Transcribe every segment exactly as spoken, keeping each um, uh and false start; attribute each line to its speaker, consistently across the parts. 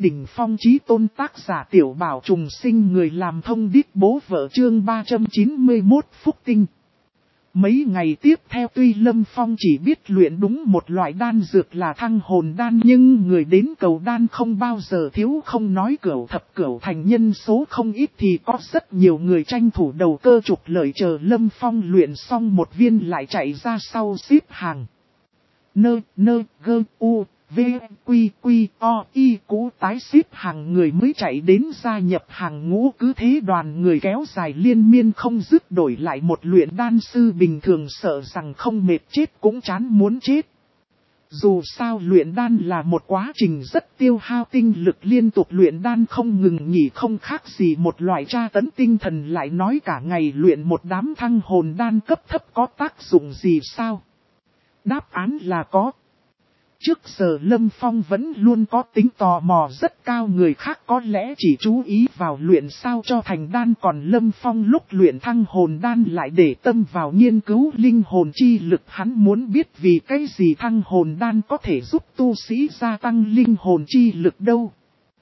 Speaker 1: đỉnh phong chí tôn tác giả Tiểu Bảo trùng sinh người làm thông điệp bố vợ chương ba trăm chín mươi mốt Phúc Tinh. Mấy ngày tiếp theo tuy Lâm Phong chỉ biết luyện đúng một loại đan dược là thăng hồn đan, nhưng người đến cầu đan không bao giờ thiếu, không nói cửu thập cửu thành nhân số không ít thì có rất nhiều người tranh thủ đầu cơ trục lợi, chờ Lâm Phong luyện xong một viên lại chạy ra sau xếp hàng. Nơ, nơ, gơ, u, v, quy, quy, o, y cũ tái xếp hàng người mới chạy đến gia nhập hàng ngũ, cứ thế đoàn người kéo dài liên miên không dứt, đổi lại một luyện đan sư bình thường sợ rằng không mệt chết cũng chán muốn chết. Dù sao luyện đan là một quá trình rất tiêu hao tinh lực, liên tục luyện đan không ngừng nghỉ không khác gì một loại tra tấn tinh thần, lại nói cả ngày luyện một đám thăng hồn đan cấp thấp có tác dụng gì sao? Đáp án là có. Trước giờ Lâm Phong vẫn luôn có tính tò mò rất cao, người khác có lẽ chỉ chú ý vào luyện sao cho thành đan, còn Lâm Phong lúc luyện thăng hồn đan lại để tâm vào nghiên cứu linh hồn chi lực. Hắn muốn biết vì cái gì thăng hồn đan có thể giúp tu sĩ gia tăng linh hồn chi lực đâu.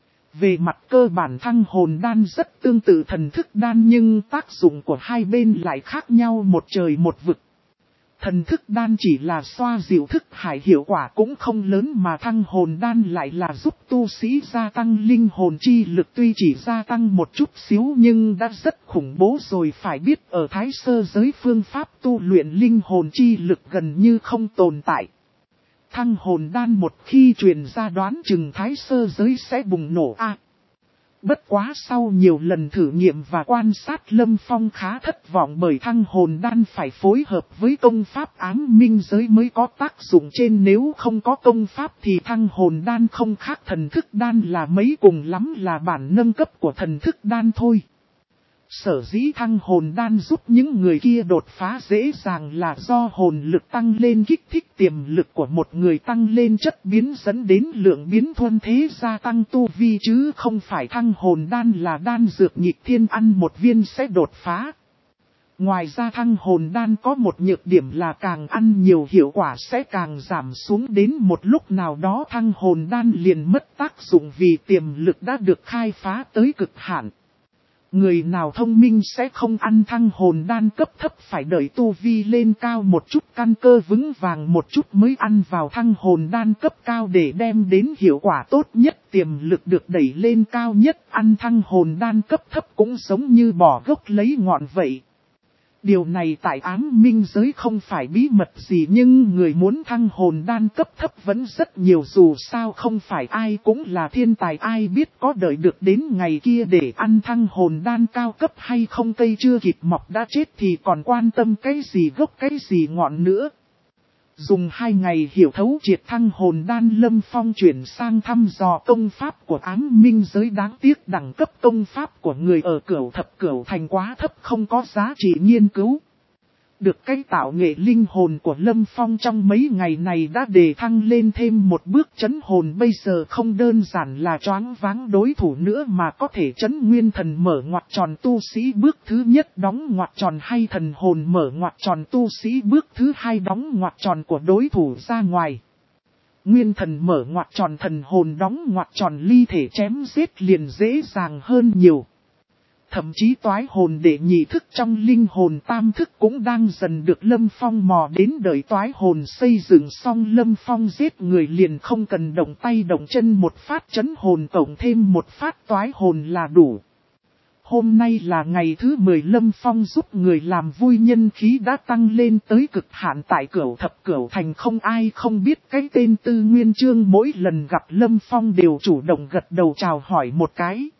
Speaker 1: Về mặt cơ bản thăng hồn đan rất tương tự thần thức đan, nhưng tác dụng của hai bên lại khác nhau một trời một vực. Thần thức đan chỉ là xoa dịu thức hải, hiệu quả cũng không lớn, mà thăng hồn đan lại là giúp tu sĩ gia tăng linh hồn chi lực, tuy chỉ gia tăng một chút xíu nhưng đã rất khủng bố rồi. Phải biết ở Thái Sơ giới phương pháp tu luyện linh hồn chi lực gần như không tồn tại. Thăng hồn đan một khi truyền ra đoán chừng Thái Sơ giới sẽ bùng nổ a. À, bất quá sau nhiều lần thử nghiệm và quan sát, Lâm Phong khá thất vọng, bởi thăng hồn đan phải phối hợp với công pháp ám minh giới mới có tác dụng trên, nếu không có công pháp thì thăng hồn đan không khác thần thức đan là mấy, cùng lắm là bản nâng cấp của thần thức đan thôi. Sở dĩ thăng hồn đan giúp những người kia đột phá dễ dàng là do hồn lực tăng lên kích thích tiềm lực của một người, tăng lên chất biến dẫn đến lượng biến thuần thế gia tăng tu vi, chứ không phải thăng hồn đan là đan dược nghịch thiên ăn một viên sẽ đột phá. Ngoài ra thăng hồn đan có một nhược điểm là càng ăn nhiều hiệu quả sẽ càng giảm xuống, đến một lúc nào đó thăng hồn đan liền mất tác dụng vì tiềm lực đã được khai phá tới cực hạn. Người nào thông minh sẽ không ăn thăng hồn đan cấp thấp, phải đợi tu vi lên cao một chút, căn cơ vững vàng một chút mới ăn vào thăng hồn đan cấp cao để đem đến hiệu quả tốt nhất, tiềm lực được đẩy lên cao nhất. Ăn thăng hồn đan cấp thấp cũng giống như bỏ gốc lấy ngọn vậy. Điều này tại ám minh giới không phải bí mật gì, nhưng người muốn thăng hồn đan cấp thấp vẫn rất nhiều, dù sao không phải ai cũng là thiên tài, ai biết có đợi được đến ngày kia để ăn thăng hồn đan cao cấp hay không, cây chưa kịp mọc đã chết thì còn quan tâm cái gì gốc cái gì ngọn nữa. Dùng hai ngày hiểu thấu triệt thăng hồn đan, Lâm Phong chuyển sang thăm dò công pháp của ám minh giới. Đáng tiếc đẳng cấp công pháp của người ở cửu thập cửu thành quá thấp, không có giá trị nghiên cứu. Được cái tạo nghệ linh hồn của Lâm Phong trong mấy ngày này đã đề thăng lên thêm một bước, chấn hồn bây giờ không đơn giản là choáng váng đối thủ nữa mà có thể chấn nguyên thần mở ngoặc tròn tu sĩ bước thứ nhất đóng ngoặc tròn, hay thần hồn mở ngoặc tròn tu sĩ bước thứ hai đóng ngoặc tròn của đối thủ ra ngoài. Nguyên thần mở ngoặc tròn, thần hồn đóng ngoặc tròn, ly thể chém giết liền dễ dàng hơn nhiều. Thậm chí toái hồn để nhị thức trong linh hồn tam thức cũng đang dần được Lâm Phong mò đến, đợi toái hồn xây dựng xong Lâm Phong giết người liền không cần động tay động chân, một phát chấn hồn tổng thêm một phát toái hồn là đủ. Hôm nay là ngày thứ mười, Lâm Phong giúp người làm vui, nhân khí đã tăng lên tới cực hạn. Tại cửu thập cửu thành không ai không biết cái tên Tư Nguyên Chương, mỗi lần gặp Lâm Phong đều chủ động gật đầu chào hỏi một cái.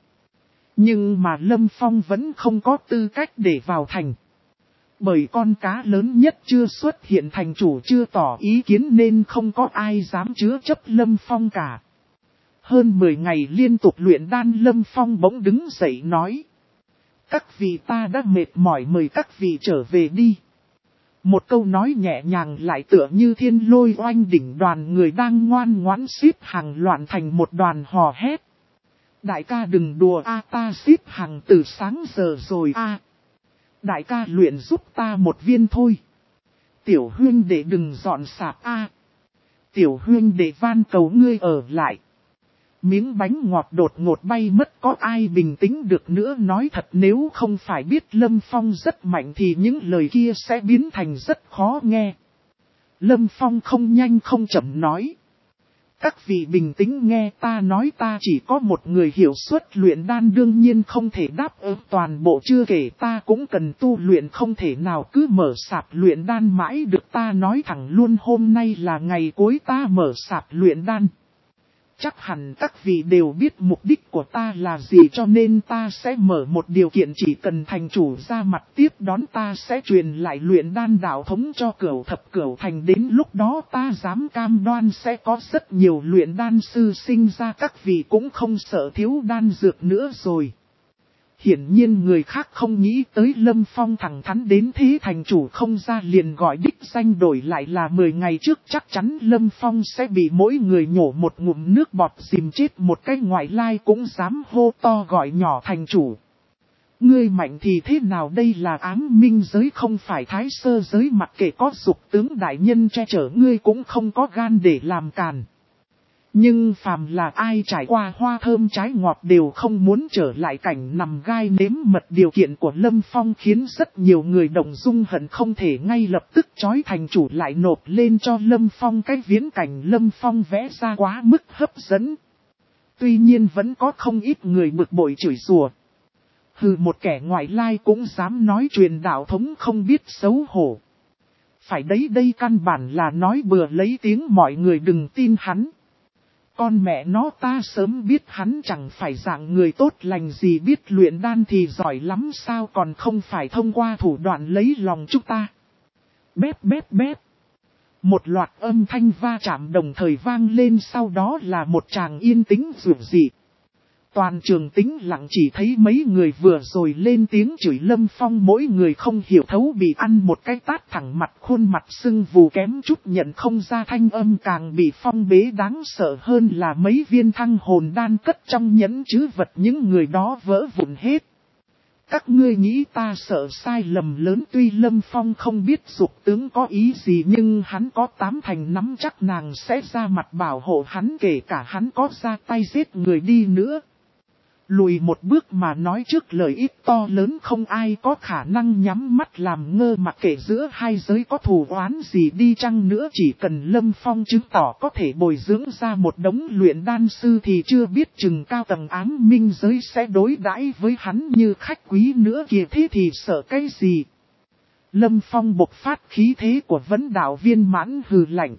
Speaker 1: Nhưng mà Lâm Phong vẫn không có tư cách để vào thành. Bởi con cá lớn nhất chưa xuất hiện, thành chủ chưa tỏ ý kiến nên không có ai dám chứa chấp Lâm Phong cả. Hơn mười ngày liên tục luyện đan, Lâm Phong bỗng đứng dậy nói: "Các vị, ta đã mệt mỏi, mời các vị trở về đi." Một câu nói nhẹ nhàng lại tựa như thiên lôi oanh đỉnh, đoàn người đang ngoan ngoãn xếp hàng loạn thành một đoàn hò hét: "Đại ca đừng đùa a, ta xếp hàng từ sáng giờ rồi a. Đại ca luyện giúp ta một viên thôi. Tiểu huynh đệ đừng dọn sạp a. Tiểu huynh đệ van cầu ngươi ở lại." Miếng bánh ngọt đột ngột bay mất, có ai bình tĩnh được nữa. Nói thật, nếu không phải biết Lâm Phong rất mạnh thì những lời kia sẽ biến thành rất khó nghe. Lâm Phong không nhanh không chậm nói. Các vị bình tĩnh nghe ta nói, ta chỉ có một người hiểu suất luyện đan, đương nhiên không thể đáp ứng toàn bộ, chưa kể ta cũng cần tu luyện, không thể nào cứ mở sạp luyện đan mãi được. Ta nói thẳng luôn, hôm nay là ngày cuối ta mở sạp luyện đan. Chắc hẳn các vị đều biết mục đích của ta là gì, cho nên ta sẽ mở một điều kiện, chỉ cần thành chủ ra mặt tiếp đón ta sẽ truyền lại luyện đan đạo thống cho Cửu Thập Cửu Thành. Đến lúc đó ta dám cam đoan sẽ có rất nhiều luyện đan sư sinh ra, các vị cũng không sợ thiếu đan dược nữa rồi. Hiển nhiên người khác không nghĩ tới Lâm Phong thẳng thắn đến thế, thành chủ không ra liền gọi đích danh, đổi lại là mười ngày trước chắc chắn Lâm Phong sẽ bị mỗi người nhổ một ngụm nước bọt dìm chết. Một cái ngoại lai cũng dám hô to gọi nhỏ thành chủ. Ngươi mạnh thì thế nào, đây là Ám Minh giới không phải Thái Sơ giới, mặc kệ có Dục tướng đại nhân che chở ngươi cũng không có gan để làm càn. Nhưng phàm là ai trải qua hoa thơm trái ngọt đều không muốn trở lại cảnh nằm gai nếm mật. Điều kiện của Lâm Phong khiến rất nhiều người động dung, hận không thể ngay lập tức trói thành chủ lại nộp lên cho Lâm Phong. Cái viễn cảnh Lâm Phong vẽ ra quá mức hấp dẫn. Tuy nhiên vẫn có không ít người bực bội chửi rủa. Hừ, một kẻ ngoại lai cũng dám nói truyền đạo thống không biết xấu hổ. Phải đấy, đây căn bản là nói bừa lấy tiếng, mọi người đừng tin hắn. Con mẹ nó, ta sớm biết hắn chẳng phải dạng người tốt lành gì, biết luyện đan thì giỏi lắm sao còn không phải thông qua thủ đoạn lấy lòng chúng ta. Bép bép bép. Một loạt âm thanh va chạm đồng thời vang lên, sau đó là một tràng yên tĩnh dịu dị. Toàn trường tĩnh lặng, chỉ thấy mấy người vừa rồi lên tiếng chửi Lâm Phong, mỗi người không hiểu thấu bị ăn một cái tát thẳng mặt, khuôn mặt sưng vù kém chút nhận không ra thanh âm. Càng bị phong bế đáng sợ hơn là mấy viên thăng hồn đan cất trong nhẫn trữ vật những người đó vỡ vụn hết. Các ngươi nghĩ ta sợ sai lầm lớn, tuy Lâm Phong không biết Dục tướng có ý gì nhưng hắn có tám thành nắm chắc nàng sẽ ra mặt bảo hộ hắn, kể cả hắn có ra tay giết người đi nữa. Lùi một bước mà nói trước lợi ích to lớn, không ai có khả năng nhắm mắt làm ngơ, mặc kệ giữa hai giới có thù oán gì đi chăng nữa. Chỉ cần Lâm Phong chứng tỏ có thể bồi dưỡng ra một đống luyện đan sư thì chưa biết chừng cao tầng Ám Minh giới sẽ đối đãi với hắn như khách quý nữa kìa, thế thì sợ cái gì. Lâm Phong bộc phát khí thế của vấn đạo viên mãn, hừ lạnh.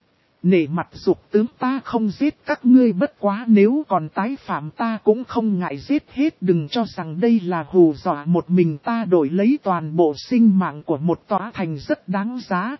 Speaker 1: Nể mặt Dục tướng ta không giết các ngươi, bất quá nếu còn tái phạm ta cũng không ngại giết hết. Đừng cho rằng đây là hù dọa một mình ta đổi lấy toàn bộ sinh mạng của một tòa thành rất đáng giá.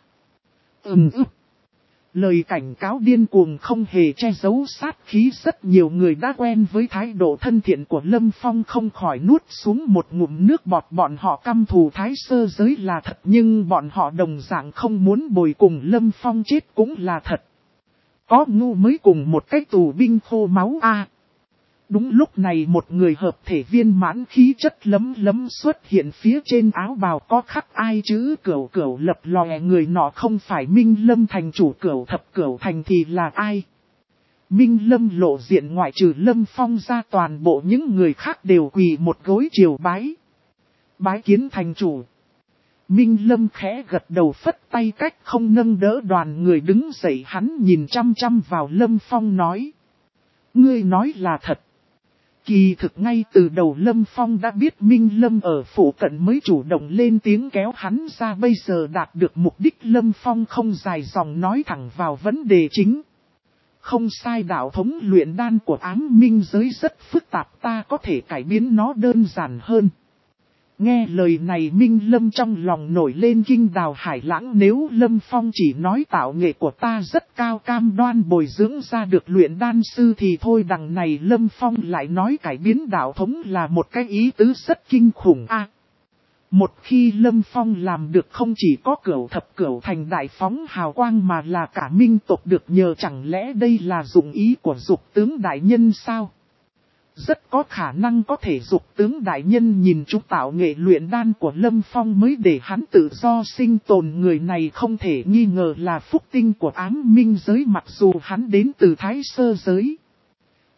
Speaker 1: Ừm ức. Lời cảnh cáo điên cuồng không hề che giấu sát khí, rất nhiều người đã quen với thái độ thân thiện của Lâm Phong không khỏi nuốt xuống một ngụm nước bọt. Bọn họ căm thù Thái Sơ giới là thật, nhưng bọn họ đồng dạng không muốn bồi cùng Lâm Phong chết cũng là thật. Có ngu mới cùng một cái tù binh khô máu a. Đúng lúc này một người hợp thể viên mãn khí chất lấm lấm xuất hiện phía trên áo bào, có khắc ai chữ Cửu Cửu lập lòe. Người nọ không phải Minh Lâm thành chủ Cửu Thập Cửu Thành thì là ai? Minh Lâm lộ diện, ngoại trừ Lâm Phong ra toàn bộ những người khác đều quỳ một gối triều bái. Bái kiến thành chủ. Minh Lâm khẽ gật đầu phất tay cách không nâng đỡ đoàn người đứng dậy, hắn nhìn chăm chăm vào Lâm Phong nói. Ngươi nói là thật. Kỳ thực ngay từ đầu Lâm Phong đã biết Minh Lâm ở phủ cận mới chủ động lên tiếng kéo hắn ra, bây giờ đạt được mục đích Lâm Phong không dài dòng nói thẳng vào vấn đề chính. Không sai, đạo thống luyện đan của Ám Minh giới rất phức tạp, ta có thể cải biến nó đơn giản hơn. Nghe lời này Minh Lâm trong lòng nổi lên kinh đào hải lãng, nếu Lâm Phong chỉ nói tạo nghệ của ta rất cao, cam đoan bồi dưỡng ra được luyện đan sư thì thôi, đằng này Lâm Phong lại nói cải biến đạo thống là một cái ý tứ rất kinh khủng a. À, một khi Lâm Phong làm được, không chỉ có Cửu Thập Cửu Thành đại phóng hào quang mà là cả minh tộc được nhờ, chẳng lẽ đây là dụng ý của Dục tướng đại nhân sao? Rất có khả năng có thể Dục tướng đại nhân nhìn chúng tạo nghệ luyện đan của Lâm Phong mới để hắn tự do sinh tồn. Người này không thể nghi ngờ là phúc tinh của Ám Minh giới, mặc dù hắn đến từ Thái Sơ giới.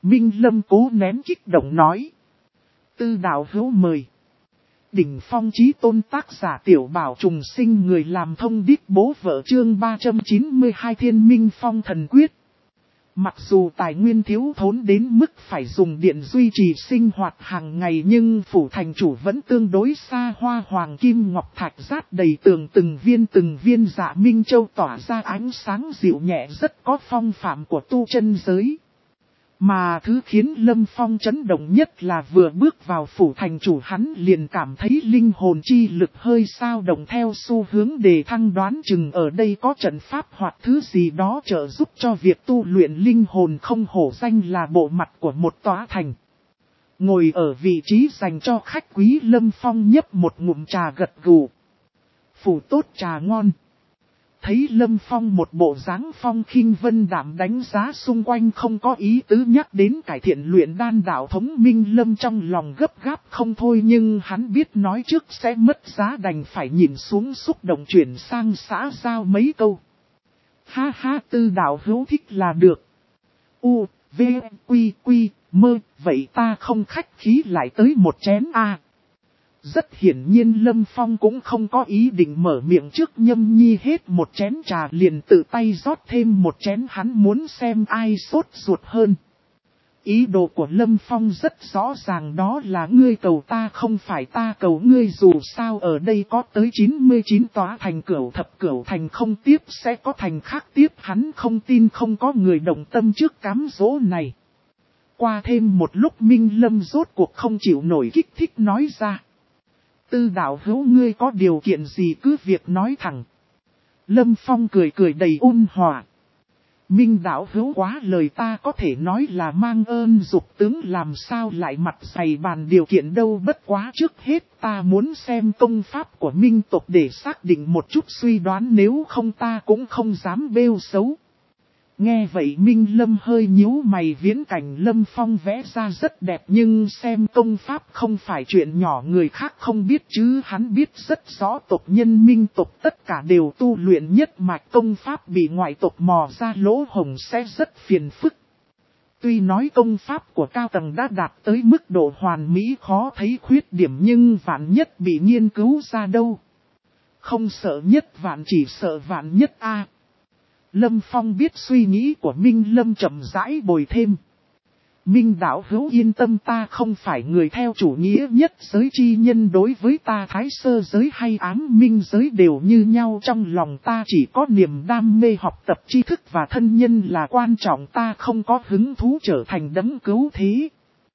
Speaker 1: Minh Lâm cố nén kích động nói. Tư đạo hữu mời. Đỉnh phong chí tôn tác giả Tiểu Bảo trùng sinh người làm thông điệp bố vợ chương ba trăm chín mươi hai Thiên Minh Phong Thần Quyết. Mặc dù tài nguyên thiếu thốn đến mức phải dùng điện duy trì sinh hoạt hàng ngày nhưng phủ thành chủ vẫn tương đối xa hoa hoàng kim ngọc thạch rát đầy tường từng viên từng viên dạ minh châu tỏa ra ánh sáng dịu nhẹ rất có phong phạm của tu chân giới. Mà thứ khiến Lâm Phong chấn động nhất là vừa bước vào phủ thành chủ hắn liền cảm thấy linh hồn chi lực hơi sao động theo xu hướng đề thăng đoán chừng ở đây có trận pháp hoặc thứ gì đó trợ giúp cho việc tu luyện linh hồn không hổ danh là bộ mặt của một tòa thành. Ngồi ở vị trí dành cho khách quý Lâm Phong nhấp một ngụm trà gật gù. Phủ tốt trà ngon. Thấy Lâm Phong một bộ dáng phong khinh vân đạm đánh giá xung quanh không có ý tứ nhắc đến cải thiện luyện đan đạo thống Minh Lâm trong lòng gấp gáp không thôi nhưng hắn biết nói trước sẽ mất giá đành phải nhìn xuống xúc động chuyển sang xã giao mấy câu. Ha ha tư đạo hữu thích là được. U, V, Quy, Quy, mơ, vậy ta không khách khí lại tới một chén a. Rất hiển nhiên Lâm Phong cũng không có ý định mở miệng trước Nhâm Nhi hết một chén trà liền tự tay rót thêm một chén hắn muốn xem ai sốt ruột hơn. Ý đồ của Lâm Phong rất rõ ràng đó là ngươi cầu ta không phải ta cầu ngươi dù sao ở đây có tới chín mươi chín tòa thành cửu thập cửu thành không tiếp sẽ có thành khác tiếp hắn không tin không có người đồng tâm trước cám dỗ này. Qua thêm một lúc Minh Lâm rốt cuộc không chịu nổi kích thích nói ra. Tư đạo hữu ngươi có điều kiện gì cứ việc nói thẳng. Lâm Phong cười cười đầy ôn hòa. Minh đạo hữu quá lời ta có thể nói là mang ơn dục tướng làm sao lại mặt dày bàn điều kiện đâu bất quá trước hết ta muốn xem công pháp của Minh tộc để xác định một chút suy đoán nếu không ta cũng không dám bêu xấu. Nghe vậy Minh Lâm hơi nhíu mày viễn cảnh Lâm Phong vẽ ra rất đẹp nhưng xem công pháp không phải chuyện nhỏ người khác không biết chứ hắn biết rất rõ tộc nhân Minh tộc tất cả đều tu luyện nhất mạch công pháp bị ngoại tộc mò ra lỗ hổng sẽ rất phiền phức. Tuy nói công pháp của cao tầng đã đạt tới mức độ hoàn mỹ khó thấy khuyết điểm nhưng vạn nhất bị nghiên cứu ra đâu. Không sợ nhất vạn chỉ sợ vạn nhất a. Lâm Phong biết suy nghĩ của Minh Lâm chậm rãi bồi thêm. Minh đạo hữu yên tâm ta không phải người theo chủ nghĩa nhất giới chi nhân đối với ta thái sơ giới hay ám minh giới đều như nhau trong lòng ta chỉ có niềm đam mê học tập tri thức và thân nhân là quan trọng ta không có hứng thú trở thành đấng cứu thế.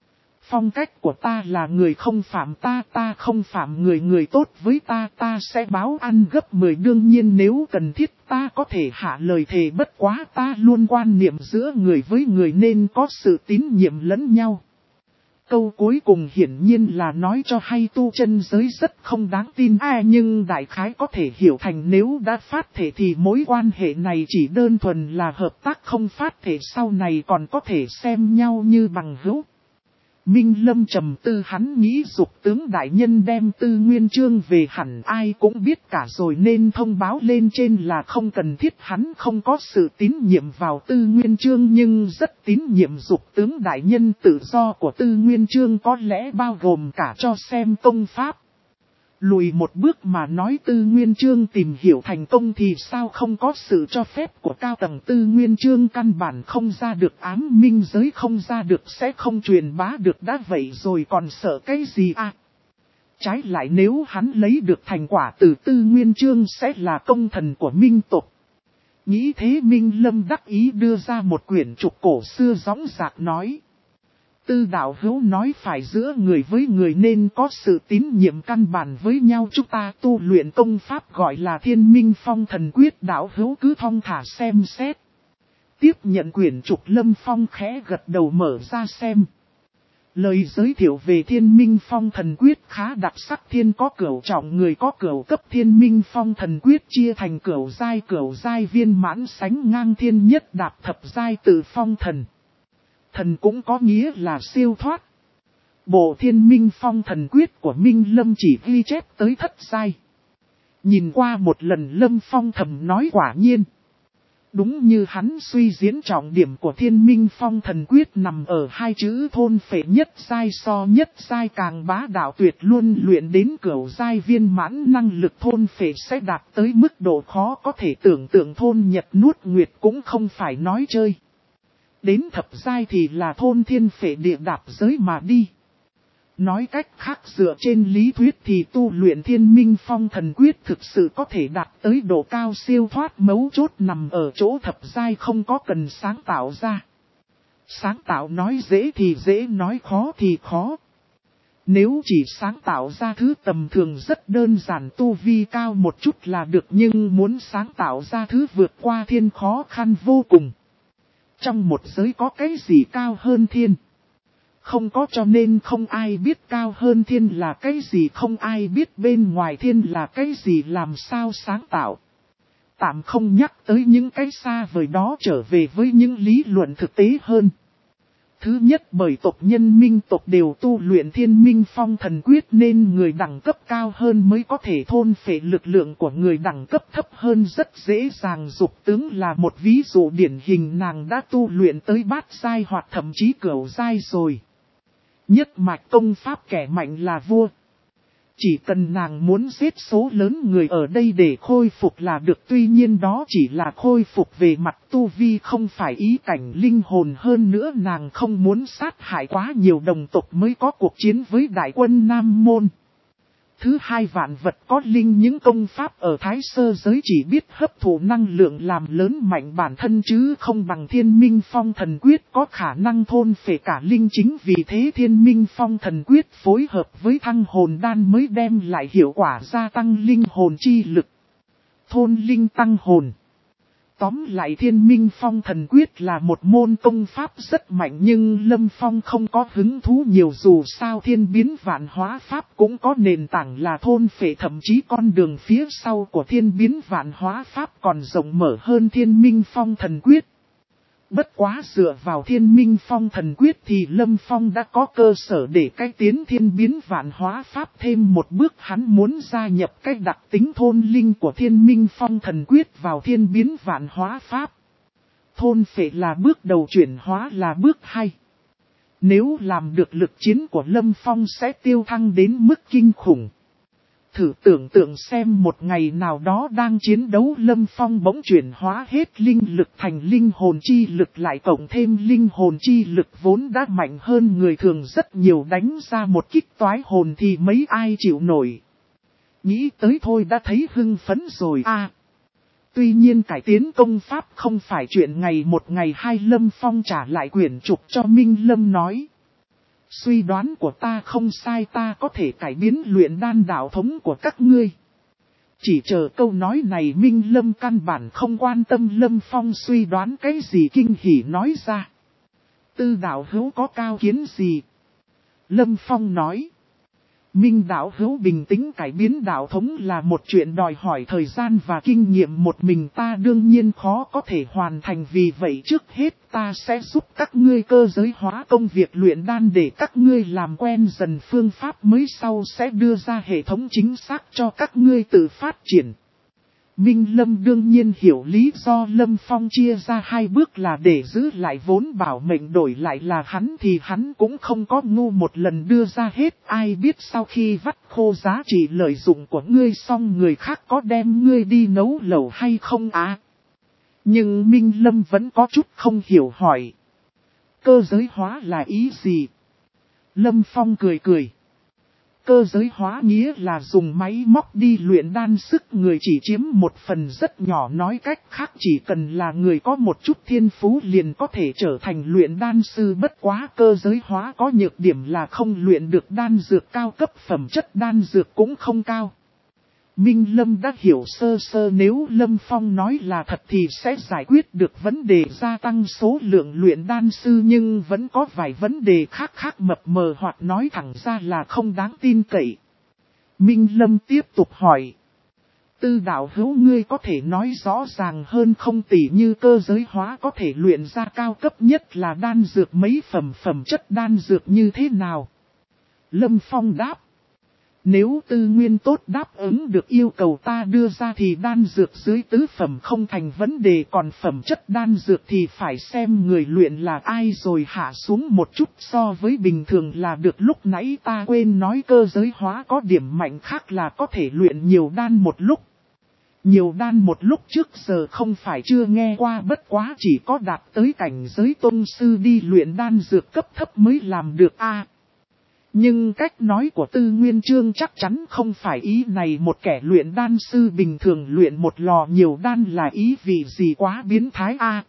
Speaker 1: Phong cách của ta là người không phạm ta, ta không phạm người người tốt với ta, ta sẽ báo ăn gấp mười đương nhiên nếu cần thiết ta có thể hạ lời thề bất quá ta luôn quan niệm giữa người với người nên có sự tín nhiệm lẫn nhau. Câu cuối cùng hiển nhiên là nói cho hay tu chân giới rất không đáng tin ai nhưng đại khái có thể hiểu thành nếu đã phát thể thì mối quan hệ này chỉ đơn thuần là hợp tác không phát thể sau này còn có thể xem nhau như bằng hữu. Minh Lâm trầm tư hắn nghĩ dục tướng đại nhân đem tư nguyên chương về hẳn ai cũng biết cả rồi nên thông báo lên trên là không cần thiết hắn không có sự tín nhiệm vào tư nguyên chương nhưng rất tín nhiệm dục tướng đại nhân tự do của tư nguyên chương có lẽ bao gồm cả cho xem công pháp. Lùi một bước mà nói tư nguyên chương tìm hiểu thành công thì sao không có sự cho phép của cao tầng tư nguyên chương căn bản không ra được ám minh giới không ra được sẽ không truyền bá được đã vậy rồi còn sợ cái gì à. Trái lại nếu hắn lấy được thành quả từ tư nguyên chương sẽ là công thần của minh tộc. Nghĩ thế Minh Lâm đắc ý đưa ra một quyển trục cổ xưa gióng dạc nói. Tư đạo hữu nói phải giữa người với người nên có sự tín nhiệm căn bản với nhau chúng ta tu luyện công pháp gọi là Thiên Minh Phong Thần Quyết đạo hữu cứ thong thả xem xét. Tiếp nhận quyển trục Lâm Phong khẽ gật đầu mở ra xem. Lời giới thiệu về Thiên Minh Phong Thần Quyết khá đặc sắc thiên có cửu trọng người có cửu cấp Thiên Minh Phong Thần Quyết chia thành cửu giai cửu giai viên mãn sánh ngang thiên nhất đạp thập giai tự phong thần. Thần cũng có nghĩa là siêu thoát. Bộ Thiên Minh Phong Thần Quyết của Minh Lâm chỉ ghi chép tới thất giai. Nhìn qua một lần Lâm Phong thầm nói quả nhiên. Đúng như hắn suy diễn, trọng điểm của Thiên Minh Phong Thần Quyết nằm ở hai chữ thôn phệ. Nhất giai so nhất giai càng bá đạo tuyệt, luôn luyện đến cửu giai viên mãn, năng lực thôn phệ sẽ đạt tới mức độ khó có thể tưởng tượng, thôn nhật nuốt nguyệt cũng không phải nói chơi. Đến thập giai thì là thôn thiên phệ địa, đạp giới mà đi. Nói cách khác, dựa trên lý thuyết thì tu luyện Thiên Minh Phong Thần Quyết thực sự có thể đạt tới độ cao siêu thoát, mấu chốt nằm ở chỗ thập giai không có cần sáng tạo ra. Sáng tạo nói dễ thì dễ, nói khó thì khó. Nếu chỉ sáng tạo ra thứ tầm thường rất đơn giản, tu vi cao một chút là được, nhưng muốn sáng tạo ra thứ vượt qua thiên khó khăn vô cùng. Trong một giới có cái gì cao hơn thiên? Không có, cho nên không ai biết cao hơn thiên là cái gì, không ai biết bên ngoài thiên là cái gì, làm sao sáng tạo. Tạm không nhắc tới những cái xa vời đó, trở về với những lý luận thực tế hơn. Thứ nhất, bởi tộc nhân minh tộc đều tu luyện Thiên Minh Phong Thần Quyết nên người đẳng cấp cao hơn mới có thể thôn phệ lực lượng của người đẳng cấp thấp hơn rất dễ dàng. Dục tướng là một ví dụ điển hình, nàng đã tu luyện tới bát giai hoặc thậm chí cửu giai rồi. Nhất mạch công pháp kẻ mạnh là vua. Chỉ cần nàng muốn giết số lớn người ở đây để khôi phục là được, tuy nhiên đó chỉ là khôi phục về mặt tu vi, không phải ý cảnh linh hồn. Hơn nữa nàng không muốn sát hại quá nhiều đồng tộc mới có cuộc chiến với đại quân Nam Môn. Thứ hai, vạn vật có linh, những công pháp ở Thái Sơ giới chỉ biết hấp thụ năng lượng làm lớn mạnh bản thân chứ không bằng Thiên Minh Phong Thần Quyết có khả năng thôn phệ cả linh. Chính vì thế Thiên Minh Phong Thần Quyết phối hợp với Thăng Hồn Đan mới đem lại hiệu quả gia tăng linh hồn chi lực, thôn linh tăng hồn. Tóm lại, Thiên Minh Phong Thần Quyết là một môn công pháp rất mạnh, nhưng Lâm Phong không có hứng thú nhiều, dù sao thiên biến vạn hóa pháp cũng có nền tảng là thôn phệ, thậm chí con đường phía sau của thiên biến vạn hóa pháp còn rộng mở hơn Thiên Minh Phong Thần Quyết. Bất quá dựa vào Thiên Minh Phong Thần Quyết thì Lâm Phong đã có cơ sở để cải tiến thiên biến vạn hóa pháp thêm một bước. Hắn muốn gia nhập cái đặc tính thôn linh của Thiên Minh Phong Thần Quyết vào thiên biến vạn hóa pháp. Thôn phệ là bước đầu, chuyển hóa là bước hai. Nếu làm được, lực chiến của Lâm Phong sẽ tiêu thăng đến mức kinh khủng. Thử tưởng tượng xem, một ngày nào đó đang chiến đấu, Lâm Phong bỗng chuyển hóa hết linh lực thành linh hồn chi lực, lại cộng thêm linh hồn chi lực vốn đã mạnh hơn người thường rất nhiều, đánh ra một kích toái hồn thì mấy ai chịu nổi. Nghĩ tới thôi đã thấy hưng phấn rồi à. Tuy nhiên cải tiến công pháp không phải chuyện ngày một ngày hai. Lâm Phong trả lại quyển trục cho Minh Lâm nói: suy đoán của ta không sai, ta có thể cải biến luyện đan đạo thống của các ngươi. Chỉ chờ câu nói này, Minh Lâm căn bản không quan tâm Lâm Phong suy đoán cái gì, kinh hỉ nói ra: Tư đạo hữu có cao kiến gì? Lâm Phong nói: Minh đạo hữu bình tĩnh, cải biến đạo thống là một chuyện đòi hỏi thời gian và kinh nghiệm, một mình ta đương nhiên khó có thể hoàn thành, vì vậy trước hết ta sẽ giúp các ngươi cơ giới hóa công việc luyện đan để các ngươi làm quen dần phương pháp mới, sau sẽ đưa ra hệ thống chính xác cho các ngươi tự phát triển. Minh Lâm đương nhiên hiểu lý do Lâm Phong chia ra hai bước là để giữ lại vốn bảo mệnh, đổi lại là hắn thì hắn cũng không có ngu một lần đưa ra hết. Ai biết sau khi vắt khô giá trị lợi dụng của ngươi xong, người khác có đem ngươi đi nấu lẩu hay không à? Nhưng Minh Lâm vẫn có chút không hiểu hỏi: cơ giới hóa là ý gì? Lâm Phong cười cười: cơ giới hóa nghĩa là dùng máy móc đi luyện đan, sức người chỉ chiếm một phần rất nhỏ, nói cách khác chỉ cần là người có một chút thiên phú liền có thể trở thành luyện đan sư. Bất quá cơ giới hóa có nhược điểm là không luyện được đan dược cao cấp, phẩm chất đan dược cũng không cao. Minh Lâm đã hiểu sơ sơ, nếu Lâm Phong nói là thật thì sẽ giải quyết được vấn đề gia tăng số lượng luyện đan sư, nhưng vẫn có vài vấn đề khác khác mập mờ hoặc nói thẳng ra là không đáng tin cậy. Minh Lâm tiếp tục hỏi: Tư đạo hữu, ngươi có thể nói rõ ràng hơn không, tỉ như cơ giới hóa có thể luyện ra cao cấp nhất là đan dược mấy phẩm, phẩm chất đan dược như thế nào? Lâm Phong đáp: Nếu tư nguyên tốt đáp ứng được yêu cầu ta đưa ra thì đan dược dưới tứ phẩm không thành vấn đề, còn phẩm chất đan dược thì phải xem người luyện là ai rồi hạ xuống một chút so với bình thường là được. Lúc nãy ta quên nói cơ giới hóa có điểm mạnh khác là có thể luyện nhiều đan một lúc. Nhiều đan một lúc trước giờ không phải chưa nghe qua, bất quá chỉ có đạt tới cảnh giới tôn sư đi luyện đan dược cấp thấp mới làm được a. Nhưng cách nói của Tư Nguyên Chương chắc chắn không phải ý này, một kẻ luyện đan sư bình thường luyện một lò nhiều đan là ý vị gì quá biến thái a.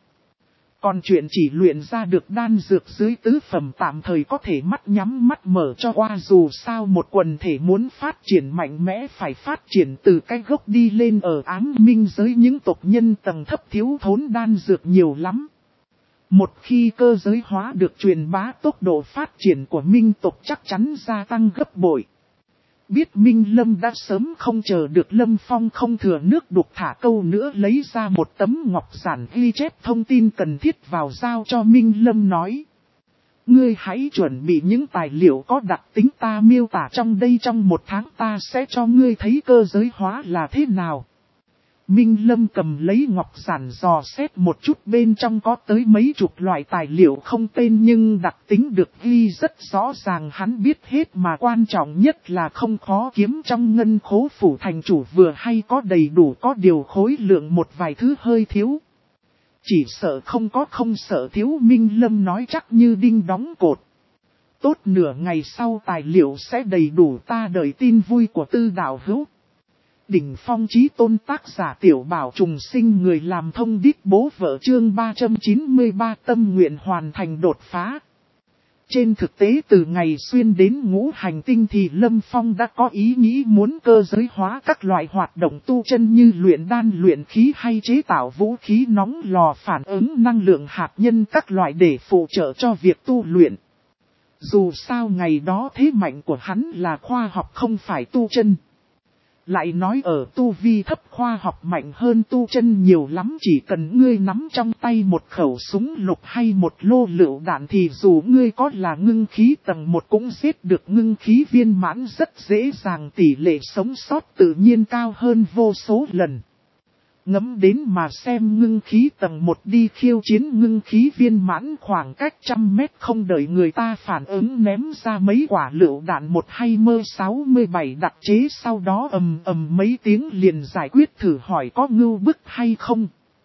Speaker 1: Còn chuyện chỉ luyện ra được đan dược dưới tứ phẩm tạm thời có thể mắt nhắm mắt mở cho qua, dù sao một quần thể muốn phát triển mạnh mẽ phải phát triển từ cái gốc đi lên. Ở Ám Minh giới những tộc nhân tầng thấp thiếu thốn đan dược nhiều lắm. Một khi cơ giới hóa được truyền bá, tốc độ phát triển của minh tộc chắc chắn gia tăng gấp bội. Biết Minh Lâm đã sớm không chờ được, Lâm Phong không thừa nước đục thả câu nữa lấy ra một tấm ngọc giản ghi chép thông tin cần thiết vào giao cho Minh Lâm nói. Ngươi hãy chuẩn bị những tài liệu có đặc tính ta miêu tả trong đây, trong một tháng ta sẽ cho ngươi thấy cơ giới hóa là thế nào. Minh Lâm cầm lấy ngọc giản dò xét một chút, bên trong có tới mấy chục loại tài liệu không tên nhưng đặc tính được ghi rất rõ ràng, hắn biết hết mà quan trọng nhất là không khó kiếm. Trong ngân khố phủ thành chủ vừa hay có đầy đủ, có điều khối lượng một vài thứ hơi thiếu. Chỉ sợ không có không sợ thiếu, Minh Lâm nói chắc như đinh đóng cột. Tốt nửa ngày sau tài liệu sẽ đầy đủ, ta đợi tin vui của Tư đạo hữu. Đỉnh phong chí tôn, tác giả Tiểu Bảo Trùng Sinh, người làm thông điệp bố vợ, chương ba trăm chín mươi ba, tâm nguyện hoàn thành đột phá. Trên thực tế từ ngày xuyên đến ngũ hành tinh thì Lâm Phong đã có ý nghĩ muốn cơ giới hóa các loại hoạt động tu chân như luyện đan, luyện khí hay chế tạo vũ khí nóng, lò phản ứng năng lượng hạt nhân các loại để phụ trợ cho việc tu luyện. Dù sao ngày đó thế mạnh của hắn là khoa học không phải tu chân. Lại nói ở tu vi thấp khoa học mạnh hơn tu chân nhiều lắm, chỉ cần ngươi nắm trong tay một khẩu súng lục hay một lô lựu đạn thì dù ngươi có là ngưng khí tầng một cũng giết được ngưng khí viên mãn rất dễ dàng, tỷ lệ sống sót tự nhiên cao hơn vô số lần. Ngẫm đến mà xem, ngưng khí tầng một đi khiêu chiến ngưng khí viên mãn khoảng cách trăm mét, không đợi người ta phản ứng ném ra mấy quả lựu đạn một hay mơ sáu mươi bảy đặc chế, sau đó ầm ầm mấy tiếng liền giải quyết, thử hỏi có ngưu bức hay không.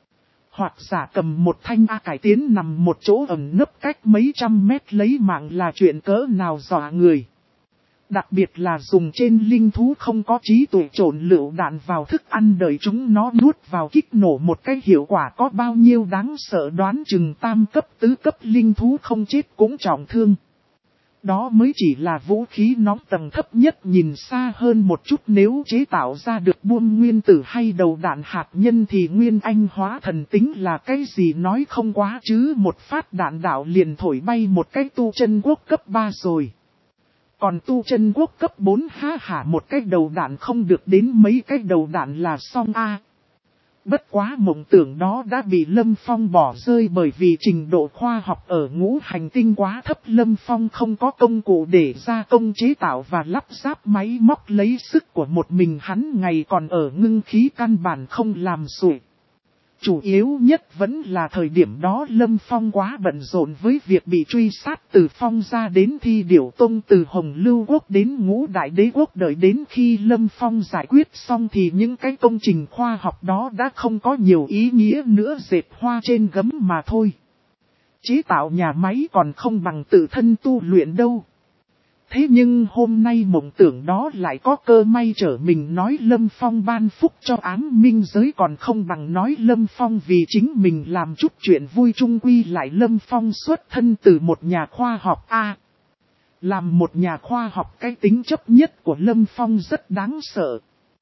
Speaker 1: Hoặc giả cầm một thanh A cải tiến nằm một chỗ ẩn nấp cách mấy trăm mét lấy mạng là chuyện cỡ nào dọa người. Đặc biệt là dùng trên linh thú không có trí tuệ, trộn lựu đạn vào thức ăn đợi chúng nó nuốt vào kích nổ một cái hiệu quả có bao nhiêu đáng sợ, đoán chừng tam cấp tứ cấp linh thú không chết cũng trọng thương. Đó mới chỉ là vũ khí nóng tầng thấp nhất, nhìn xa hơn một chút nếu chế tạo ra được buông nguyên tử hay đầu đạn hạt nhân thì nguyên anh hóa thần tính là cái gì nói không quá chứ, một phát đạn đạo liền thổi bay một cái tu chân quốc cấp ba rồi. Còn tu chân quốc cấp bốn ha hả, một cái đầu đạn không được đến mấy cái đầu đạn là xong a. Bất quá mộng tưởng đó đã bị Lâm Phong bỏ rơi bởi vì trình độ khoa học ở ngũ hành tinh quá thấp, Lâm Phong không có công cụ để gia công chế tạo và lắp ráp máy móc, lấy sức của một mình hắn ngày còn ở ngưng khí căn bản không làm sủi. Chủ yếu nhất vẫn là thời điểm đó Lâm Phong quá bận rộn với việc bị truy sát, từ Phong ra đến Thi Điểu Tông, từ Hồng Lưu Quốc đến Ngũ Đại Đế Quốc, đợi đến khi Lâm Phong giải quyết xong thì những cái công trình khoa học đó đã không có nhiều ý nghĩa nữa, dệt hoa trên gấm mà thôi. Chế tạo nhà máy còn không bằng tự thân tu luyện đâu. Thế nhưng hôm nay mộng tưởng đó lại có cơ may trở mình, nói Lâm Phong ban phúc cho Ám Minh giới còn không bằng nói Lâm Phong vì chính mình làm chút chuyện vui. Chung quy lại Lâm Phong xuất thân từ một nhà khoa học a. Làm một nhà khoa học, cái tính chấp nhất của Lâm Phong rất đáng sợ.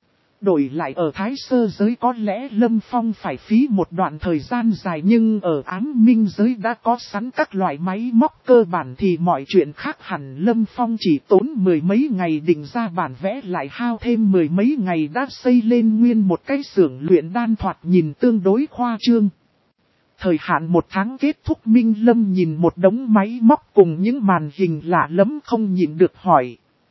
Speaker 1: Đổi lại ở Thái Sơ giới có lẽ Lâm Phong phải phí một đoạn thời gian dài, nhưng ở Ám Minh giới đã có sẵn các loại máy móc cơ bản thì mọi chuyện khác hẳn. Lâm Phong chỉ tốn mười mấy ngày định ra bản vẽ, lại hao thêm mười mấy ngày đã xây lên nguyên một cái xưởng luyện đan thoạt nhìn tương đối khoa trương. Thời hạn một tháng kết thúc, Minh Lâm nhìn một đống máy móc cùng những màn hình lạ lẫm không nhịn được hỏi.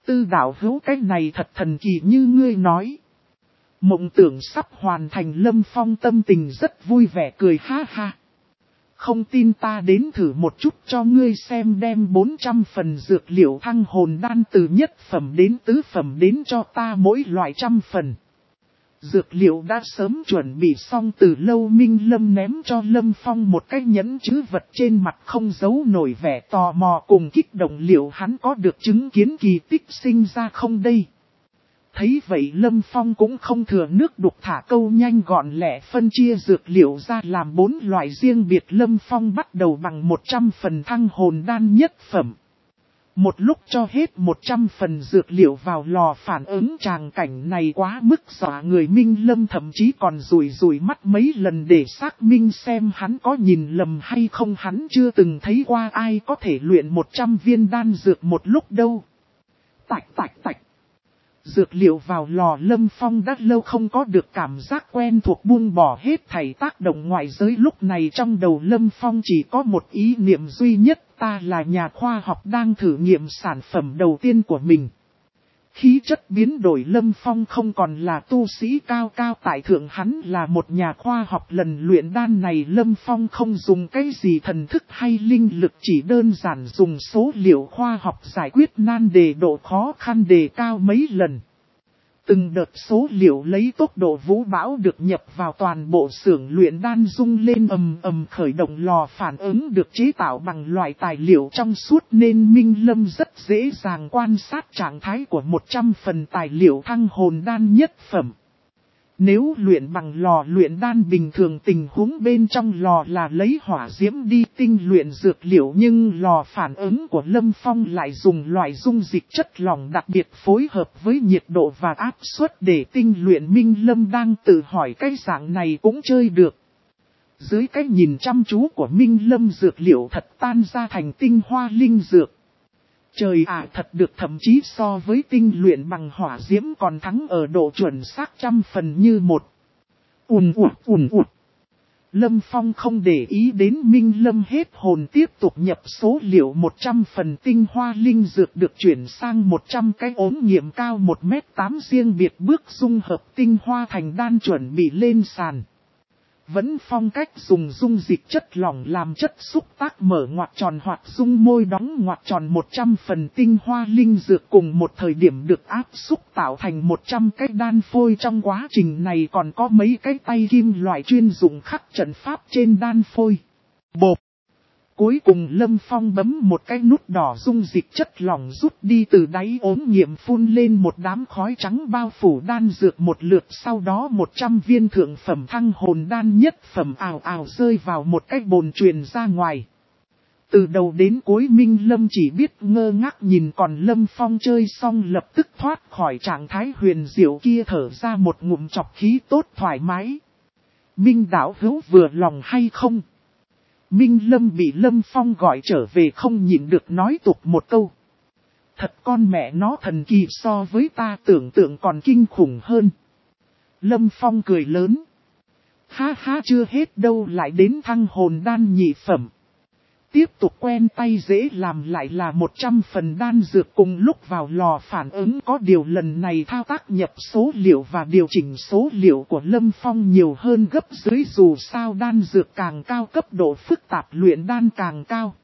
Speaker 1: Tư đạo hữu cái này thật thần kỳ như ngươi nói. Mộng tưởng sắp hoàn thành, Lâm Phong tâm tình rất vui vẻ cười ha ha. Không tin ta đến thử một chút cho ngươi xem, đem bốn trăm phần dược liệu thăng hồn đan từ nhất phẩm đến tứ phẩm đến cho ta mỗi loại trăm phần. Dược liệu đã sớm chuẩn bị xong từ lâu. Minh Lâm ném cho Lâm Phong một cái nhẫn chữ vật, trên mặt không giấu nổi vẻ tò mò cùng kích động, liệu hắn có được chứng kiến kỳ tích sinh ra không đây. Thấy vậy Lâm Phong cũng không thừa nước đục thả câu, nhanh gọn lẹ phân chia dược liệu ra làm bốn loại riêng biệt. Lâm Phong bắt đầu bằng một trăm phần thăng hồn đan nhất phẩm. Một lúc cho hết một trăm phần dược liệu vào lò phản ứng, tràng cảnh này quá mức dọa người. Minh Lâm thậm chí còn rủi rủi mắt mấy lần để xác minh xem hắn có nhìn lầm hay không. Hắn chưa từng thấy qua ai có thể luyện một trăm viên đan dược một lúc đâu. Tạch tạch tạch. Dược liệu vào lò, Lâm Phong đã lâu không có được cảm giác quen thuộc buông bỏ hết thảy tác động ngoại giới. Lúc này trong đầu Lâm Phong chỉ có một ý niệm duy nhất, ta là nhà khoa học đang thử nghiệm sản phẩm đầu tiên của mình. Khí chất biến đổi, Lâm Phong không còn là tu sĩ cao cao tại thượng, hắn là một nhà khoa học. Lần luyện đan này Lâm Phong không dùng cái gì thần thức hay linh lực, chỉ đơn giản dùng số liệu khoa học giải quyết nan đề, độ khó khăn đề cao mấy lần. Từng đợt số liệu lấy tốc độ vũ bão được nhập vào toàn bộ xưởng luyện đan, rung lên ầm ầm khởi động. Lò phản ứng được chế tạo bằng loại tài liệu trong suốt nên Minh Lâm rất dễ dàng quan sát trạng thái của một trăm phần tài liệu thăng hồn đan nhất phẩm. Nếu luyện bằng lò luyện đan bình thường, tình huống bên trong lò là lấy hỏa diễm đi tinh luyện dược liệu, nhưng lò phản ứng của Lâm Phong lại dùng loại dung dịch chất lỏng đặc biệt phối hợp với nhiệt độ và áp suất để tinh luyện. Minh Lâm đang tự hỏi cái dạng này cũng chơi được. Dưới cái nhìn chăm chú của Minh Lâm, dược liệu thật tan ra thành tinh hoa linh dược. Trời ạ, thật được, thậm chí so với tinh luyện bằng hỏa diễm còn thắng ở độ chuẩn xác trăm phần như một. Ùn ụt ùn ụt. Lâm Phong không để ý đến Minh Lâm hết hồn, tiếp tục nhập số liệu một trăm phần tinh hoa linh dược được chuyển sang một trăm cái ống nghiệm cao một mét tám riêng biệt bước dung hợp tinh hoa thành đan, chuẩn bị lên sàn. Vẫn phong cách dùng dung dịch chất lỏng làm chất xúc tác, mở ngoặc tròn hoặc dung môi đóng ngoặc tròn. một trăm phần tinh hoa linh dược cùng một thời điểm được áp xúc tạo thành một trăm cái đan phôi. Trong quá trình này còn có mấy cái tay kim loại chuyên dụng khắc trận pháp trên đan phôi. Bộp! Cuối cùng Lâm Phong bấm một cái nút đỏ, dung dịch chất lỏng rút đi từ đáy ống nghiệm, phun lên một đám khói trắng bao phủ đan dược một lượt. Sau đó một trăm viên thượng phẩm thăng hồn đan nhất phẩm ào ào rơi vào một cái bồn truyền ra ngoài. Từ đầu đến cuối Minh Lâm chỉ biết ngơ ngác nhìn, còn Lâm Phong chơi xong lập tức thoát khỏi trạng thái huyền diệu kia, thở ra một ngụm trọc khí tốt thoải mái. Minh đạo hữu vừa lòng hay không? Minh Lâm bị Lâm Phong gọi trở về không nhịn được nói tục một câu. Thật con mẹ nó thần kỳ, so với ta tưởng tượng còn kinh khủng hơn. Lâm Phong cười lớn. Ha ha, chưa hết đâu, lại đến thăng hồn đan nhị phẩm. Tiếp tục quen tay dễ làm, lại là một trăm phần đan dược cùng lúc vào lò phản ứng. Có điều lần này thao tác nhập số liệu và điều chỉnh số liệu của Lâm Phong nhiều hơn gấp dưới, dù sao đan dược càng cao cấp độ phức tạp luyện đan càng cao.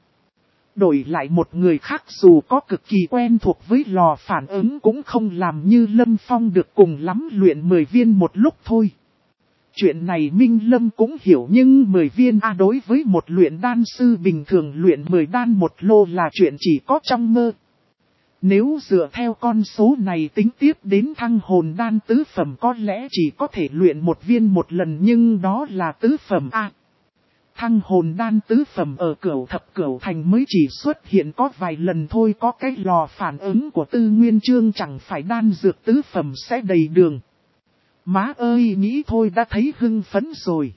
Speaker 1: Đổi lại một người khác dù có cực kỳ quen thuộc với lò phản ứng cũng không làm như Lâm Phong được, cùng lắm luyện mười viên một lúc thôi. Chuyện này Minh Lâm cũng hiểu, nhưng mười viên A đối với một luyện đan sư bình thường luyện mười đan một lô là chuyện chỉ có trong mơ. Nếu dựa theo con số này tính tiếp đến thăng hồn đan tứ phẩm có lẽ chỉ có thể luyện một viên một lần, nhưng đó là tứ phẩm A. Thăng hồn đan tứ phẩm ở Cửu Thập Cửu Thành mới chỉ xuất hiện có vài lần thôi, có cái lò phản ứng của Tư Nguyên Chương chẳng phải đan dược tứ phẩm sẽ đầy đường. Má ơi, nghĩ thôi đã thấy hưng phấn rồi.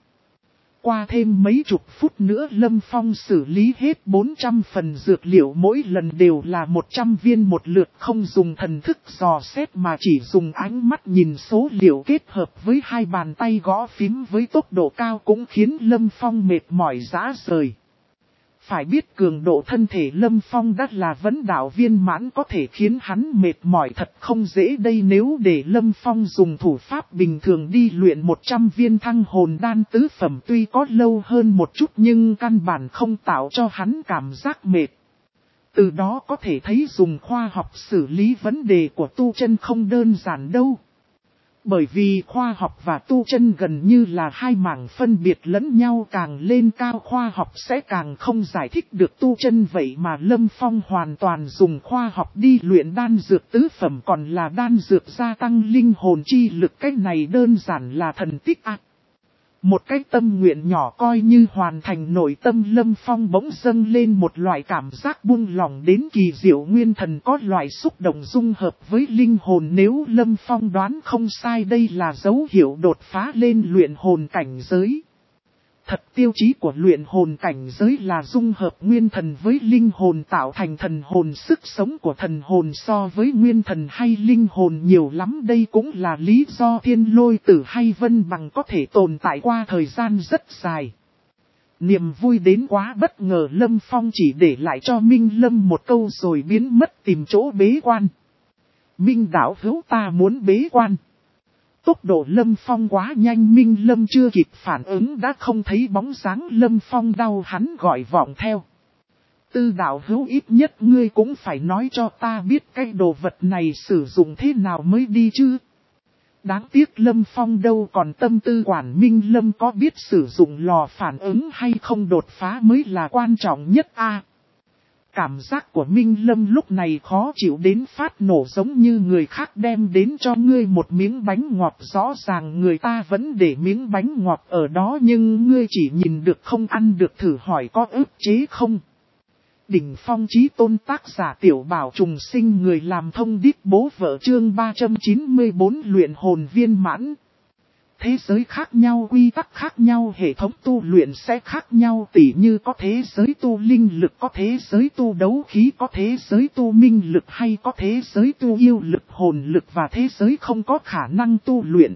Speaker 1: Qua thêm mấy chục phút nữa Lâm Phong xử lý hết bốn trăm phần dược liệu, mỗi lần đều là một trăm viên một lượt, không dùng thần thức dò xét mà chỉ dùng ánh mắt nhìn số liệu kết hợp với hai bàn tay gõ phím với tốc độ cao cũng khiến Lâm Phong mệt mỏi rã rời. Phải biết cường độ thân thể Lâm Phong đã là vấn đạo viên mãn có thể khiến hắn mệt mỏi thật không dễ đây, nếu để Lâm Phong dùng thủ pháp bình thường đi luyện một trăm viên thăng hồn đan tứ phẩm tuy có lâu hơn một chút nhưng căn bản không tạo cho hắn cảm giác mệt. Từ đó có thể thấy dùng khoa học xử lý vấn đề của tu chân không đơn giản đâu. Bởi vì khoa học và tu chân gần như là hai mảng phân biệt lẫn nhau, càng lên cao khoa học sẽ càng không giải thích được tu chân, vậy mà Lâm Phong hoàn toàn dùng khoa học đi luyện đan dược tứ phẩm, còn là đan dược gia tăng linh hồn chi lực, cái này đơn giản là thần tích ạ. Một cái tâm nguyện nhỏ coi như hoàn thành, nội tâm Lâm Phong bỗng dâng lên một loại cảm giác buông lỏng đến kỳ diệu, nguyên thần có loại xúc động dung hợp với linh hồn. Nếu Lâm Phong đoán không sai, đây là dấu hiệu đột phá lên luyện hồn cảnh giới. Thật tiêu chí của luyện hồn cảnh giới là dung hợp nguyên thần với linh hồn tạo thành thần hồn, sức sống của thần hồn so với nguyên thần hay linh hồn nhiều lắm, đây cũng là lý do Thiên Lôi Tử hay Vân Bằng có thể tồn tại qua thời gian rất dài. Niềm vui đến quá bất ngờ, Lâm Phong chỉ để lại cho Minh Lâm một câu rồi biến mất tìm chỗ bế quan. Minh đạo hữu, ta muốn bế quan. Tốc độ Lâm Phong quá nhanh, Minh Lâm chưa kịp phản ứng đã không thấy bóng dáng Lâm Phong, đau hắn gọi vọng theo. Tư đạo hữu, ít nhất ngươi cũng phải nói cho ta biết cái đồ vật này sử dụng thế nào mới đi chứ. Đáng tiếc Lâm Phong đâu còn tâm tư quản Minh Lâm có biết sử dụng lò phản ứng hay không, đột phá mới là quan trọng nhất a. Cảm giác của Minh Lâm lúc này khó chịu đến phát nổ, giống như người khác đem đến cho ngươi một miếng bánh ngọt, rõ ràng người ta vẫn để miếng bánh ngọt ở đó nhưng ngươi chỉ nhìn được không ăn được, thử hỏi có ức chế không? Đỉnh phong chí tôn, tác giả Tiểu Bảo Trùng Sinh, người làm thông điệp bố vợ, chương ba trăm chín mươi bốn luyện hồn viên mãn. Thế giới khác nhau, quy tắc khác nhau, hệ thống tu luyện sẽ khác nhau, tỉ như có thế giới tu linh lực, có thế giới tu đấu khí, có thế giới tu minh lực hay có thế giới tu yêu lực, hồn lực và thế giới không có khả năng tu luyện.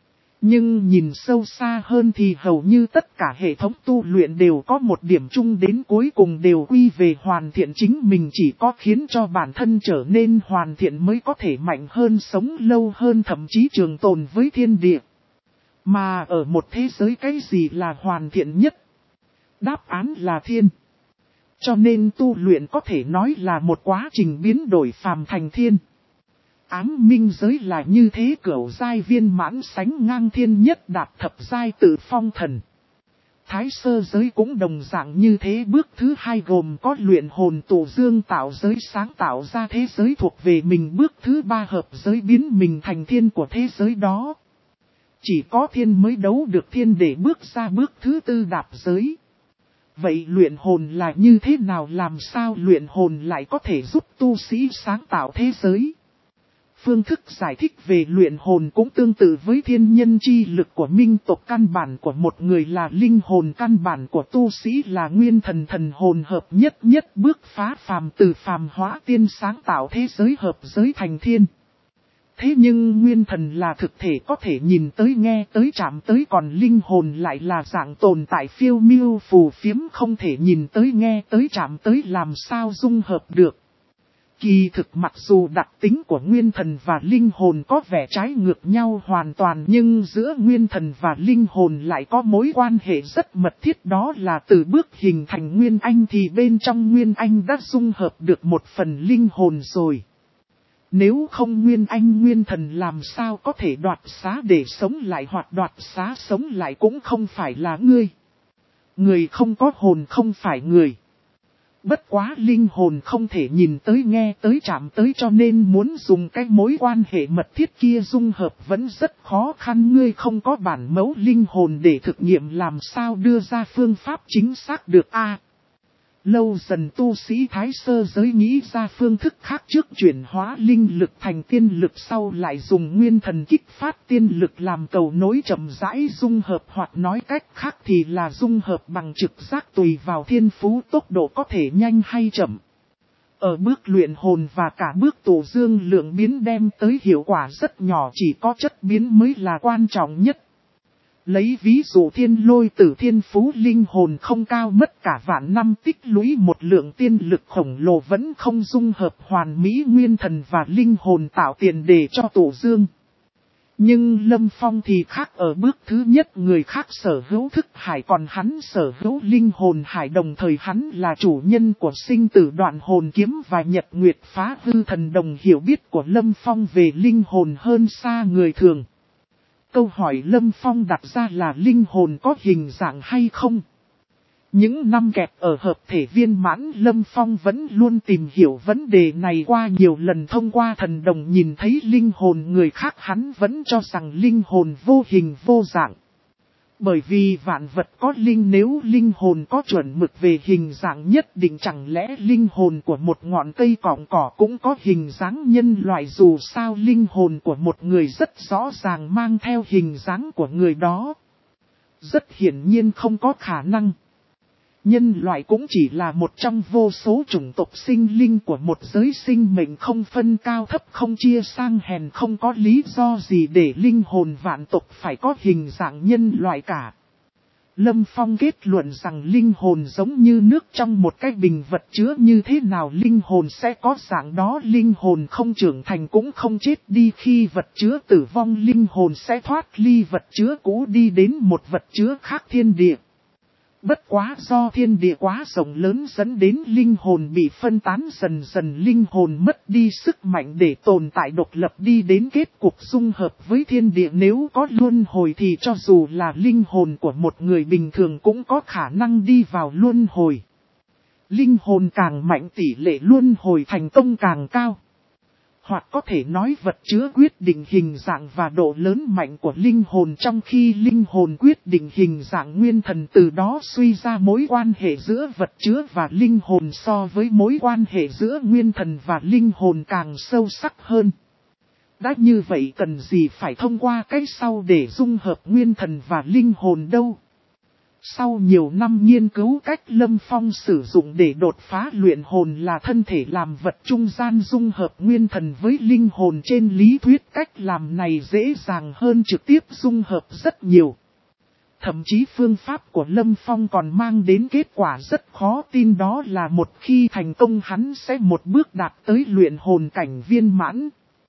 Speaker 1: Nhưng nhìn sâu xa hơn thì hầu như tất cả hệ thống tu luyện đều có một điểm chung, đến cuối cùng đều quy về hoàn thiện chính mình, chỉ có khiến cho bản thân trở nên hoàn thiện mới có thể mạnh hơn, sống lâu hơn, thậm chí trường tồn với thiên địa. Mà ở một thế giới cái gì là hoàn thiện nhất? Đáp án là thiên. Cho nên tu luyện có thể nói là một quá trình biến đổi phàm thành thiên. Ám minh giới là như thế, cửu giai viên mãn sánh ngang thiên nhất đạt thập giai tự phong thần. Thái sơ giới cũng đồng dạng như thế, bước thứ hai gồm có luyện hồn tụ dương tạo giới, sáng tạo ra thế giới thuộc về mình, bước thứ ba hợp giới biến mình thành thiên của thế giới đó. Chỉ có thiên mới đấu được thiên để bước ra bước thứ tư đạp giới. Vậy luyện hồn là như thế nào, làm sao luyện hồn lại có thể giúp tu sĩ sáng tạo thế giới? Phương thức giải thích về luyện hồn cũng tương tự với thiên nhân chi lực của minh tộc, căn bản của một người là linh hồn, căn bản của tu sĩ là nguyên thần, thần hồn hợp nhất, nhất bước phá phàm, từ phàm hóa tiên, sáng tạo thế giới, hợp giới thành thiên. Thế nhưng nguyên thần là thực thể có thể nhìn tới, nghe tới, chạm tới, còn linh hồn lại là dạng tồn tại phiêu miêu phù phiếm, không thể nhìn tới, nghe tới, chạm tới, làm sao dung hợp được. Kỳ thực mặc dù đặc tính của nguyên thần và linh hồn có vẻ trái ngược nhau hoàn toàn, nhưng giữa nguyên thần và linh hồn lại có mối quan hệ rất mật thiết, đó là từ bước hình thành nguyên anh thì bên trong nguyên anh đã dung hợp được một phần linh hồn rồi. Nếu không nguyên anh nguyên thần làm sao có thể đoạt xá để sống lại, hoặc đoạt xá sống lại cũng không phải là ngươi. Người không có hồn không phải người. Bất quá linh hồn không thể nhìn tới, nghe tới, chạm tới, cho nên muốn dùng cái mối quan hệ mật thiết kia dung hợp vẫn rất khó khăn. Ngươi không có bản mẫu linh hồn để thực nghiệm, làm sao đưa ra phương pháp chính xác được a? Lâu dần tu sĩ Thái sơ giới nghĩ ra phương thức khác, trước chuyển hóa linh lực thành tiên lực, sau lại dùng nguyên thần kích phát tiên lực làm cầu nối, chậm rãi dung hợp, hoặc nói cách khác thì là dung hợp bằng trực giác, tùy vào thiên phú tốc độ có thể nhanh hay chậm. Ở bước luyện hồn và cả bước tụ dương lượng biến đem tới hiệu quả rất nhỏ, chỉ có chất biến mới là quan trọng nhất. Lấy ví dụ thiên lôi tử thiên phú linh hồn không cao mất cả vạn năm tích lũy một lượng tiên lực khổng lồ vẫn không dung hợp hoàn mỹ nguyên thần và linh hồn tạo tiền đề cho tổ dương. Nhưng Lâm Phong thì khác ở bước thứ nhất, người khác sở hữu thức hải còn hắn sở hữu linh hồn hải, đồng thời hắn là chủ nhân của sinh tử đoạn hồn kiếm và nhật nguyệt phá hư thần đồng. Hiểu biết của Lâm Phong về linh hồn hơn xa người thường. Câu hỏi Lâm Phong đặt ra là linh hồn có hình dạng hay không? Những năm kẹp ở hợp thể viên mãn, Lâm Phong vẫn luôn tìm hiểu vấn đề này qua nhiều lần. Thông qua thần đồng nhìn thấy linh hồn người khác, hắn vẫn cho rằng linh hồn vô hình vô dạng. Bởi vì vạn vật có linh, nếu linh hồn có chuẩn mực về hình dạng nhất định, chẳng lẽ linh hồn của một ngọn cây cọng cỏ cũng có hình dáng nhân loại? Dù sao linh hồn của một người rất rõ ràng mang theo hình dáng của người đó. Rất hiển nhiên không có khả năng. Nhân loại cũng chỉ là một trong vô số chủng tộc sinh linh của một giới sinh mệnh, không phân cao thấp, không chia sang hèn, không có lý do gì để linh hồn vạn tộc phải có hình dạng nhân loại cả. Lâm Phong kết luận rằng linh hồn giống như nước trong một cái bình, vật chứa như thế nào linh hồn sẽ có dạng đó. Linh hồn không trưởng thành cũng không chết đi, khi vật chứa tử vong linh hồn sẽ thoát ly vật chứa cũ đi đến một vật chứa khác thiên địa. Bất quá do thiên địa quá rộng lớn dẫn đến linh hồn bị phân tán dần dần, linh hồn mất đi sức mạnh để tồn tại độc lập, đi đến kết cục dung hợp với thiên địa. Nếu có luân hồi thì cho dù là linh hồn của một người bình thường cũng có khả năng đi vào luân hồi. Linh hồn càng mạnh tỷ lệ luân hồi thành công càng cao. Hoặc có thể nói vật chứa quyết định hình dạng và độ lớn mạnh của linh hồn, trong khi linh hồn quyết định hình dạng nguyên thần, từ đó suy ra mối quan hệ giữa vật chứa và linh hồn so với mối quan hệ giữa nguyên thần và linh hồn càng sâu sắc hơn. Đã như vậy cần gì phải thông qua cái sau để dung hợp nguyên thần và linh hồn đâu. Sau nhiều năm nghiên cứu, cách Lâm Phong sử dụng để đột phá luyện hồn là thân thể làm vật trung gian dung hợp nguyên thần với linh hồn. Trên lý thuyết cách làm này dễ dàng hơn trực tiếp dung hợp rất nhiều. Thậm chí phương pháp của Lâm Phong còn mang đến kết quả rất khó tin, đó là một khi thành công hắn sẽ một bước đạt tới luyện hồn cảnh viên mãn.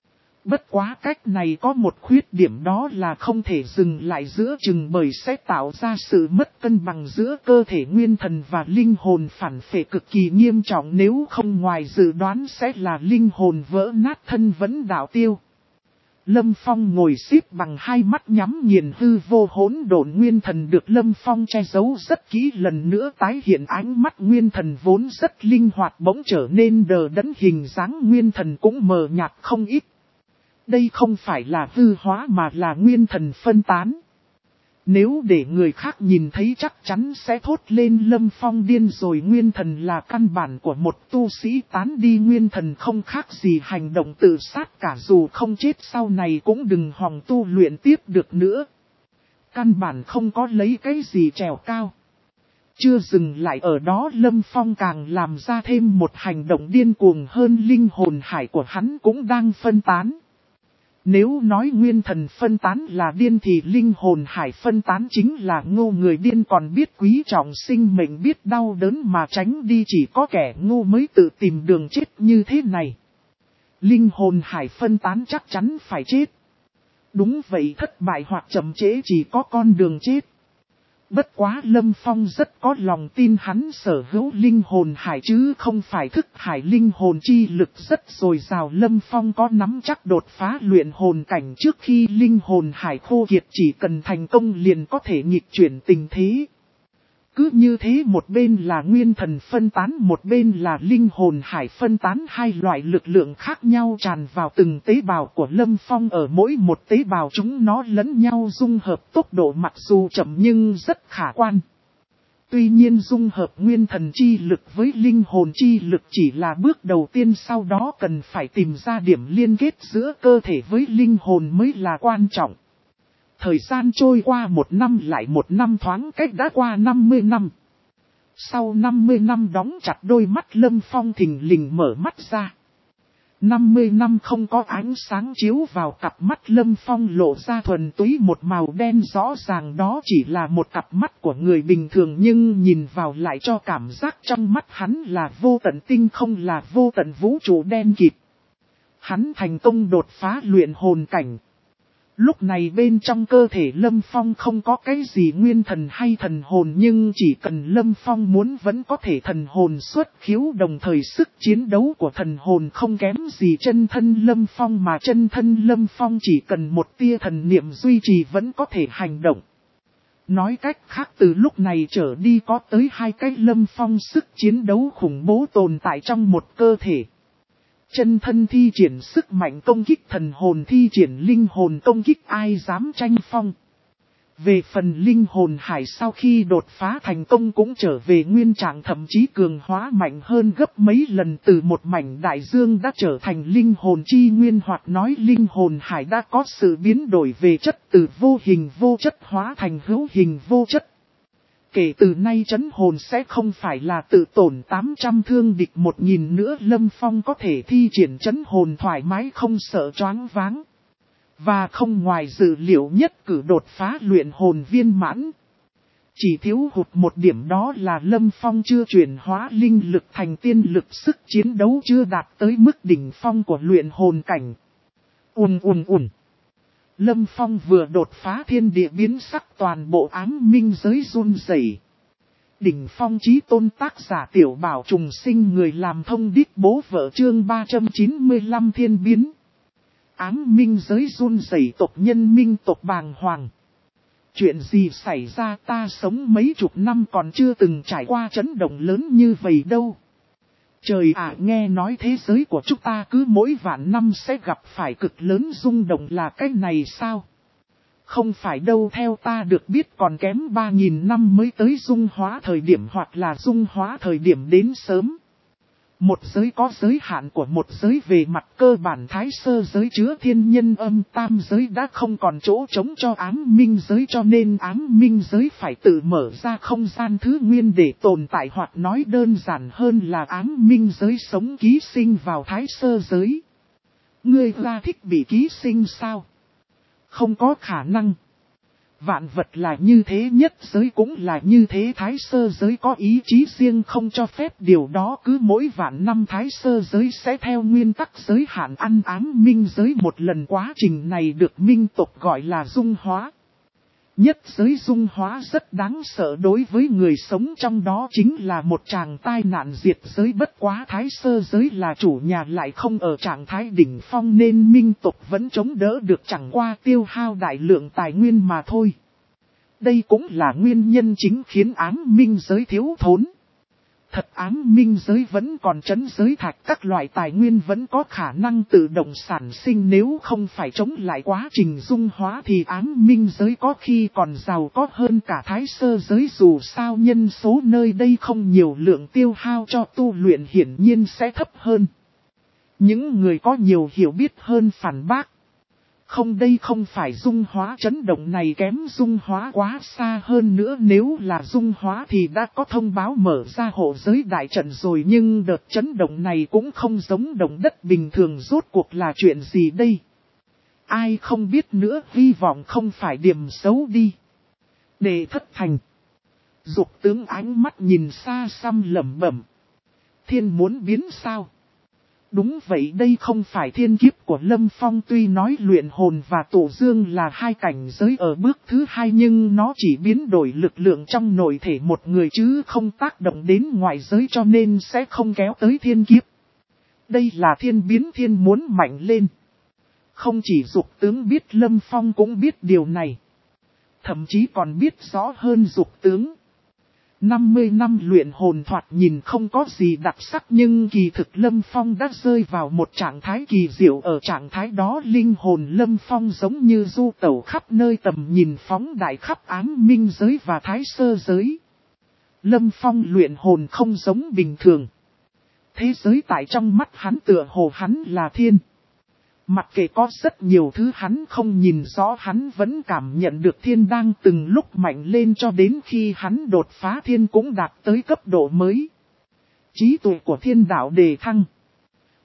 Speaker 1: Bất quá cách này có một khuyết điểm, đó là không thể dừng lại giữa chừng, bởi sẽ tạo ra sự mất cân bằng giữa cơ thể nguyên thần và linh hồn, phản phệ cực kỳ nghiêm trọng, nếu không ngoài dự đoán sẽ là linh hồn vỡ nát, thân vẫn đạo tiêu. Lâm Phong ngồi xếp bằng, hai mắt nhắm nghiền, hư vô hỗn độn nguyên thần được Lâm Phong che giấu rất kỹ lần nữa tái hiện, ánh mắt nguyên thần vốn rất linh hoạt bỗng trở nên đờ đẫn, hình dáng nguyên thần cũng mờ nhạt không ít. Đây không phải là hư hóa mà là nguyên thần phân tán. Nếu để người khác nhìn thấy chắc chắn sẽ thốt lên Lâm Phong điên rồi. Nguyên thần là căn bản của một tu sĩ, tán đi nguyên thần không khác gì hành động tự sát cả, dù không chết sau này cũng đừng hòng tu luyện tiếp được nữa. Căn bản không có lấy cái gì trèo cao. Chưa dừng lại ở đó, Lâm Phong càng làm ra thêm một hành động điên cuồng hơn, linh hồn hải của hắn cũng đang phân tán. Nếu nói nguyên thần phân tán là điên thì linh hồn hải phân tán chính là ngu. Người điên còn biết quý trọng sinh mệnh, biết đau đớn mà tránh đi, chỉ có kẻ ngu mới tự tìm đường chết như thế này. Linh hồn hải phân tán chắc chắn phải chết. Đúng vậy, thất bại hoặc chậm trễ chỉ có con đường chết. Bất quá Lâm Phong rất có lòng tin hắn sở hữu linh hồn hải chứ không phải thức hải, linh hồn chi lực rất dồi dào. Lâm Phong có nắm chắc đột phá luyện hồn cảnh trước khi linh hồn hải khô kiệt, chỉ cần thành công liền có thể nghịch chuyển tình thế. Cứ như thế, một bên là nguyên thần phân tán, một bên là linh hồn hải phân tán, hai loại lực lượng khác nhau tràn vào từng tế bào của Lâm Phong. Ở mỗi một tế bào chúng nó lẫn nhau dung hợp, tốc độ mặc dù chậm nhưng rất khả quan. Tuy nhiên dung hợp nguyên thần chi lực với linh hồn chi lực chỉ là bước đầu tiên, sau đó cần phải tìm ra điểm liên kết giữa cơ thể với linh hồn mới là quan trọng. Thời gian trôi qua một năm lại một năm, thoáng cách đã qua năm mươi năm. Sau năm mươi năm đóng chặt đôi mắt, Lâm Phong thình lình mở mắt ra. năm mươi năm không có ánh sáng chiếu vào cặp mắt Lâm Phong lộ ra thuần túy một màu đen, rõ ràng đó chỉ là một cặp mắt của người bình thường nhưng nhìn vào lại cho cảm giác trong mắt hắn là vô tận tinh không, là vô tận vũ trụ đen kịt. Hắn thành công đột phá luyện hồn cảnh. Lúc này bên trong cơ thể Lâm Phong không có cái gì nguyên thần hay thần hồn, nhưng chỉ cần Lâm Phong muốn vẫn có thể thần hồn xuất khiếu, đồng thời sức chiến đấu của thần hồn không kém gì chân thân Lâm Phong, mà chân thân Lâm Phong chỉ cần một tia thần niệm duy trì vẫn có thể hành động. Nói cách khác, từ lúc này trở đi có tới hai cái Lâm Phong sức chiến đấu khủng bố tồn tại trong một cơ thể. Chân thân thi triển sức mạnh công kích, thần hồn thi triển linh hồn công kích, ai dám tranh phong. Về phần linh hồn hải sau khi đột phá thành công cũng trở về nguyên trạng, thậm chí cường hóa mạnh hơn gấp mấy lần, từ một mảnh đại dương đã trở thành linh hồn chi nguyên, hoặc nói linh hồn hải đã có sự biến đổi về chất, từ vô hình vô chất hóa thành hữu hình vô chất. Kể từ nay trấn hồn sẽ không phải là tự tổn tám trăm thương địch một nghìn nữa, Lâm Phong có thể thi triển trấn hồn thoải mái không sợ choáng váng. Và không ngoài dự liệu nhất cử đột phá luyện hồn viên mãn. Chỉ thiếu hụt một điểm, đó là Lâm Phong chưa chuyển hóa linh lực thành tiên lực, sức chiến đấu chưa đạt tới mức đỉnh phong của luyện hồn cảnh. Ùn ùn ùn. Lâm Phong vừa đột phá, thiên địa biến sắc, toàn bộ ám minh giới run rẩy. Đỉnh phong chí tôn, tác giả Tiểu Bảo Trùng Sinh, người làm thông điệp bố vợ, chương ba trăm chín mươi lăm thiên biến. Ám minh giới run rẩy, tộc nhân minh tộc bàng hoàng. Chuyện gì xảy ra, ta sống mấy chục năm còn chưa từng trải qua chấn động lớn như vậy đâu. Trời ạ, nghe nói thế giới của chúng ta cứ mỗi vạn năm sẽ gặp phải cực lớn rung động là cái này sao? Không phải đâu, theo ta được biết còn kém ba nghìn năm mới tới dung hóa thời điểm, hoặc là dung hóa thời điểm đến sớm. Một giới có giới hạn của một giới, về mặt cơ bản thái sơ giới chứa thiên nhân âm tam giới đã không còn chỗ trống cho ám minh giới, cho nên ám minh giới phải tự mở ra không gian thứ nguyên để tồn tại, hoặc nói đơn giản hơn là ám minh giới sống ký sinh vào thái sơ giới. Ngươi ra thích bị ký sinh sao? Không có khả năng. Vạn vật là như thế, nhất giới cũng là như thế, thái sơ giới có ý chí riêng không cho phép điều đó, cứ mỗi vạn năm thái sơ giới sẽ theo nguyên tắc giới hạn ăn ám minh giới một lần, quá trình này được minh tộc gọi là dung hóa. Nhất giới dung hóa rất đáng sợ, đối với người sống trong đó chính là một tràng tai nạn diệt giới, bất quá thái sơ giới là chủ nhà lại không ở trạng thái đỉnh phong nên minh tộc vẫn chống đỡ được, chẳng qua tiêu hao đại lượng tài nguyên mà thôi. Đây cũng là nguyên nhân chính khiến ám minh giới thiếu thốn. Thật ám minh giới vẫn còn trấn giới thạch, các loại tài nguyên vẫn có khả năng tự động sản sinh, nếu không phải chống lại quá trình dung hóa thì ám minh giới có khi còn giàu có hơn cả thái sơ giới, dù sao nhân số nơi đây không nhiều, lượng tiêu hao cho tu luyện hiển nhiên sẽ thấp hơn. Những người có nhiều hiểu biết hơn phản bác. Không, đây không phải dung hóa, chấn động này kém dung hóa quá xa, hơn nữa nếu là dung hóa thì đã có thông báo mở ra hộ giới đại trận rồi, nhưng đợt chấn động này cũng không giống động đất bình thường, rốt cuộc là chuyện gì đây? Ai không biết nữa, hy vọng không phải điểm xấu đi. Đệ thất thành. Dục tướng ánh mắt nhìn xa xăm lẩm bẩm. Thiên muốn biến sao? Đúng vậy, đây không phải thiên kiếp của Lâm Phong, tuy nói luyện hồn và tổ dương là hai cảnh giới ở bước thứ hai, nhưng nó chỉ biến đổi lực lượng trong nội thể một người chứ không tác động đến ngoại giới, cho nên sẽ không kéo tới thiên kiếp. Đây là thiên biến, thiên muốn mạnh lên. Không chỉ dục tướng biết, Lâm Phong cũng biết điều này. Thậm chí còn biết rõ hơn dục tướng. năm mươi năm luyện hồn thoạt nhìn không có gì đặc sắc, nhưng kỳ thực Lâm Phong đã rơi vào một trạng thái kỳ diệu, ở trạng thái đó linh hồn Lâm Phong giống như du tẩu khắp nơi, tầm nhìn phóng đại khắp ám minh giới và thái sơ giới. Lâm Phong luyện hồn không giống bình thường. Thế giới tại trong mắt hắn tựa hồ hắn là thiên. Mặc kệ có rất nhiều thứ hắn không nhìn rõ, hắn vẫn cảm nhận được thiên đang từng lúc mạnh lên, cho đến khi hắn đột phá thiên cũng đạt tới cấp độ mới. Trí tuệ của thiên đạo đề thăng.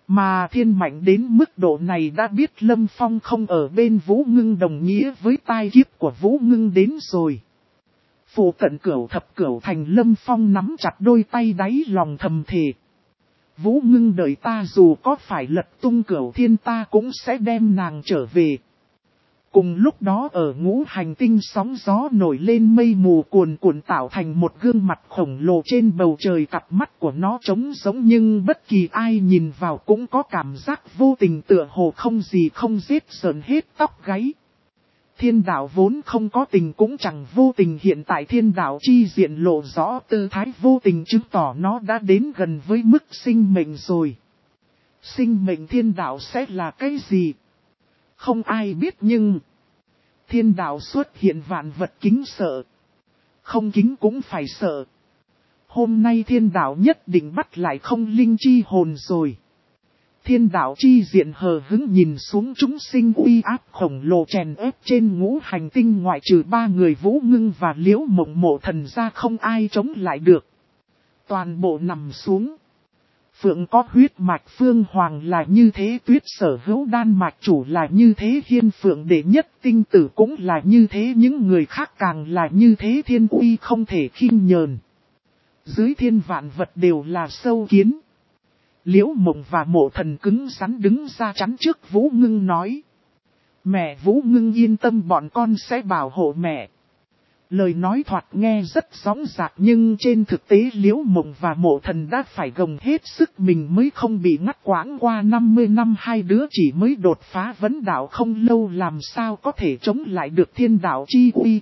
Speaker 1: Mà Thiên Mạnh đến mức độ này đã biết Lâm Phong không ở bên Vũ Ngưng đồng nghĩa với tai kiếp của Vũ Ngưng đến rồi. Phụ cận cửu thập cửu thành Lâm Phong nắm chặt đôi tay đáy lòng thầm thề. Vũ Ngưng đợi ta dù có phải lật tung cửu thiên ta cũng sẽ đem nàng trở về. Cùng lúc đó ở ngũ hành tinh sóng gió nổi lên mây mù cuồn cuộn tạo thành một gương mặt khổng lồ trên bầu trời, cặp mắt của nó trống giống nhưng bất kỳ ai nhìn vào cũng có cảm giác vô tình tựa hồ không gì không giết sờn hết tóc gáy. Thiên đạo vốn không có tình cũng chẳng vô tình, hiện tại thiên đạo chi diện lộ rõ tư thái vô tình chứng tỏ nó đã đến gần với mức sinh mệnh rồi. Sinh mệnh thiên đạo sẽ là cái gì? Không ai biết nhưng thiên đạo xuất hiện vạn vật kính sợ. Không kính cũng phải sợ. Hôm nay thiên đạo nhất định bắt lại không linh chi hồn rồi. Thiên đạo chi diện hờ hững nhìn xuống chúng sinh uy áp khổng lồ chèn ép trên ngũ hành tinh, ngoại trừ ba người Vũ Ngưng và Liễu Mộng Mộ Thần ra không ai chống lại được. Toàn bộ nằm xuống. Phượng có huyết mạch Phương Hoàng là như thế, Tuyết Sở hữu đan mạch chủ là như thế, Hiên Phượng đệ nhất tinh tử cũng là như thế, những người khác càng là như thế, thiên uy không thể khinh nhờn. Dưới thiên vạn vật đều là sâu kiến. Liễu Mộng và Mộ Thần cứng rắn đứng ra chắn trước Vũ Ngưng nói. Mẹ Vũ Ngưng yên tâm, bọn con sẽ bảo hộ mẹ. Lời nói thoạt nghe rất dõng dạc nhưng trên thực tế Liễu Mộng và Mộ Thần đã phải gồng hết sức mình mới không bị ngắt quãng. Qua năm mươi năm hai đứa chỉ mới đột phá vấn đạo không lâu, làm sao có thể chống lại được thiên đạo chi uy.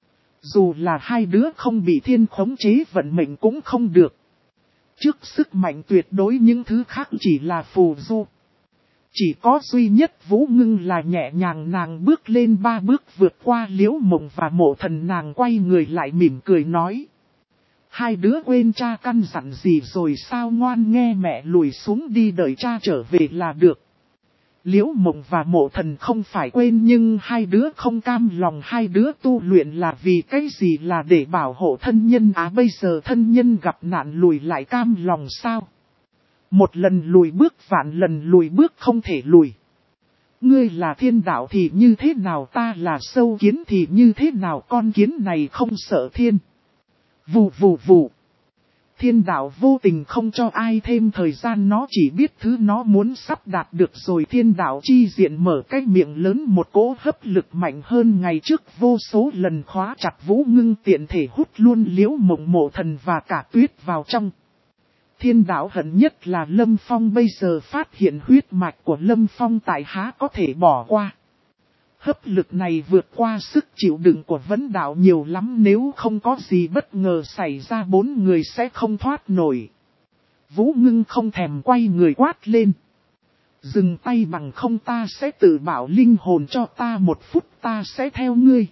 Speaker 1: Dù là hai đứa không bị thiên khống chế vận mệnh cũng không được. Trước sức mạnh tuyệt đối những thứ khác chỉ là phù du. Chỉ có duy nhất Vũ Ngưng là nhẹ nhàng, nàng bước lên ba bước vượt qua Liễu Mộng và Mộ Thần, nàng quay người lại mỉm cười nói. Hai đứa quên cha căn dặn gì rồi sao, ngoan nghe mẹ, lùi xuống đi đợi cha trở về là được. Liễu Mộng và Mộ Thần không phải quên nhưng hai đứa không cam lòng, hai đứa tu luyện là vì cái gì, là để bảo hộ thân nhân à, bây giờ thân nhân gặp nạn lùi lại cam lòng sao? Một lần lùi bước vạn lần lùi bước không thể lùi. Ngươi là thiên đạo thì như thế nào, ta là sâu kiến thì như thế nào, con kiến này không sợ thiên. Vù vù vù. Thiên đạo vô tình không cho ai thêm thời gian, nó chỉ biết thứ nó muốn sắp đạt được rồi. Thiên đạo chi diện mở cái miệng lớn, một cỗ hấp lực mạnh hơn ngày trước vô số lần khóa chặt Vũ Ngưng, tiện thể hút luôn Liễu Mộng, Mộ Thần và cả Tuyết vào trong. Thiên đạo hận nhất là Lâm Phong, bây giờ phát hiện huyết mạch của Lâm Phong tại há có thể bỏ qua. Hấp lực này vượt qua sức chịu đựng của vấn đạo nhiều lắm, nếu không có gì bất ngờ xảy ra bốn người sẽ không thoát nổi. Vũ Ngưng không thèm quay người quát lên. Dừng tay bằng không, ta sẽ tự bảo linh hồn cho ta một phút, ta sẽ theo ngươi.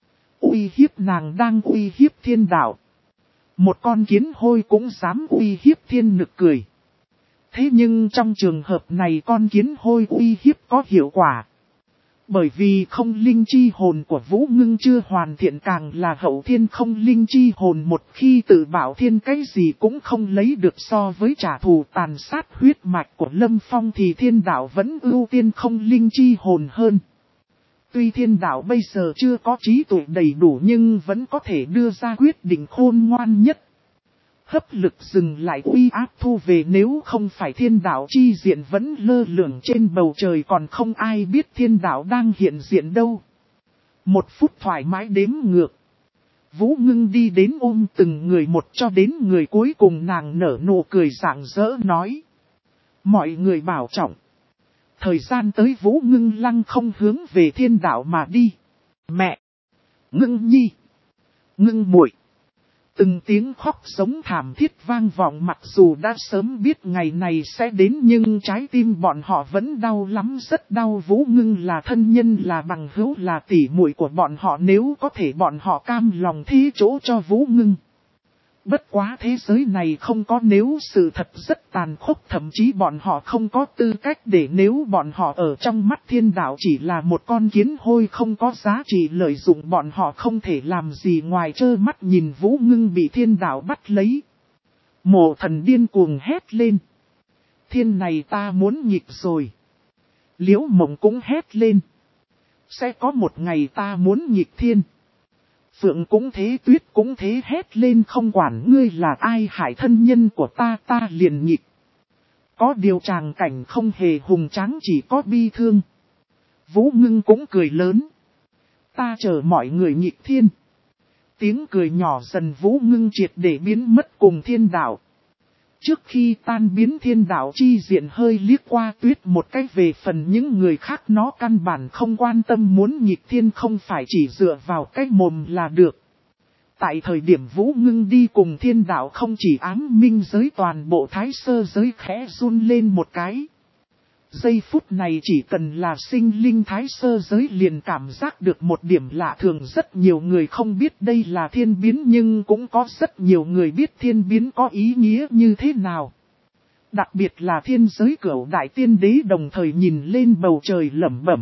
Speaker 1: Uy hiếp, nàng đang uy hiếp thiên đạo. Một con kiến hôi cũng dám uy hiếp thiên nực cười. Thế nhưng trong trường hợp này con kiến hôi uy hiếp có hiệu quả. Bởi vì không linh chi hồn của Vũ Ngưng chưa hoàn thiện, càng là hậu thiên không linh chi hồn, một khi tự bảo thiên cái gì cũng không lấy được. So với trả thù tàn sát huyết mạch của Lâm Phong thì thiên đạo vẫn ưu tiên không linh chi hồn hơn. Tuy thiên đạo bây giờ chưa có trí tuệ đầy đủ nhưng vẫn có thể đưa ra quyết định khôn ngoan nhất. Hấp lực dừng lại, uy áp thu về, nếu không phải thiên đạo chi diện vẫn lơ lửng trên bầu trời còn không ai biết thiên đạo đang hiện diện đâu. Một phút thoải mái đếm ngược. Vũ Ngưng đi đến ôm từng người một cho đến người cuối cùng, nàng nở nụ cười rạng rỡ nói. Mọi người bảo trọng. Thời gian tới Vũ Ngưng lăng không hướng về thiên đạo mà đi. Mẹ! Ngưng nhi! Ngưng muội! Từng tiếng khóc giống thảm thiết vang vọng, mặc dù đã sớm biết ngày này sẽ đến nhưng trái tim bọn họ vẫn đau lắm, rất đau. Vũ Ngưng là thân nhân, là bằng hữu, là tỷ muội của bọn họ, nếu có thể bọn họ cam lòng thí chỗ cho Vũ Ngưng. Bất quá thế giới này không có nếu, sự thật rất tàn khốc, thậm chí bọn họ không có tư cách để, nếu bọn họ ở trong mắt thiên đạo chỉ là một con kiến hôi không có giá trị lợi dụng, bọn họ không thể làm gì ngoài trơ mắt nhìn Vũ Ngưng bị thiên đạo bắt lấy. Mộ Thần điên cuồng hét lên. Thiên này ta muốn nghịch rồi. Liễu Mộng cũng hét lên. Sẽ có một ngày ta muốn nghịch thiên. Phượng cũng thế, Tuyết cũng thế, hét lên không quản ngươi là ai hại thân nhân của ta, ta liền nghịch. Có điều tràng cảnh không hề hùng tráng, chỉ có bi thương. Vũ Ngưng cũng cười lớn. Ta chờ mọi người nghịch thiên. Tiếng cười nhỏ dần Vũ Ngưng triệt để biến mất cùng thiên đạo. Trước khi tan biến, thiên đạo chi diện hơi liếc qua Tuyết một cách, về phần những người khác nó căn bản không quan tâm, muốn nghịch thiên không phải chỉ dựa vào cái mồm là được. Tại thời điểm Vũ Ngưng đi cùng thiên đạo, không chỉ ám minh giới, toàn bộ thái sơ giới khẽ run lên một cái. Giây phút này chỉ cần là sinh linh thái sơ giới liền cảm giác được một điểm lạ thường. Rất nhiều người không biết đây là thiên biến, nhưng cũng có rất nhiều người biết thiên biến có ý nghĩa như thế nào. Đặc biệt là thiên giới cửu đại tiên đế đồng thời nhìn lên bầu trời lẩm bẩm.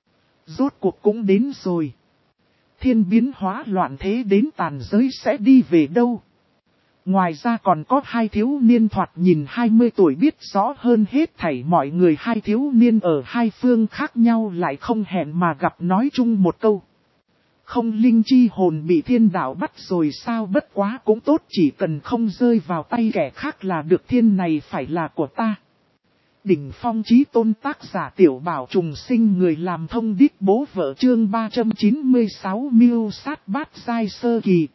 Speaker 1: Rốt cuộc cũng đến rồi. Thiên biến hóa loạn thế đến, tàn giới sẽ đi về đâu? Ngoài ra còn có hai thiếu niên thoạt nhìn hai mươi tuổi biết rõ hơn hết thảy mọi người. Hai thiếu niên ở hai phương khác nhau lại không hẹn mà gặp, nói chung một câu. Không linh chi hồn bị thiên đạo bắt rồi sao? Bất quá cũng tốt, chỉ cần không rơi vào tay kẻ khác là được. Thiên này phải là của ta. Đỉnh phong chí tôn, tác giả Tiểu Bảo Trùng Sinh, người làm thông đích bố vợ, chương ba trăm chín mươi sáu mưu sát bát giai sơ kỳ.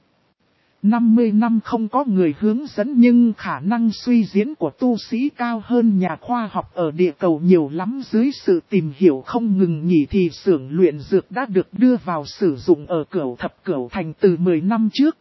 Speaker 1: năm mươi năm không có người hướng dẫn, nhưng khả năng suy diễn của tu sĩ cao hơn nhà khoa học ở địa cầu nhiều lắm. Dưới sự tìm hiểu không ngừng nghỉ thì xưởng luyện dược đã được đưa vào sử dụng ở Cửu Thập Cửu Thành từ mười năm trước.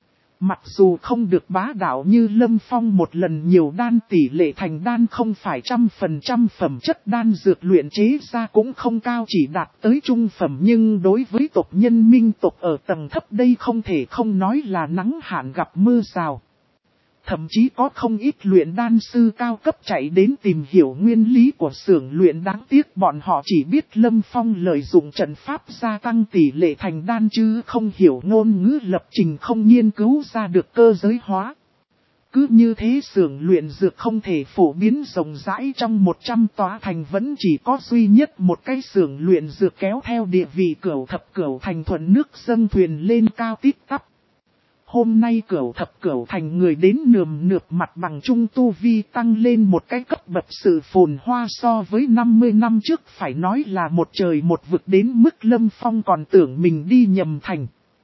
Speaker 1: Mặc dù không được bá đạo như Lâm Phong một lần nhiều đan, tỷ lệ thành đan không phải trăm phần trăm phẩm chất đan dược luyện chế ra cũng không cao, chỉ đạt tới trung phẩm, nhưng đối với tộc nhân minh tộc ở tầng thấp đây không thể không nói là nắng hạn gặp mưa rào. Thậm chí có không ít luyện đan sư cao cấp chạy đến tìm hiểu nguyên lý của xưởng luyện, đáng tiếc bọn họ chỉ biết Lâm Phong lợi dụng trận pháp gia tăng tỷ lệ thành đan chứ không hiểu ngôn ngữ lập trình, không nghiên cứu ra được cơ giới hóa. Cứ như thế xưởng luyện dược không thể phổ biến rộng rãi, trong một trăm tòa thành vẫn chỉ có duy nhất một cái xưởng luyện dược kéo theo địa vị Cửu Thập Cửu Thành thuận nước dâng thuyền lên cao tít tắp. Hôm nay Cửu Thập Cửu Thành người đến nườm nượp, mặt bằng chung tu vi tăng lên một cái cấp bậc, sự phồn hoa so với năm mươi năm trước phải nói là một trời một vực, đến mức Lâm Phong còn tưởng mình đi nhầm thành.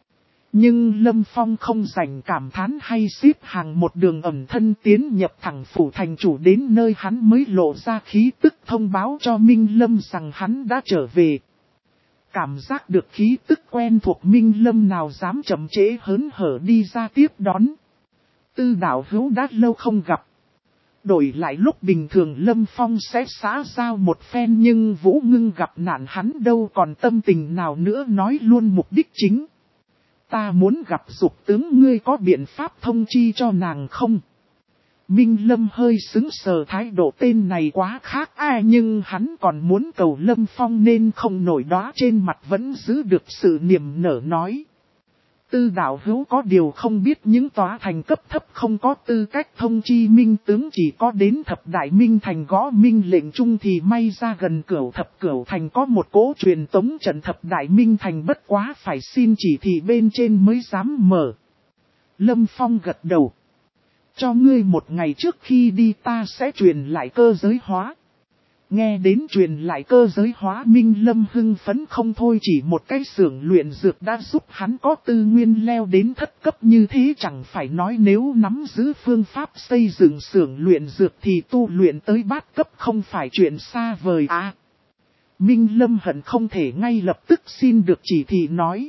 Speaker 1: Nhưng Lâm Phong không rảnh cảm thán hay xếp hàng, một đường ẩn thân tiến nhập thẳng phủ thành chủ, đến nơi hắn mới lộ ra khí tức thông báo cho Minh Lâm rằng hắn đã trở về. Cảm giác được khí tức quen thuộc, Minh Lâm nào dám chậm trễ, hớn hở đi ra tiếp đón. Tư đạo hữu đã lâu không gặp. Đổi lại lúc bình thường Lâm Phong sẽ xã giao một phen, nhưng Vũ Ngưng gặp nạn hắn đâu còn tâm tình nào nữa, nói luôn mục đích chính. Ta muốn gặp Dục tướng, ngươi có biện pháp thông chi cho nàng không? Minh Lâm hơi sững sờ, thái độ tên này quá khác ai, nhưng hắn còn muốn cầu Lâm Phong nên không nổi đó, trên mặt vẫn giữ được sự niềm nở nói. Tư đạo hữu có điều không biết, những tòa thành cấp thấp không có tư cách thông chi minh tướng, chỉ có đến thập đại minh thành gõ minh lệnh chung thì may ra. Gần Cửu Thập Cửu Thành có một cỗ truyền tống trận thập đại minh thành, bất quá phải xin chỉ thị bên trên mới dám mở. Lâm Phong gật đầu. Cho ngươi một ngày trước khi đi ta sẽ truyền lại cơ giới hóa. Nghe đến truyền lại cơ giới hóa, Minh Lâm hưng phấn không thôi, chỉ một cái xưởng luyện dược đã giúp hắn có tư nguyên leo đến thất cấp như thế, chẳng phải nói nếu nắm giữ phương pháp xây dựng xưởng luyện dược thì tu luyện tới bát cấp không phải chuyện xa vời à. Minh Lâm hận không thể ngay lập tức xin được chỉ thị, nói.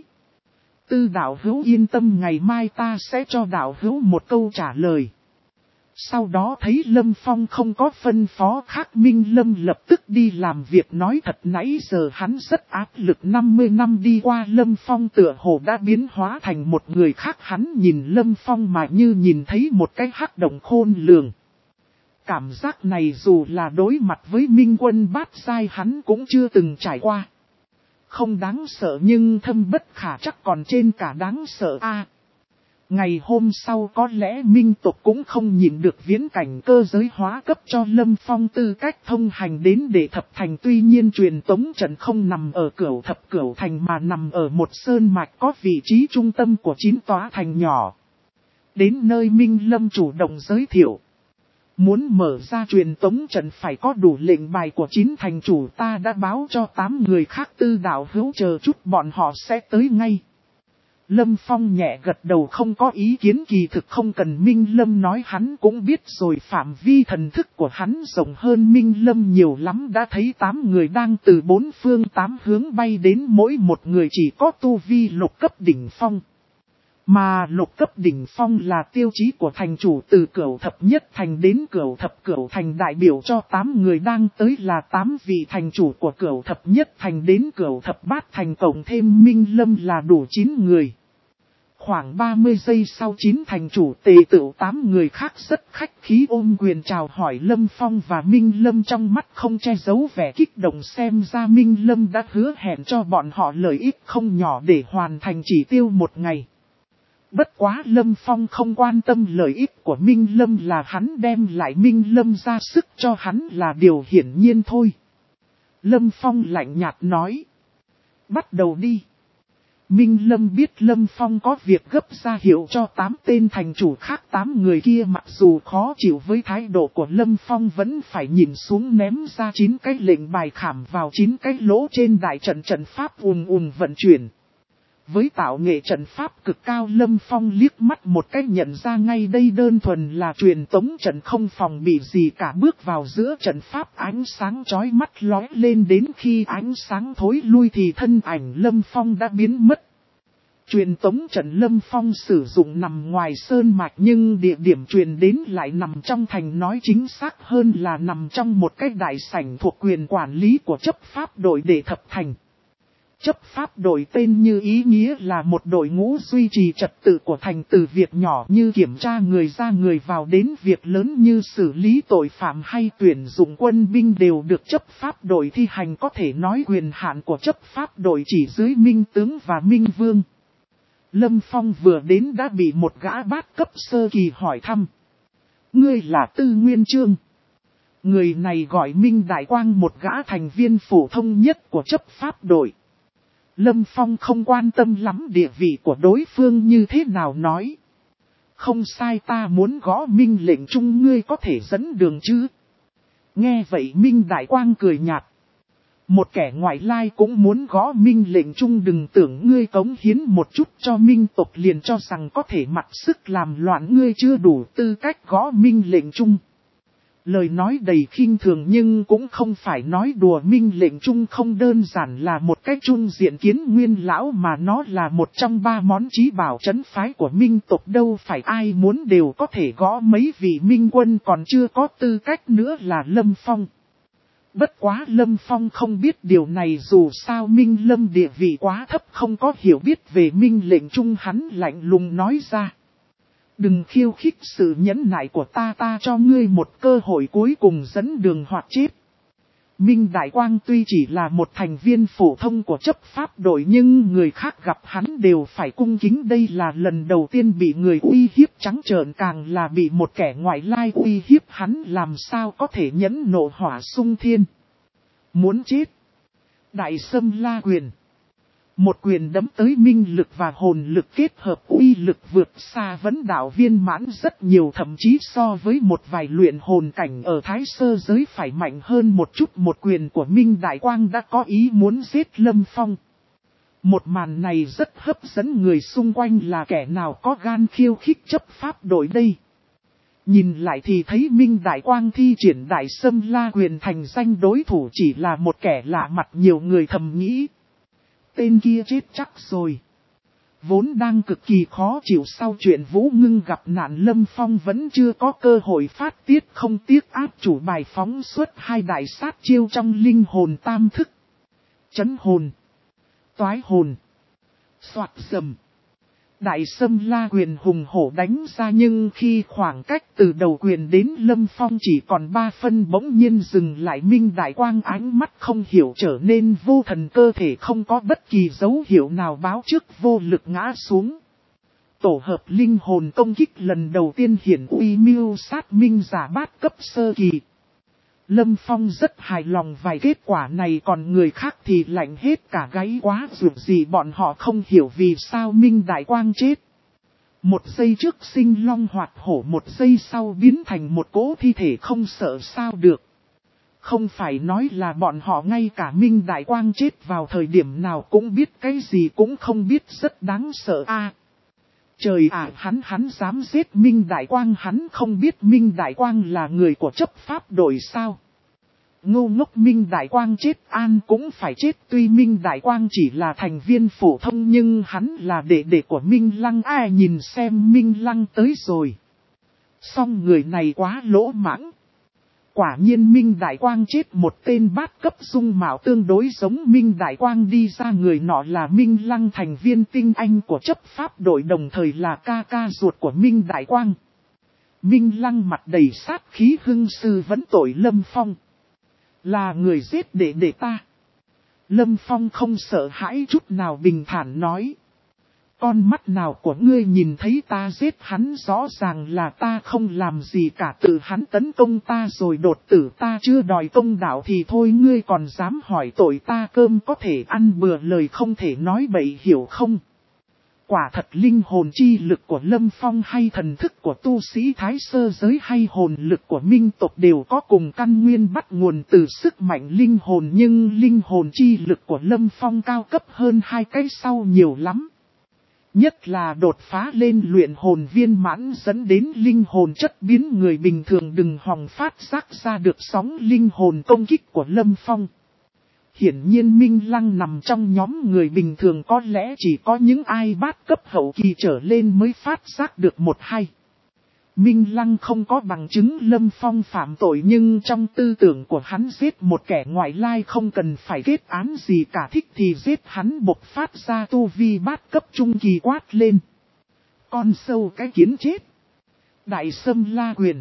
Speaker 1: Tư đạo hữu yên tâm, ngày mai ta sẽ cho đạo hữu một câu trả lời. Sau đó thấy Lâm Phong không có phân phó khác, Minh Lâm lập tức đi làm việc, nói thật nãy giờ hắn rất áp lực. năm mươi năm đi qua, Lâm Phong tựa hồ đã biến hóa thành một người khác, hắn nhìn Lâm Phong mà như nhìn thấy một cái hắc động khôn lường. Cảm giác này dù là đối mặt với Minh Quân bát giai hắn cũng chưa từng trải qua. Không đáng sợ nhưng thâm bất khả chắc, còn trên cả đáng sợ a. Ngày hôm sau có lẽ Minh tộc cũng không nhìn được viễn cảnh cơ giới hóa cấp cho Lâm Phong tư cách thông hành đến Đệ Thập Thành. Tuy nhiên truyền tống trận không nằm ở Cửu Thập Cửu Thành mà nằm ở một sơn mạch có vị trí trung tâm của chín tòa thành nhỏ. Đến nơi Minh Lâm chủ động giới thiệu. Muốn mở ra truyền tống trận phải có đủ lệnh bài của chín thành chủ, ta đã báo cho tám người khác tư đạo hữu chờ chút bọn họ sẽ tới ngay. Lâm Phong nhẹ gật đầu không có ý kiến, kỳ thực không cần Minh Lâm nói hắn cũng biết rồi, phạm vi thần thức của hắn rộng hơn Minh Lâm nhiều lắm, đã thấy tám người đang từ bốn phương tám hướng bay đến, mỗi một người chỉ có tu vi lục cấp đỉnh phong. Mà lục cấp đỉnh phong là tiêu chí của thành chủ, từ Cửu Thập Nhất Thành đến Cửu Thập Cửu Thành, đại biểu cho tám người đang tới là tám vị thành chủ của Cửu Thập Nhất Thành đến Cửu Thập Bát Thành, cộng thêm Minh Lâm là đủ chín người. Khoảng ba mươi giây sau chín thành chủ tề tựu tám người khác rất khách khí ôm quyền chào hỏi Lâm Phong và Minh Lâm, trong mắt không che giấu vẻ kích động, xem ra Minh Lâm đã hứa hẹn cho bọn họ lợi ích không nhỏ để hoàn thành chỉ tiêu một ngày. Bất quá Lâm Phong không quan tâm lợi ích của Minh Lâm, là hắn đem lại Minh Lâm ra sức cho hắn là điều hiển nhiên thôi. Lâm Phong lạnh nhạt nói. Bắt đầu đi. Minh Lâm biết Lâm Phong có việc gấp, ra hiệu cho tám tên thành chủ khác. Tám người kia mặc dù khó chịu với thái độ của Lâm Phong vẫn phải nhìn xuống, ném ra chín cái lệnh bài khảm vào chín cái lỗ trên đại trận, trận pháp ùn ùn vận chuyển. Với tạo nghệ trận pháp cực cao, Lâm Phong liếc mắt một cái nhận ra ngay đây đơn thuần là truyền tống trận không phòng bị gì cả. Bước vào giữa trận pháp, ánh sáng chói mắt lóe lên, đến khi ánh sáng thối lui thì thân ảnh Lâm Phong đã biến mất. Truyền tống trận Lâm Phong sử dụng nằm ngoài sơn mạch, nhưng địa điểm truyền đến lại nằm trong thành, nói chính xác hơn là nằm trong một cái đại sảnh thuộc quyền quản lý của chấp pháp đội Đệ Thập Thành. Chấp pháp đội tên như ý nghĩa là một đội ngũ duy trì trật tự của thành, từ việc nhỏ như kiểm tra người ra người vào đến việc lớn như xử lý tội phạm hay tuyển dụng quân binh đều được chấp pháp đội thi hành. Có thể nói quyền hạn của chấp pháp đội chỉ dưới Minh Tướng và Minh Vương. Lâm Phong vừa đến đã bị một gã bát cấp sơ kỳ hỏi thăm. Ngươi là Tư Nguyên Chương. Người này gọi Minh Đại Quang, một gã thành viên phổ thông nhất của chấp pháp đội. Lâm Phong không quan tâm lắm địa vị của đối phương như thế nào, nói. Không sai, ta muốn gõ Minh lệnh chung, ngươi có thể dẫn đường chứ? Nghe vậy Minh Đại Quang cười nhạt. Một kẻ ngoại lai cũng muốn gõ Minh lệnh chung, đừng tưởng ngươi cống hiến một chút cho Minh tộc liền cho rằng có thể mặc sức làm loạn, ngươi chưa đủ tư cách gõ Minh lệnh chung. Lời nói đầy khinh thường nhưng cũng không phải nói đùa. Minh lệnh chung không đơn giản là một cái chung diện kiến nguyên lão, mà nó là một trong ba món chí bảo trấn phái của Minh tộc, đâu phải ai muốn đều có thể gõ. Mấy vị Minh quân còn chưa có tư cách nữa là Lâm Phong. Bất quá Lâm Phong không biết điều này, dù sao Minh Lâm địa vị quá thấp, không có hiểu biết về Minh lệnh chung. Hắn lạnh lùng nói ra. Đừng khiêu khích sự nhẫn nại của ta, ta cho ngươi một cơ hội cuối cùng dẫn đường hoặc chết. Minh Đại Quang tuy chỉ là một thành viên phổ thông của chấp pháp đội, nhưng người khác gặp hắn đều phải cung kính. Đây là lần đầu tiên bị người uy hiếp trắng trợn, càng là bị một kẻ ngoại lai uy hiếp, hắn làm sao có thể nhẫn nộ hỏa xung thiên. Muốn chết. Đại Sâm La Quyền. Một quyền đấm tới, minh lực và hồn lực kết hợp, uy lực vượt xa vấn đạo viên mãn rất nhiều, thậm chí so với một vài luyện hồn cảnh ở Thái Sơ giới phải mạnh hơn một chút. Một quyền của Minh Đại Quang đã có ý muốn giết Lâm Phong. Một màn này rất hấp dẫn người xung quanh, là kẻ nào có gan khiêu khích chấp pháp đội đây. Nhìn lại thì thấy Minh Đại Quang thi triển Đại Sâm La Quyền, thành danh đối thủ chỉ là một kẻ lạ mặt, nhiều người thầm nghĩ. Tên kia chết chắc rồi. Vốn đang cực kỳ khó chịu sau chuyện Vũ Ngưng gặp nạn, Lâm Phong vẫn chưa có cơ hội phát tiết, không tiếc áp chủ bài phóng xuất hai đại sát chiêu trong linh hồn tam thức. Chấn hồn. Toái hồn. Soạt dầm. Đại Sâm La Quyền hùng hổ đánh ra, nhưng khi khoảng cách từ đầu quyền đến Lâm Phong chỉ còn ba phân bỗng nhiên dừng lại. Minh Đại Quang ánh mắt không hiểu trở nên vô thần, cơ thể không có bất kỳ dấu hiệu nào báo trước vô lực ngã xuống. Tổ hợp linh hồn công kích lần đầu tiên hiển uy mưu sát minh giả bát cấp sơ kỳ. Lâm Phong rất hài lòng vài kết quả này, còn người khác thì lạnh hết cả gáy quá, dù gì bọn họ không hiểu vì sao Minh Đại Quang chết. Một giây trước sinh long hoạt hổ, một giây sau biến thành một cỗ thi thể không sợ sao được. Không phải nói là bọn họ ngay cả Minh Đại Quang chết vào thời điểm nào cũng biết cái gì cũng không biết, rất đáng sợ a. Trời ạ, hắn hắn dám giết Minh Đại Quang, hắn không biết Minh Đại Quang là người của chấp pháp đội sao? Ngô ngốc, Minh Đại Quang chết an cũng phải chết, tuy Minh Đại Quang chỉ là thành viên phổ thông nhưng hắn là đệ đệ của Minh Lăng. Ai nhìn xem, Minh Lăng tới rồi. Song người này quá lỗ mãng. Quả nhiên Minh Đại Quang chết, một tên bát cấp dung mạo tương đối giống Minh Đại Quang đi ra, người nọ là Minh Lăng, thành viên tinh anh của chấp pháp đội, đồng thời là ca ca ruột của Minh Đại Quang. Minh Lăng mặt đầy sát khí hưng sư vấn tội Lâm Phong. Là người giết đệ đệ ta. Lâm Phong không sợ hãi chút nào, bình thản nói. Con mắt nào của ngươi nhìn thấy ta giết hắn, rõ ràng là ta không làm gì cả, tự hắn tấn công ta rồi đột tử, ta chưa đòi công đạo thì thôi, ngươi còn dám hỏi tội ta, cơm có thể ăn bừa, lời không thể nói bậy, hiểu không? Quả thật linh hồn chi lực của Lâm Phong hay thần thức của tu sĩ Thái Sơ giới hay hồn lực của minh tộc đều có cùng căn nguyên, bắt nguồn từ sức mạnh linh hồn, nhưng linh hồn chi lực của Lâm Phong cao cấp hơn hai cái sau nhiều lắm. Nhất là đột phá lên luyện hồn viên mãn dẫn đến linh hồn chất biến, người bình thường đừng hòng phát giác ra được sóng linh hồn công kích của Lâm Phong. Hiển nhiên Minh Lăng nằm trong nhóm người bình thường, có lẽ chỉ có những ai bát cấp hậu kỳ trở lên mới phát giác được một hay. Minh Lăng không có bằng chứng Lâm Phong phạm tội, nhưng trong tư tưởng của hắn giết một kẻ ngoại lai không cần phải kết án gì cả, thích thì giết hắn, bộc phát ra tu vi bát cấp trung kỳ quát lên. Con sâu cái kiến chết. Đại Sâm La Quyền.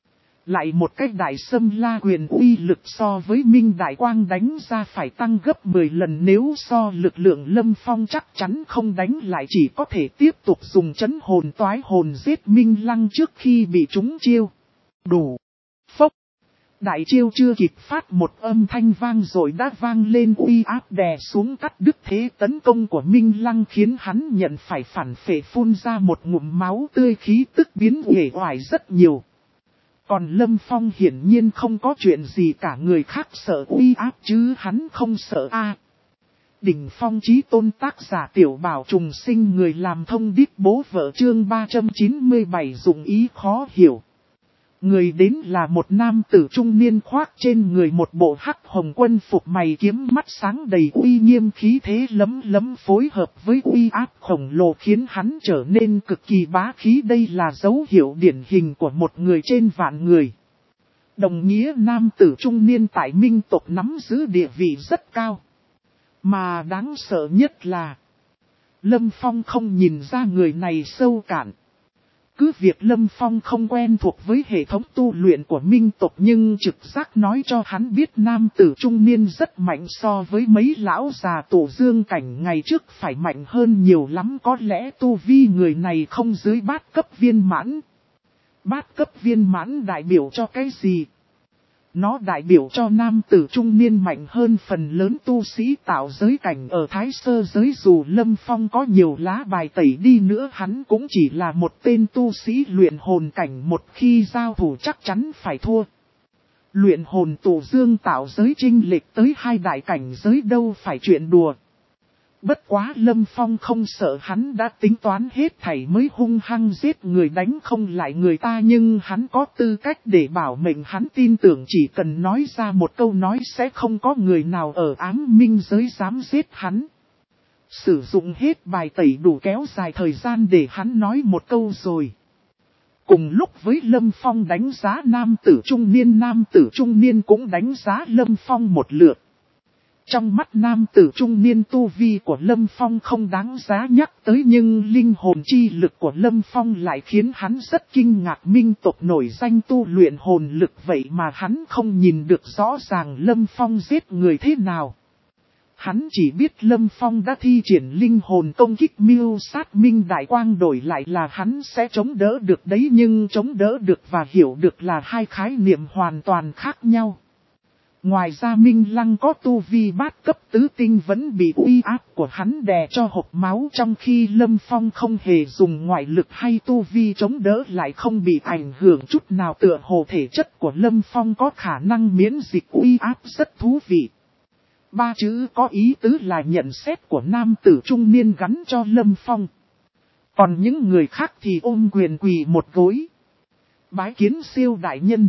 Speaker 1: Lại một cách Đại Sâm La Quyền uy lực so với Minh Đại Quang đánh ra phải tăng gấp mười lần, nếu so lực lượng Lâm Phong chắc chắn không đánh lại, chỉ có thể tiếp tục dùng chấn hồn toái hồn giết Minh Lăng trước khi bị trúng chiêu. Đủ. Phốc. Đại chiêu chưa kịp phát, một âm thanh vang rồi đã vang lên, uy áp đè xuống cắt đứt thế tấn công của Minh Lăng, khiến hắn nhận phải phản phệ, phun ra một ngụm máu tươi, khí tức biến uể oải rất nhiều. Còn Lâm Phong hiển nhiên không có chuyện gì cả, người khác sợ uy áp chứ hắn không sợ a. Đỉnh phong chí tôn, tác giả Tiểu Bảo Trùng Sinh, người làm thông điệp bố vợ, chương ba trăm chín mươi bảy dụng ý khó hiểu. Người đến là một nam tử trung niên khoác trên người một bộ hắc hồng quân phục, mày kiếm mắt sáng đầy uy nghiêm, khí thế lấm lấm phối hợp với uy áp khổng lồ khiến hắn trở nên cực kỳ bá khí. Đây là dấu hiệu điển hình của một người trên vạn người. Đồng nghĩa nam tử trung niên tại minh tộc nắm giữ địa vị rất cao. Mà đáng sợ nhất là Lâm Phong không nhìn ra người này sâu cạn. Cứ việc Lâm Phong không quen thuộc với hệ thống tu luyện của minh tộc, nhưng trực giác nói cho hắn biết nam tử trung niên rất mạnh, so với mấy lão già tổ dương cảnh ngày trước phải mạnh hơn nhiều lắm. Có lẽ tu vi người này không dưới bát cấp viên mãn. Bát cấp viên mãn đại biểu cho cái gì? Nó đại biểu cho nam tử trung niên mạnh hơn phần lớn tu sĩ tạo giới cảnh ở Thái Sơ giới. Dù Lâm Phong có nhiều lá bài tẩy đi nữa, hắn cũng chỉ là một tên tu sĩ luyện hồn cảnh, một khi giao thủ chắc chắn phải thua. Luyện hồn tổ dương tạo giới chênh lệch tới hai đại cảnh giới đâu phải chuyện đùa. Bất quá Lâm Phong không sợ, hắn đã tính toán hết thảy mới hung hăng giết người, đánh không lại người ta, nhưng hắn có tư cách để bảo mệnh. Hắn tin tưởng chỉ cần nói ra một câu nói sẽ không có người nào ở ám minh giới dám giết hắn. Sử dụng hết bài tẩy đủ kéo dài thời gian để hắn nói một câu rồi. Cùng lúc với Lâm Phong đánh giá nam tử trung niên, nam tử trung niên cũng đánh giá Lâm Phong một lượt. Trong mắt nam tử trung niên, tu vi của Lâm Phong không đáng giá nhắc tới, nhưng linh hồn chi lực của Lâm Phong lại khiến hắn rất kinh ngạc. Minh tộc nổi danh tu luyện hồn lực, vậy mà hắn không nhìn được rõ ràng Lâm Phong giết người thế nào. Hắn chỉ biết Lâm Phong đã thi triển linh hồn công kích mưu sát Minh Đại Quang, đổi lại là hắn sẽ chống đỡ được đấy, nhưng chống đỡ được và hiểu được là hai khái niệm hoàn toàn khác nhau. Ngoài ra Minh Lăng có tu vi bát cấp tứ tinh vẫn bị uy áp của hắn đè cho hộc máu, trong khi Lâm Phong không hề dùng ngoại lực hay tu vi chống đỡ lại không bị ảnh hưởng chút nào, tựa hồ thể chất của Lâm Phong có khả năng miễn dịch uy áp rất thú vị. Ba chữ có ý tứ là nhận xét của nam tử trung niên gắn cho Lâm Phong. Còn những người khác thì ôm quyền quỳ một gối. Bái kiến Siêu đại nhân.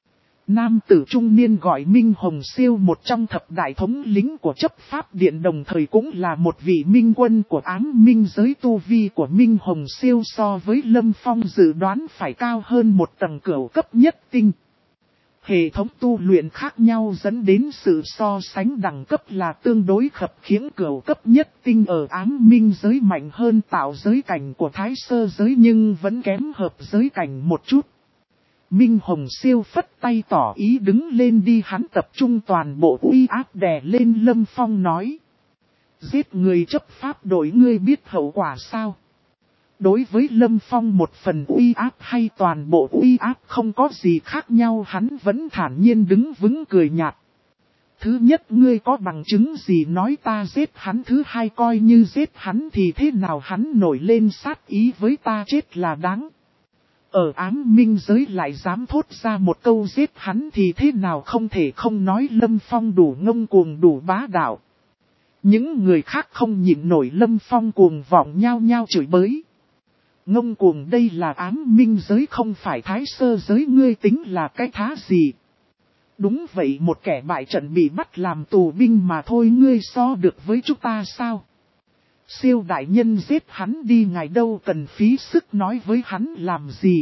Speaker 1: Nam tử trung niên gọi Minh Hồng Siêu, một trong thập đại thống lĩnh của chấp pháp điện, đồng thời cũng là một vị minh quân của ám minh giới. Tu vi của Minh Hồng Siêu so với Lâm Phong dự đoán phải cao hơn một tầng cửu cấp nhất tinh. Hệ thống tu luyện khác nhau dẫn đến sự so sánh đẳng cấp là tương đối khập khiễng. Cửu cấp nhất tinh ở ám minh giới mạnh hơn tạo giới cảnh của thái sơ giới, nhưng vẫn kém hợp giới cảnh một chút. Minh Hồng Siêu phất tay tỏ ý đứng lên đi, hắn tập trung toàn bộ uy áp đè lên Lâm Phong nói. Giết người chấp pháp đội, ngươi biết hậu quả sao? Đối với Lâm Phong một phần uy áp hay toàn bộ uy áp không có gì khác nhau, hắn vẫn thản nhiên đứng vững cười nhạt. Thứ nhất, ngươi có bằng chứng gì nói ta giết hắn? Thứ hai, coi như giết hắn thì thế nào, hắn nổi lên sát ý với ta chết là đáng. Ở ám minh giới lại dám thốt ra một câu giết hắn thì thế nào, không thể không nói Lâm Phong đủ ngông cuồng đủ bá đạo. Những người khác không nhịn nổi Lâm Phong cuồng vọng nhao nhao chửi bới. Ngông cuồng đây là ám minh giới không phải thái sơ giới, ngươi tính là cái thá gì? Đúng vậy, một kẻ bại trận bị bắt làm tù binh mà thôi, ngươi so được với chúng ta sao? Siêu đại nhân giết hắn đi, ngài đâu cần phí sức nói với hắn làm gì.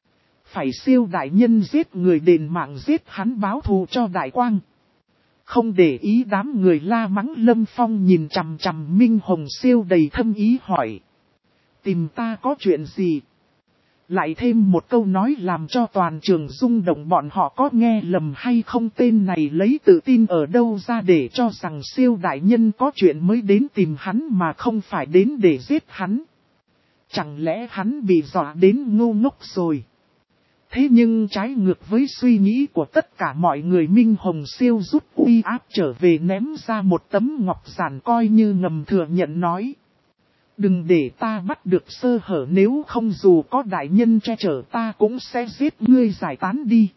Speaker 1: Phải siêu đại nhân giết người đền mạng, giết hắn báo thù cho Đại Quang. Không để ý đám người la mắng, Lâm Phong nhìn chằm chằm Minh Hồng Siêu đầy thâm ý hỏi. Tìm ta có chuyện gì? Lại thêm một câu nói làm cho toàn trường rung động, bọn họ có nghe lầm hay không? Tên này lấy tự tin ở đâu ra để cho rằng siêu đại nhân có chuyện mới đến tìm hắn mà không phải đến để giết hắn? Chẳng lẽ hắn bị dọa đến ngu ngốc rồi? Thế nhưng trái ngược với suy nghĩ của tất cả mọi người, Minh Hồng Siêu rút uy áp trở về, ném ra một tấm ngọc giản coi như ngầm thừa nhận nói. Đừng để ta bắt được sơ hở, nếu không dù có đại nhân che chở ta cũng sẽ giết ngươi, giải tán đi.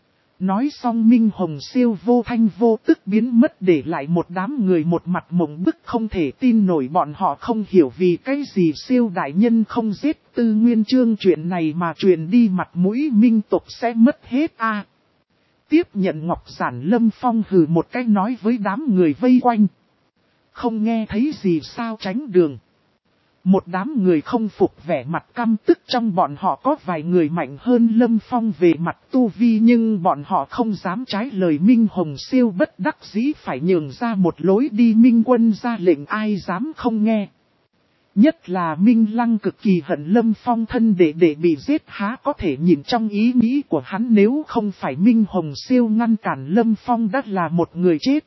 Speaker 1: Nói xong Minh Hồng Siêu vô thanh vô tức biến mất, để lại một đám người một mặt mộng bức không thể tin nổi. Bọn họ không hiểu vì cái gì siêu đại nhân không giết Tư Nguyên Chương, chuyện này mà truyền đi mặt mũi minh tộc sẽ mất hết a. À, tiếp nhận ngọc giản, Lâm Phong hừ một cái nói với đám người vây quanh. Không nghe thấy gì sao? Tránh đường. Một đám người không phục vẻ mặt căm tức, trong bọn họ có vài người mạnh hơn Lâm Phong về mặt tu vi, nhưng bọn họ không dám trái lời Minh Hồng Siêu, bất đắc dĩ phải nhường ra một lối đi. Minh quân ra lệnh ai dám không nghe. Nhất là Minh Lăng cực kỳ hận Lâm Phong, thân đệ đệ bị giết há có thể nhìn trong ý nghĩ của hắn, nếu không phải Minh Hồng Siêu ngăn cản Lâm Phong đã là một người chết.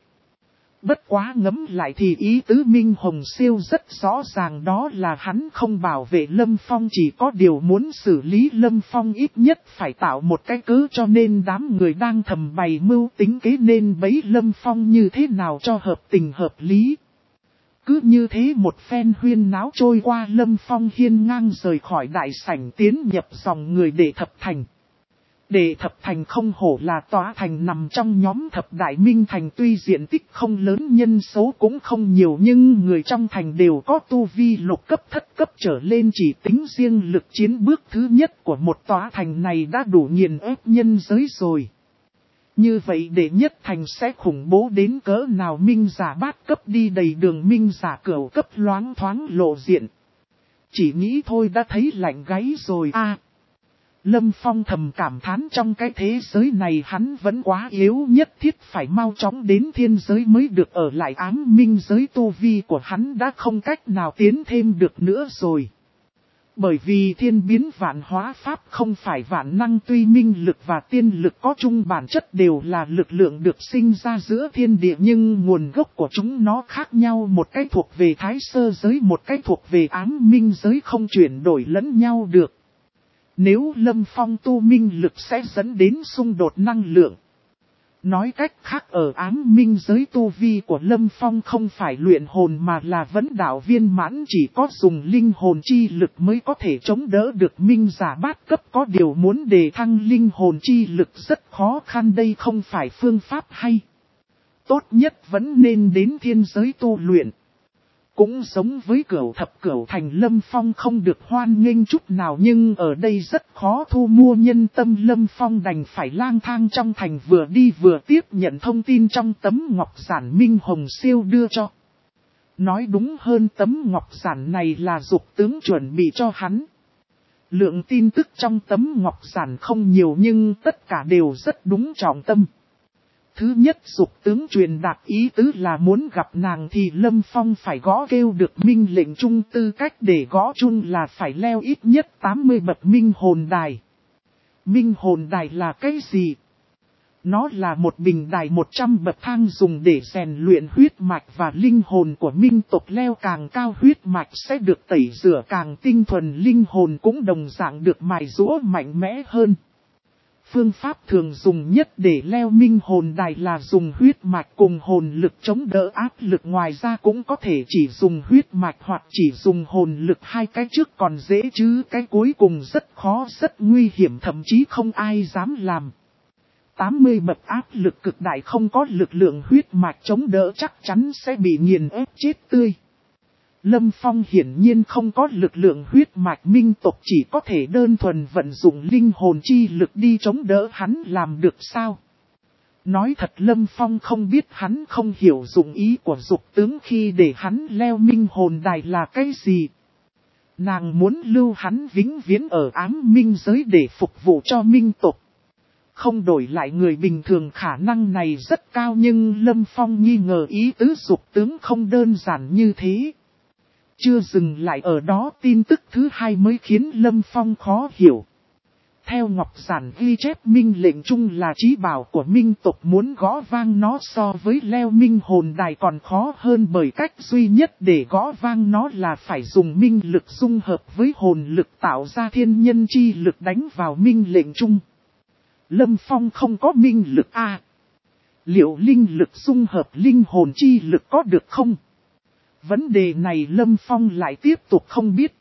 Speaker 1: Bất quá ngẫm lại thì ý tứ Minh Hồng Siêu rất rõ ràng, đó là hắn không bảo vệ Lâm Phong, chỉ có điều muốn xử lý Lâm Phong, ít nhất phải tạo một cái cớ, cho nên đám người đang thầm bày mưu tính kế nên bấy Lâm Phong như thế nào cho hợp tình hợp lý. Cứ như thế một phen huyên náo trôi qua, Lâm Phong hiên ngang rời khỏi đại sảnh, tiến nhập dòng người Đệ Thập Thành. Đệ Thập Thành không hổ là tòa thành nằm trong nhóm thập đại minh thành, tuy diện tích không lớn, nhân số cũng không nhiều, nhưng người trong thành đều có tu vi lục cấp thất cấp trở lên, chỉ tính riêng lực chiến bước thứ nhất của một tòa thành này đã đủ nghiền ép nhân giới rồi. Như vậy đệ nhất thành sẽ khủng bố đến cỡ nào? Minh giả bát cấp đi đầy đường, minh giả cửu cấp loáng thoáng lộ diện. Chỉ nghĩ thôi đã thấy lạnh gáy rồi a. À, Lâm Phong thầm cảm thán, trong cái thế giới này hắn vẫn quá yếu, nhất thiết phải mau chóng đến thiên giới mới được ở lại ám minh giới, tu vi của hắn đã không cách nào tiến thêm được nữa rồi. Bởi vì thiên biến vạn hóa pháp không phải vạn năng, tuy minh lực và tiên lực có chung bản chất đều là lực lượng được sinh ra giữa thiên địa, nhưng nguồn gốc của chúng nó khác nhau, một cái thuộc về thái sơ giới, một cái thuộc về ám minh giới, không chuyển đổi lẫn nhau được. Nếu Lâm Phong tu minh lực sẽ dẫn đến xung đột năng lượng. Nói cách khác, ở ám minh giới tu vi của Lâm Phong không phải luyện hồn mà là vấn đạo viên mãn, chỉ có dùng linh hồn chi lực mới có thể chống đỡ được minh giả bát cấp, có điều muốn đề thăng linh hồn chi lực rất khó khăn, đây không phải phương pháp hay. Tốt nhất vẫn nên đến thiên giới tu luyện. Cũng giống với cửu thập cửu thành, Lâm Phong không được hoan nghênh chút nào, nhưng ở đây rất khó thu mua nhân tâm, Lâm Phong đành phải lang thang trong thành, vừa đi vừa tiếp nhận thông tin trong tấm ngọc giản Minh Hồng Siêu đưa cho. Nói đúng hơn, tấm ngọc giản này là Dục tướng chuẩn bị cho hắn. Lượng tin tức trong tấm ngọc giản không nhiều nhưng tất cả đều rất đúng trọng tâm. Thứ nhất, Dục tướng truyền đạt ý tứ là muốn gặp nàng thì Lâm Phong phải gõ kêu được minh lệnh chung, tư cách để gõ chung là phải leo ít nhất tám mươi bậc minh hồn đài. Minh hồn đài là cái gì? Nó là một bình đài một trăm bậc thang dùng để rèn luyện huyết mạch và linh hồn của minh tộc, leo càng cao huyết mạch sẽ được tẩy rửa càng tinh thuần, linh hồn cũng đồng dạng được mài giũa mạnh mẽ hơn. Phương pháp thường dùng nhất để leo minh hồn đài là dùng huyết mạch cùng hồn lực chống đỡ áp lực, ngoài ra cũng có thể chỉ dùng huyết mạch hoặc chỉ dùng hồn lực, hai cái trước còn dễ chứ cái cuối cùng rất khó rất nguy hiểm, thậm chí không ai dám làm. tám mươi bậc áp lực cực đại không có lực lượng huyết mạch chống đỡ chắc chắn sẽ bị nghiền ép chết tươi. Lâm Phong hiển nhiên không có lực lượng huyết mạch minh tộc, chỉ có thể đơn thuần vận dụng linh hồn chi lực đi chống đỡ, hắn làm được sao? Nói thật, Lâm Phong không biết, hắn không hiểu dụng ý của Dục tướng khi để hắn leo minh hồn đài là cái gì. Nàng muốn lưu hắn vĩnh viễn ở ám minh giới để phục vụ cho minh tộc. Không đổi lại người bình thường khả năng này rất cao, nhưng Lâm Phong nghi ngờ ý tứ Dục tướng không đơn giản như thế. Chưa dừng lại ở đó, tin tức thứ hai mới khiến Lâm Phong khó hiểu. Theo ngọc giản ghi chép, minh lệnh chung là chí bảo của minh tộc, muốn gõ vang nó so với leo minh hồn đài còn khó hơn, bởi cách duy nhất để gõ vang nó là phải dùng minh lực dung hợp với hồn lực tạo ra thiên nhân chi lực đánh vào minh lệnh chung. Lâm Phong không có minh lực a à, liệu linh lực dung hợp linh hồn chi lực có được không? Vấn đề này Lâm Phong lại tiếp tục không biết.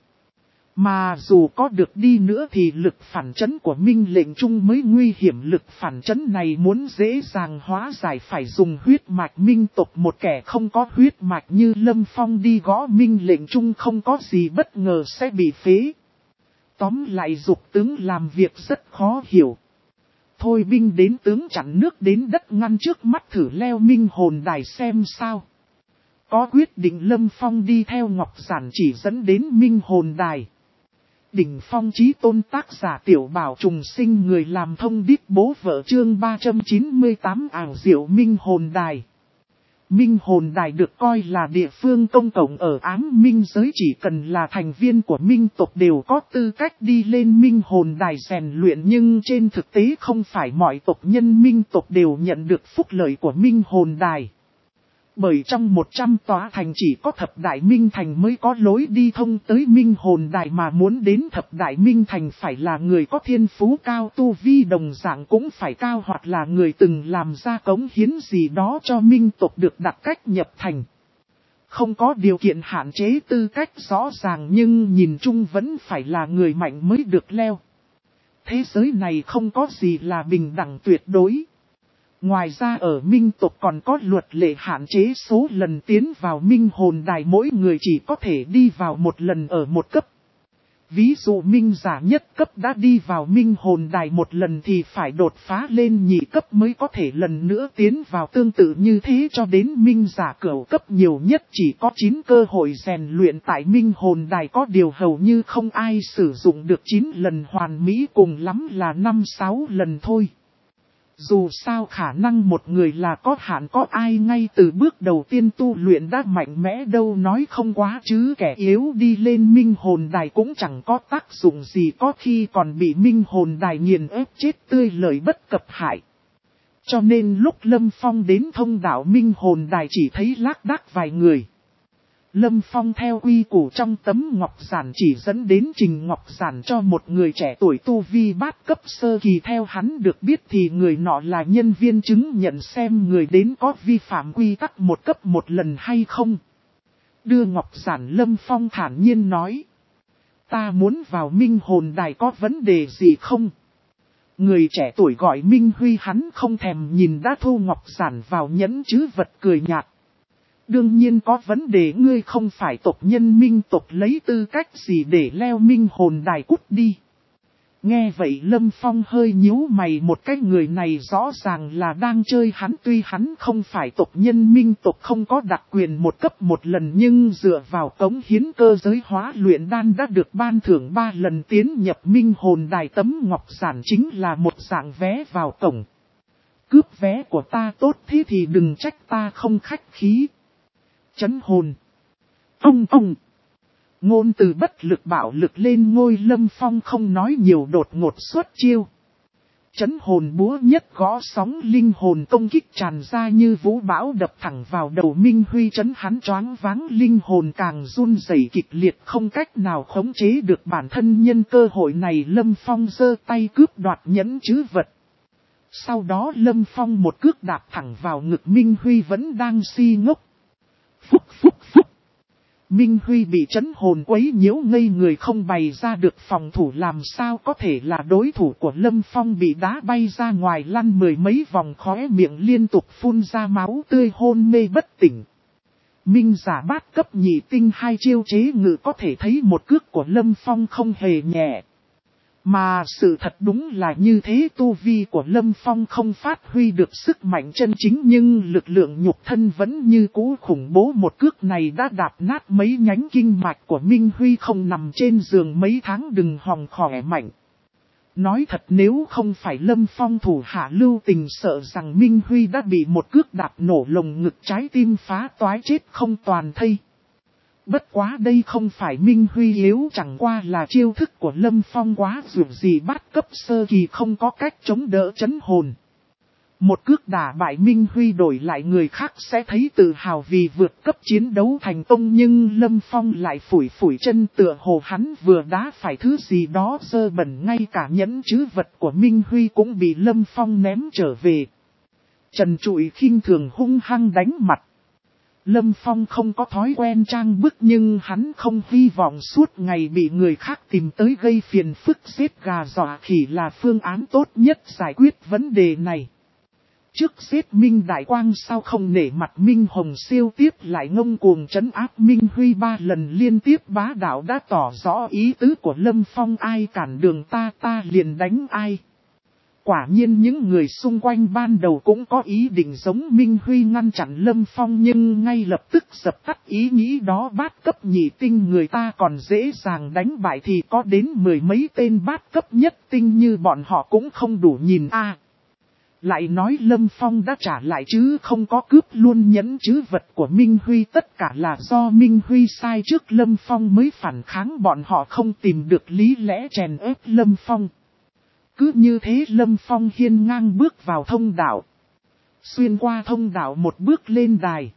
Speaker 1: Mà dù có được đi nữa thì lực phản chấn của minh lệnh chung mới nguy hiểm, lực phản chấn này muốn dễ dàng hóa giải phải dùng huyết mạch minh tộc, một kẻ không có huyết mạch như Lâm Phong đi gõ minh lệnh chung không có gì bất ngờ sẽ bị phế. Tóm lại, Dục tướng làm việc rất khó hiểu. Thôi binh đến tướng chặn nước đến đất, ngăn trước mắt thử leo minh hồn đài xem sao. Có quyết định, Lâm Phong đi theo ngọc giản chỉ dẫn đến minh hồn đài. Đỉnh phong chí tôn, tác giả Tiểu Bảo Trùng Sinh, người làm thông điệp bố vợ, chương ba trăm chín mươi tám, ảo diệu minh hồn đài. Minh hồn đài được coi là địa phương công cộng ở ám minh giới, chỉ cần là thành viên của minh tộc đều có tư cách đi lên minh hồn đài rèn luyện, nhưng trên thực tế không phải mọi tộc nhân minh tộc đều nhận được phúc lợi của minh hồn đài. Bởi trong một trăm tòa thành chỉ có thập đại minh thành mới có lối đi thông tới minh hồn đài, mà muốn đến thập đại minh thành phải là người có thiên phú cao, tu vi đồng dạng cũng phải cao, hoặc là người từng làm ra cống hiến gì đó cho minh tộc được đặt cách nhập thành. Không có điều kiện hạn chế tư cách rõ ràng, nhưng nhìn chung vẫn phải là người mạnh mới được leo. Thế giới này không có gì là bình đẳng tuyệt đối. Ngoài ra ở minh tộc còn có luật lệ hạn chế số lần tiến vào minh hồn đài, mỗi người chỉ có thể đi vào một lần ở một cấp. Ví dụ minh giả nhất cấp đã đi vào minh hồn đài một lần thì phải đột phá lên nhị cấp mới có thể lần nữa tiến vào, tương tự như thế cho đến minh giả cửu cấp nhiều nhất chỉ có chín cơ hội rèn luyện tại minh hồn đài, có điều hầu như không ai sử dụng được chín lần hoàn mỹ, cùng lắm là năm sáu lần thôi. Dù sao khả năng một người là có hạn, có ai ngay từ bước đầu tiên tu luyện đã mạnh mẽ đâu nói không quá chứ, kẻ yếu đi lên minh hồn đài cũng chẳng có tác dụng gì, có khi còn bị minh hồn đài nghiền ép chết tươi, lời bất cập hại. Cho nên lúc Lâm Phong đến thông đạo minh hồn đài chỉ thấy lác đác vài người. Lâm Phong theo quy củ trong tấm ngọc giản chỉ dẫn đến trình ngọc giản cho một người trẻ tuổi tu vi bát cấp sơ kỳ, theo hắn được biết thì người nọ là nhân viên chứng nhận xem người đến có vi phạm quy tắc một cấp một lần hay không. Đưa ngọc giản, Lâm Phong thản nhiên nói: ta muốn vào minh hồn đài, có vấn đề gì không? Người trẻ tuổi gọi Minh Huy, hắn không thèm nhìn đã thu ngọc giản vào nhẫn chứ vật, cười nhạt: đương nhiên có vấn đề, ngươi không phải tộc nhân minh tộc, lấy tư cách gì để leo minh hồn đài, cút đi. Nghe vậy Lâm Phong hơi nhíu mày, một cái người này rõ ràng là đang chơi hắn, tuy hắn không phải tộc nhân minh tộc, không có đặc quyền một cấp một lần, nhưng dựa vào cống hiến cơ giới hóa luyện đan đã được ban thưởng ba lần tiến nhập minh hồn đài, tấm ngọc giản chính là một dạng vé vào cổng. Cướp vé của ta tốt thế thì đừng trách ta không khách khí. Chấn hồn. Ông ông. Ngôn từ bất lực bạo lực lên ngôi, Lâm Phong không nói nhiều, đột ngột xuất chiêu. Chấn hồn búa nhất gõ sóng linh hồn công kích tràn ra như vũ bão đập thẳng vào đầu Minh Huy, chấn hắn choáng váng, linh hồn càng run rẩy kịch liệt, không cách nào khống chế được bản thân. Nhân cơ hội này Lâm Phong giơ tay cướp đoạt nhẫn chứ vật. Sau đó Lâm Phong một cước đạp thẳng vào ngực Minh Huy vẫn đang si ngốc. Phúc phúc phúc. Minh Huy bị chấn hồn quấy nhiễu ngây người, không bày ra được phòng thủ, làm sao có thể là đối thủ của Lâm Phong, bị đá bay ra ngoài lăn mười mấy vòng, khóe miệng liên tục phun ra máu tươi, hôn mê bất tỉnh. Minh giả bát cấp nhị tinh hai chiêu chế ngự, có thể thấy một cước của Lâm Phong không hề nhẹ. Mà sự thật đúng là như thế, tu vi của Lâm Phong không phát huy được sức mạnh chân chính, nhưng lực lượng nhục thân vẫn như cũ khủng bố. Một cước này đã đạp nát mấy nhánh kinh mạch của Minh Huy, không nằm trên giường mấy tháng đừng hòng khỏe mạnh. Nói thật, nếu không phải Lâm Phong thủ hạ lưu tình, sợ rằng Minh Huy đã bị một cước đạp nổ lồng ngực, trái tim phá toái, chết không toàn thây. Bất quá đây không phải Minh Huy yếu, chẳng qua là chiêu thức của Lâm Phong quá dù gì, bát cấp sơ kỳ không có cách chống đỡ chấn hồn. Một cước đả bại Minh Huy, đổi lại người khác sẽ thấy tự hào vì vượt cấp chiến đấu thành công, nhưng Lâm Phong lại phủi phủi chân, tựa hồ hắn vừa đá phải thứ gì đó dơ bẩn, ngay cả nhẫn chứ vật của Minh Huy cũng bị Lâm Phong ném trở về. Trần trụi khinh thường hung hăng đánh mặt. Lâm Phong không có thói quen trang bức, nhưng hắn không hy vọng suốt ngày bị người khác tìm tới gây phiền phức, giết gà dọa khỉ là phương án tốt nhất giải quyết vấn đề này. Trước giết Minh Đại Quang, sao không nể mặt Minh Hồng Siêu tiếp lại ngông cuồng trấn áp Minh Huy ba lần liên tiếp bá đạo, đã tỏ rõ ý tứ của Lâm Phong: ai cản đường ta, ta liền đánh ai. Quả nhiên những người xung quanh ban đầu cũng có ý định giống Minh Huy ngăn chặn Lâm Phong, nhưng ngay lập tức dập tắt ý nghĩ đó. Bát cấp nhị tinh người ta còn dễ dàng đánh bại, thì có đến mười mấy tên bát cấp nhất tinh như bọn họ cũng không đủ nhìn a. À, lại nói Lâm Phong đã trả lại chứ không có cướp luôn nhẫn chứ vật của Minh Huy, tất cả là do Minh Huy sai trước Lâm Phong mới phản kháng, bọn họ không tìm được lý lẽ chèn ép Lâm Phong. Cứ như thế Lâm Phong hiên ngang bước vào thông đạo. Xuyên qua thông đạo một bước lên đài.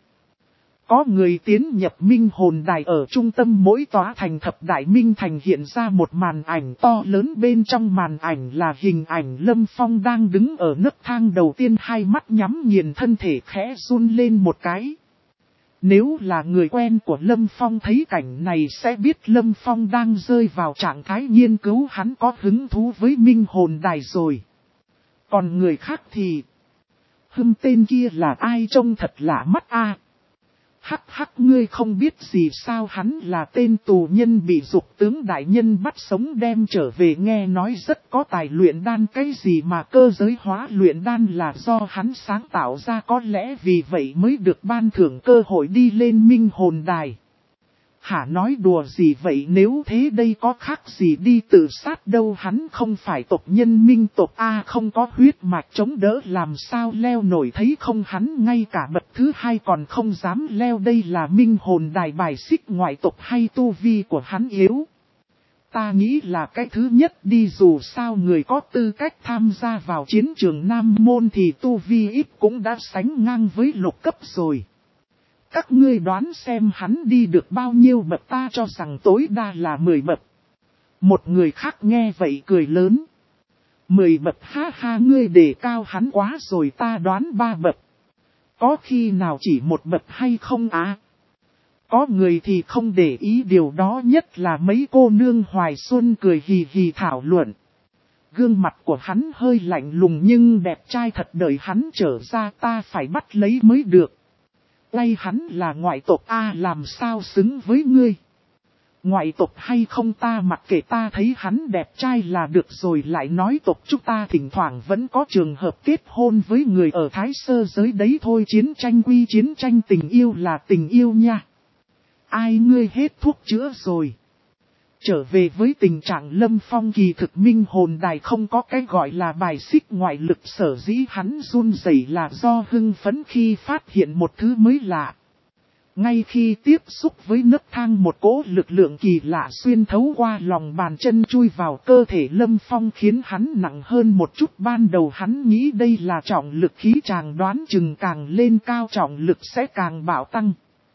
Speaker 1: Có người tiến nhập minh hồn đài, ở trung tâm mỗi tòa thành thập đại minh thành hiện ra một màn ảnh to lớn, bên trong màn ảnh là hình ảnh Lâm Phong đang đứng ở nấc thang đầu tiên, hai mắt nhắm nghiền, thân thể khẽ run lên một cái. Nếu là người quen của Lâm Phong thấy cảnh này sẽ biết Lâm Phong đang rơi vào trạng thái nghiên cứu, hắn có hứng thú với minh hồn đài rồi. Còn người khác thì... hừm, tên kia là ai, trông thật lạ mắt a. À. Hắc hắc, ngươi không biết gì sao, hắn là tên tù nhân bị dục tướng đại nhân bắt sống đem trở về, nghe nói rất có tài luyện đan, cái gì mà cơ giới hóa luyện đan là do hắn sáng tạo ra, có lẽ vì vậy mới được ban thưởng cơ hội đi lên minh hồn đài. Hả nói đùa gì vậy, nếu thế đây có khác gì đi tự sát đâu, hắn không phải tộc nhân minh tộc A, không có huyết mạch chống đỡ làm sao leo nổi, thấy không, hắn ngay cả bậc thứ hai còn không dám leo, đây là minh hồn đài bài xích ngoại tộc hay tu vi của hắn yếu? Ta nghĩ là cái thứ nhất đi, dù sao người có tư cách tham gia vào chiến trường Nam Môn thì tu vi ít cũng đã sánh ngang với lục cấp rồi. Các ngươi đoán xem hắn đi được bao nhiêu bậc, ta cho rằng tối đa là mười bậc. Một người khác nghe vậy cười lớn. mười bậc, ha ha, ngươi đề cao hắn quá rồi, ta đoán ba bậc. Có khi nào chỉ một bậc hay không á? Có người thì không để ý điều đó, nhất là mấy cô nương Hoài Xuân cười hì hì thảo luận. Gương mặt của hắn hơi lạnh lùng nhưng đẹp trai thật, đợi hắn trở ra ta phải bắt lấy mới được. Ngay hắn là ngoại tộc A, làm sao xứng với ngươi? Ngoại tộc hay không ta mặc kệ, ta thấy hắn đẹp trai là được rồi, lại nói tộc chúng ta thỉnh thoảng vẫn có trường hợp kết hôn với người ở Thái Sơ giới đấy thôi, chiến tranh quy chiến tranh, tình yêu là tình yêu nha. Ai, ngươi hết thuốc chữa rồi. Trở về với tình trạng Lâm Phong, kỳ thực minh hồn đài không có cái gọi là bài xích ngoại lực, sở dĩ hắn run rẩy là do hưng phấn khi phát hiện một thứ mới lạ. Ngay khi tiếp xúc với nấc thang, một cỗ lực lượng kỳ lạ xuyên thấu qua lòng bàn chân chui vào cơ thể Lâm Phong khiến hắn nặng hơn một chút. Ban đầu hắn nghĩ đây là trọng lực khí tràng, đoán chừng càng lên cao trọng lực sẽ càng bạo tăng.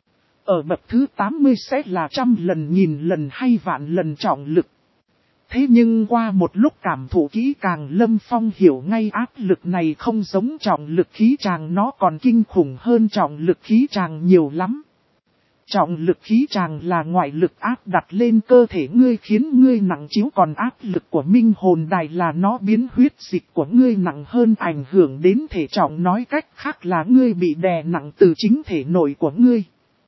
Speaker 1: Ở bậc thứ tám mươi sẽ là trăm lần, nghìn lần hay vạn lần trọng lực. Thế nhưng qua một lúc cảm thụ kỹ càng, Lâm Phong hiểu ngay áp lực này không giống trọng lực khí tràng, nó còn kinh khủng hơn trọng lực khí tràng nhiều lắm. Trọng lực khí tràng là ngoại lực áp đặt lên cơ thể ngươi khiến ngươi nặng chiếu, còn áp lực của minh hồn đài là nó biến huyết dịch của ngươi nặng hơn, ảnh hưởng đến thể trọng, nói cách khác là ngươi bị đè nặng từ chính thể nội của ngươi.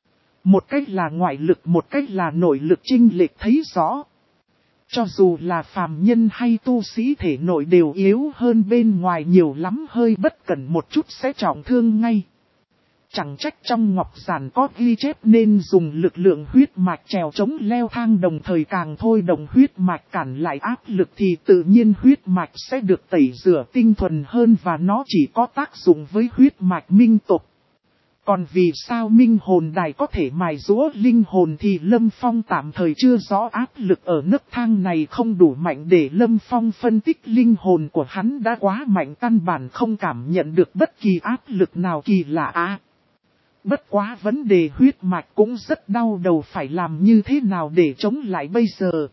Speaker 1: Một cách là ngoại lực, một cách là nội lực, chênh lệch thấy rõ. Cho dù là phàm nhân hay tu sĩ thể nội đều yếu hơn bên ngoài nhiều lắm, hơi bất cẩn một chút sẽ trọng thương ngay. Chẳng trách trong ngọc giản có ghi chép nên dùng lực lượng huyết mạch trèo chống leo thang, đồng thời càng thôi động huyết mạch cản lại áp lực thì tự nhiên huyết mạch sẽ được tẩy rửa tinh thuần hơn, và nó chỉ có tác dụng với huyết mạch minh tộc. Còn vì sao minh hồn đài có thể mài giũa linh hồn thì Lâm Phong tạm thời chưa rõ, áp lực ở nấc thang này không đủ mạnh để Lâm Phong phân tích, linh hồn của hắn đã quá mạnh, căn bản không cảm nhận được bất kỳ áp lực nào kỳ lạ á. Bất quá vấn đề huyết mạch cũng rất đau đầu, phải làm như thế nào để chống lại bây giờ?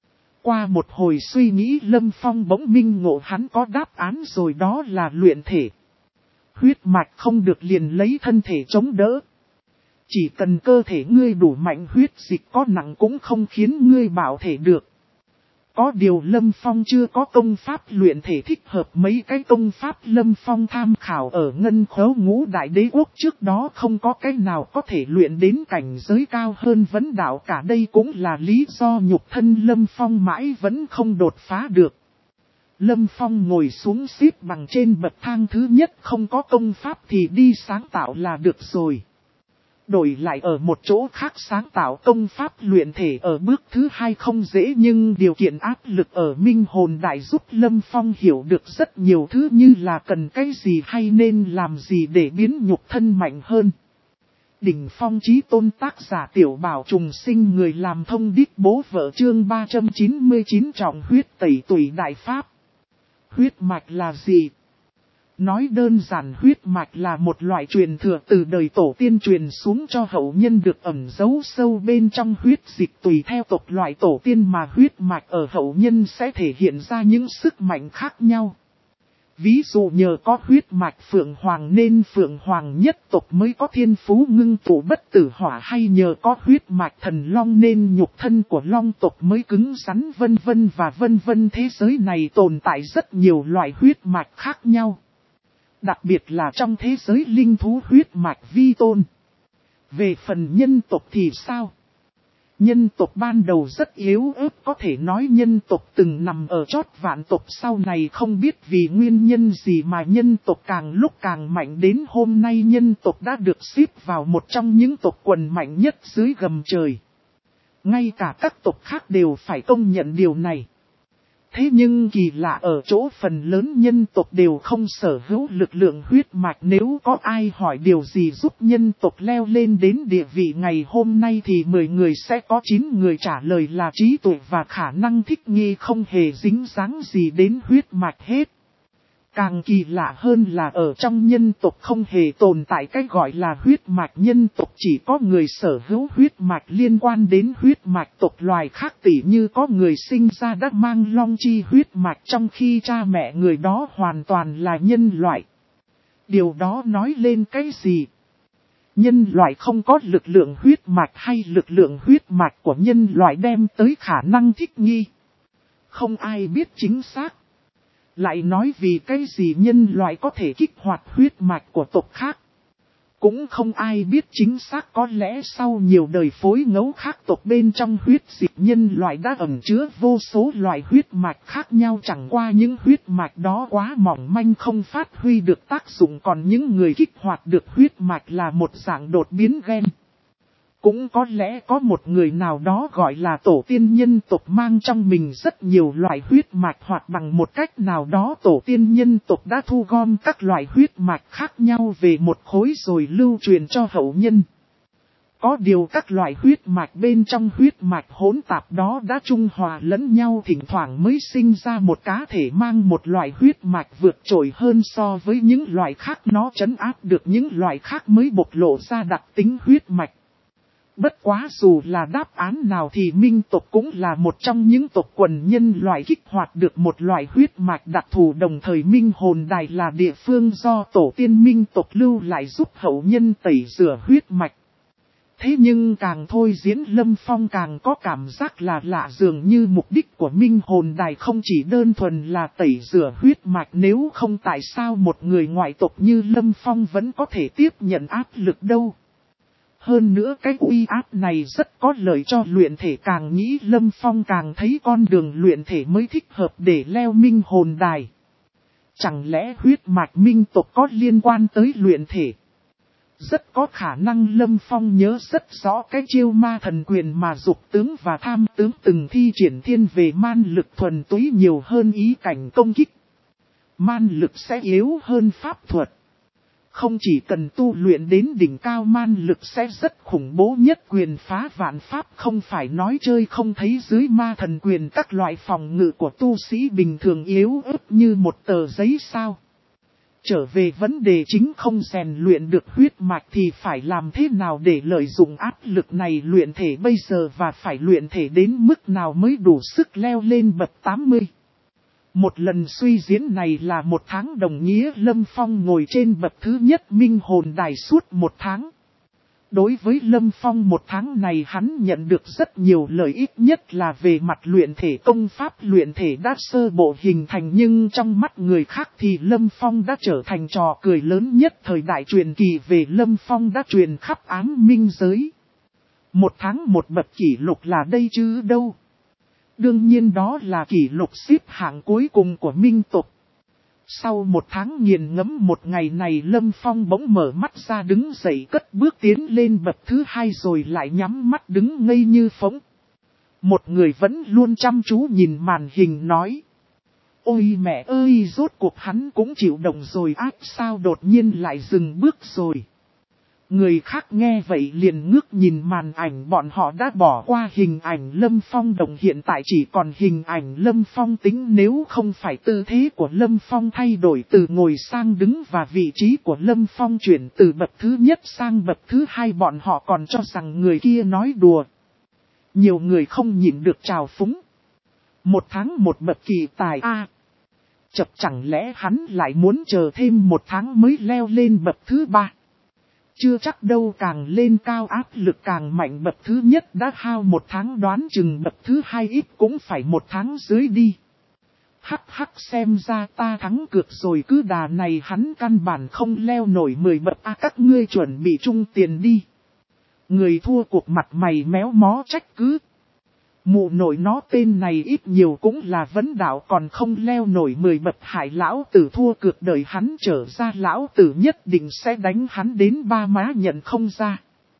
Speaker 1: Qua một hồi suy nghĩ, Lâm Phong bỗng minh ngộ hắn có đáp án rồi, đó là luyện thể. Huyết mạch không được liền lấy thân thể chống đỡ. Chỉ cần cơ thể ngươi đủ mạnh, huyết dịch có nặng cũng không khiến ngươi bảo thể được. Có điều Lâm Phong chưa có công pháp luyện thể thích hợp, mấy cái công pháp Lâm Phong tham khảo ở Ngân Khấu Ngũ Đại Đế Quốc trước đó không có cái nào có thể luyện đến cảnh giới cao hơn vấn đạo cả, đây cũng là lý do nhục thân Lâm Phong mãi vẫn không đột phá được. Lâm Phong ngồi xuống xếp bằng trên bậc thang thứ nhất, không có công pháp thì đi sáng tạo là được rồi. Đổi lại ở một chỗ khác sáng tạo công pháp luyện thể ở bước thứ hai không dễ, nhưng điều kiện áp lực ở minh hồn đại giúp Lâm Phong hiểu được rất nhiều thứ, như là cần cái gì hay nên làm gì để biến nhục thân mạnh hơn. Đỉnh Phong Chí Tôn, tác giả Tiểu Bảo Trùng Sinh, người làm thông điệp bố vợ, chương ba trăm chín mươi chín, trọng huyết tẩy tủy đại pháp. Huyết mạch là gì? Nói đơn giản, huyết mạch là một loại truyền thừa từ đời tổ tiên truyền xuống cho hậu nhân, được ẩn giấu sâu bên trong huyết dịch, tùy theo tộc loại tổ tiên mà huyết mạch ở hậu nhân sẽ thể hiện ra những sức mạnh khác nhau. Ví dụ nhờ có huyết mạch Phượng Hoàng nên Phượng Hoàng nhất tộc mới có thiên phú ngưng tụ bất tử hỏa, hay nhờ có huyết mạch Thần Long nên nhục thân của Long tộc mới cứng rắn, vân vân và vân vân. Thế giới này tồn tại rất nhiều loại huyết mạch khác nhau. Đặc biệt là trong thế giới linh thú huyết mạch vi tôn. Về phần nhân tộc thì sao? Nhân tộc ban đầu rất yếu ớt, có thể nói nhân tộc từng nằm ở chót vạn tộc, sau này không biết vì nguyên nhân gì mà nhân tộc càng lúc càng mạnh, đến hôm nay nhân tộc đã được xếp vào một trong những tộc quần mạnh nhất dưới gầm trời. Ngay cả các tộc khác đều phải công nhận điều này. Thế nhưng kỳ lạ ở chỗ phần lớn nhân tộc đều không sở hữu lực lượng huyết mạch. Nếu có ai hỏi điều gì giúp nhân tộc leo lên đến địa vị ngày hôm nay thì mười người sẽ có chín người trả lời là trí tuệ và khả năng thích nghi, không hề dính dáng gì đến huyết mạch hết. Càng kỳ lạ hơn là ở trong nhân tộc không hề tồn tại cái gọi là huyết mạch nhân tộc, chỉ có người sở hữu huyết mạch liên quan đến huyết mạch tộc loài khác, tỉ như có người sinh ra đã mang long chi huyết mạch trong khi cha mẹ người đó hoàn toàn là nhân loại. Điều đó nói lên cái gì? Nhân loại không có lực lượng huyết mạch hay lực lượng huyết mạch của nhân loại đem tới khả năng thích nghi? Không ai biết chính xác. Lại nói vì cái gì nhân loại có thể kích hoạt huyết mạch của tộc khác? Cũng không ai biết chính xác, có lẽ sau nhiều đời phối ngẫu khác tộc bên trong huyết dịch nhân loại đã ẩn chứa vô số loại huyết mạch khác nhau, chẳng qua những huyết mạch đó quá mỏng manh không phát huy được tác dụng, còn những người kích hoạt được huyết mạch là một dạng đột biến gen. Cũng có lẽ có một người nào đó gọi là tổ tiên nhân tộc mang trong mình rất nhiều loại huyết mạch, hoặc bằng một cách nào đó tổ tiên nhân tộc đã thu gom các loại huyết mạch khác nhau về một khối rồi lưu truyền cho hậu nhân. Có điều các loại huyết mạch bên trong huyết mạch hỗn tạp đó đã trung hòa lẫn nhau, thỉnh thoảng mới sinh ra một cá thể mang một loại huyết mạch vượt trội hơn so với những loại khác, nó trấn áp được những loại khác mới bộc lộ ra đặc tính huyết mạch. Bất quá dù là đáp án nào thì minh tộc cũng là một trong những tộc quần nhân loại kích hoạt được một loại huyết mạch đặc thù, đồng thời minh hồn đài là địa phương do tổ tiên minh tộc lưu lại giúp hậu nhân tẩy rửa huyết mạch. Thế nhưng càng thôi diễn Lâm Phong càng có cảm giác là lạ, dường như mục đích của minh hồn đài không chỉ đơn thuần là tẩy rửa huyết mạch, nếu không tại sao một người ngoại tộc như Lâm Phong vẫn có thể tiếp nhận áp lực đâu. Hơn nữa cái uy áp này rất có lợi cho luyện thể, càng nghĩ Lâm Phong càng thấy con đường luyện thể mới thích hợp để leo minh hồn đài. Chẳng lẽ huyết mạch minh tộc có liên quan tới luyện thể? Rất có khả năng Lâm Phong nhớ rất rõ cái chiêu ma thần quyền mà dục tướng và tham tướng từng thi triển thiên về man lực thuần túy nhiều hơn ý cảnh công kích. Man lực sẽ yếu hơn pháp thuật. Không chỉ cần tu luyện đến đỉnh cao man lực sẽ rất khủng bố, nhất quyền phá vạn pháp, không phải nói chơi không thấy dưới ma thần quyền các loại phòng ngự của tu sĩ bình thường yếu ớt như một tờ giấy sao. Trở về vấn đề chính, không rèn luyện được huyết mạch thì phải làm thế nào để lợi dụng áp lực này luyện thể bây giờ, và phải luyện thể đến mức nào mới đủ sức leo lên bậc tám mươi. Một lần suy diễn này là một tháng, đồng nghĩa Lâm Phong ngồi trên bậc thứ nhất minh hồn đài suốt một tháng. Đối với Lâm Phong một tháng này hắn nhận được rất nhiều lợi ích, nhất là về mặt luyện thể. Công pháp luyện thể đã sơ bộ hình thành, nhưng trong mắt người khác thì Lâm Phong đã trở thành trò cười lớn nhất. Thời đại truyền kỳ về Lâm Phong đã truyền khắp ám minh giới. Một tháng một bậc kỷ lục là đây chứ đâu. Đương nhiên đó là kỷ lục xếp hạng cuối cùng của minh tộc. Sau một tháng nghiền ngẫm một ngày này, Lâm Phong bỗng mở mắt ra, đứng dậy cất bước tiến lên bậc thứ hai rồi lại nhắm mắt đứng ngây như phỗng. Một người vẫn luôn chăm chú nhìn màn hình nói: ôi mẹ ơi, rốt cuộc hắn cũng chịu động rồi ác, sao đột nhiên lại dừng bước rồi. Người khác nghe vậy liền ngước nhìn màn ảnh, bọn họ đã bỏ qua hình ảnh Lâm Phong động, hiện tại chỉ còn hình ảnh Lâm Phong tính. Nếu không phải tư thế của Lâm Phong thay đổi từ ngồi sang đứng và vị trí của Lâm Phong chuyển từ bậc thứ nhất sang bậc thứ hai, bọn họ còn cho rằng người kia nói đùa. Nhiều người không nhịn được trào phúng: một tháng một bậc kỳ tài a. À, chập chẳng lẽ hắn lại muốn chờ thêm một tháng mới leo lên bậc thứ ba? Chưa chắc đâu, càng lên cao áp lực càng mạnh, bậc thứ nhất đã hao một tháng, đoán chừng bậc thứ hai ít cũng phải một tháng dưới đi. Hắc hắc, xem ra ta thắng cược rồi, cứ đà này hắn căn bản không leo nổi mười bậc a, à, các ngươi chuẩn bị chung tiền đi. Người thua cuộc mặt mày méo mó trách cứ: mụ nội nó, tên này ít nhiều cũng là vấn đạo, còn không leo nổi mười bậc, hại lão tử thua cược, đời hắn trở ra lão tử nhất định sẽ đánh hắn đến ba má nhận không ra.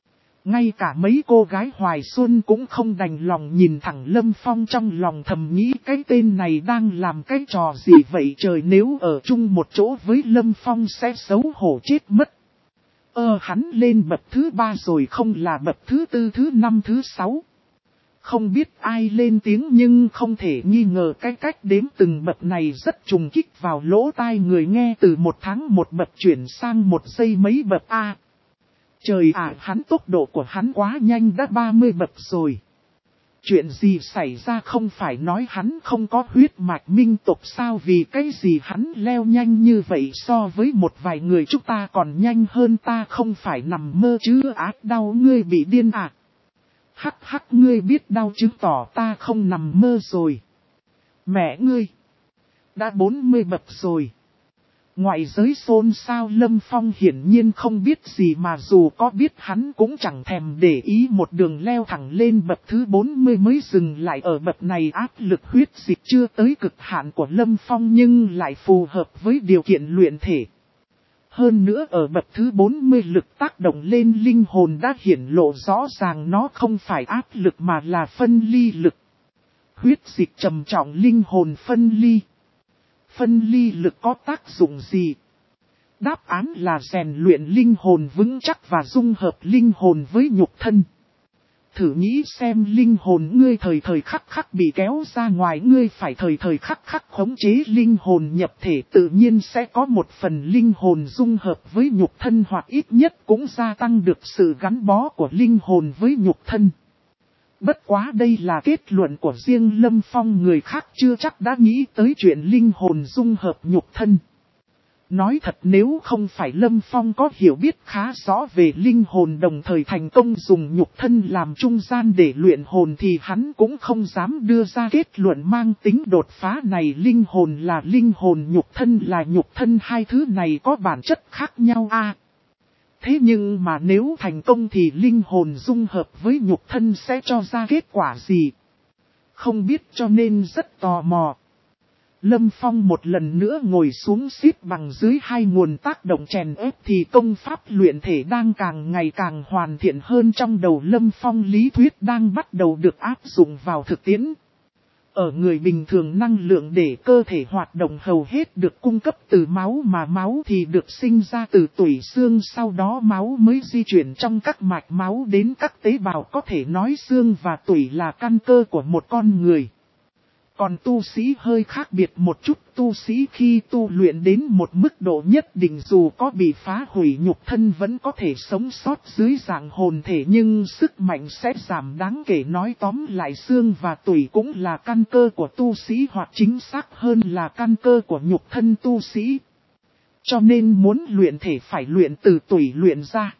Speaker 1: Ngay cả mấy cô gái hoài xuân cũng không đành lòng nhìn thẳng Lâm Phong, trong lòng thầm nghĩ cái tên này đang làm cái trò gì vậy trời, nếu ở chung một chỗ với Lâm Phong sẽ xấu hổ chết mất. Ơ hắn lên bậc thứ ba rồi, không là bậc thứ tư, thứ năm, thứ sáu. Không biết ai lên tiếng nhưng không thể nghi ngờ cái cách đếm từng bậc này rất trùng kích vào lỗ tai người nghe, từ một tháng một bậc chuyển sang một giây mấy bậc a. Trời ạ, hắn tốc độ của hắn quá nhanh, đã ba mươi bậc rồi. Chuyện gì xảy ra, không phải nói hắn không có huyết mạch minh tộc sao, vì cái gì hắn leo nhanh như vậy, so với một vài người chúng ta còn nhanh hơn, ta không phải nằm mơ chứ. Ác đau, ngươi bị điên à? Hắc hắc, ngươi biết đau chứng tỏ ta không nằm mơ rồi. Mẹ ngươi, đã bốn mươi bậc rồi. Ngoại giới xôn xao, Lâm Phong hiển nhiên không biết gì, mà dù có biết hắn cũng chẳng thèm để ý, một đường leo thẳng lên bậc thứ bốn mươi mới dừng lại ở bậc này. Áp lực huyết dịch chưa tới cực hạn của Lâm Phong nhưng lại phù hợp với điều kiện luyện thể. Hơn nữa ở bậc thứ bốn mươi lực tác động lên linh hồn đã hiển lộ rõ ràng, nó không phải áp lực mà là phân ly lực. Huyết dịch trầm trọng, linh hồn phân ly. Phân ly lực có tác dụng gì? Đáp án là rèn luyện linh hồn vững chắc và dung hợp linh hồn với nhục thân. Thử nghĩ xem, linh hồn ngươi thời thời khắc khắc bị kéo ra ngoài, ngươi phải thời thời khắc khắc khống chế linh hồn nhập thể, tự nhiên sẽ có một phần linh hồn dung hợp với nhục thân, hoặc ít nhất cũng gia tăng được sự gắn bó của linh hồn với nhục thân. Bất quá đây là kết luận của riêng Lâm Phong, người khác chưa chắc đã nghĩ tới chuyện linh hồn dung hợp nhục thân. Nói thật, nếu không phải Lâm Phong có hiểu biết khá rõ về linh hồn, đồng thời thành công dùng nhục thân làm trung gian để luyện hồn, thì hắn cũng không dám đưa ra kết luận mang tính đột phá này. Linh hồn là linh hồn, nhục thân là nhục thân, hai thứ này có bản chất khác nhau a. À, thế nhưng mà nếu thành công thì linh hồn dung hợp với nhục thân sẽ cho ra kết quả gì? Không biết, cho nên rất tò mò. Lâm Phong một lần nữa ngồi xuống xếp bằng dưới hai nguồn tác động chèn ép, thì công pháp luyện thể đang càng ngày càng hoàn thiện hơn trong đầu Lâm Phong, lý thuyết đang bắt đầu được áp dụng vào thực tiễn. Ở người bình thường, năng lượng để cơ thể hoạt động hầu hết được cung cấp từ máu, mà máu thì được sinh ra từ tủy xương, sau đó máu mới di chuyển trong các mạch máu đến các tế bào, có thể nói xương và tủy là căn cơ của một con người. Còn tu sĩ hơi khác biệt một chút, tu sĩ khi tu luyện đến một mức độ nhất định, dù có bị phá hủy nhục thân vẫn có thể sống sót dưới dạng hồn thể, nhưng sức mạnh sẽ giảm đáng kể. Nói tóm lại, xương và tủy cũng là căn cơ của tu sĩ, hoặc chính xác hơn là căn cơ của nhục thân tu sĩ. Cho nên muốn luyện thể phải luyện từ tủy luyện ra.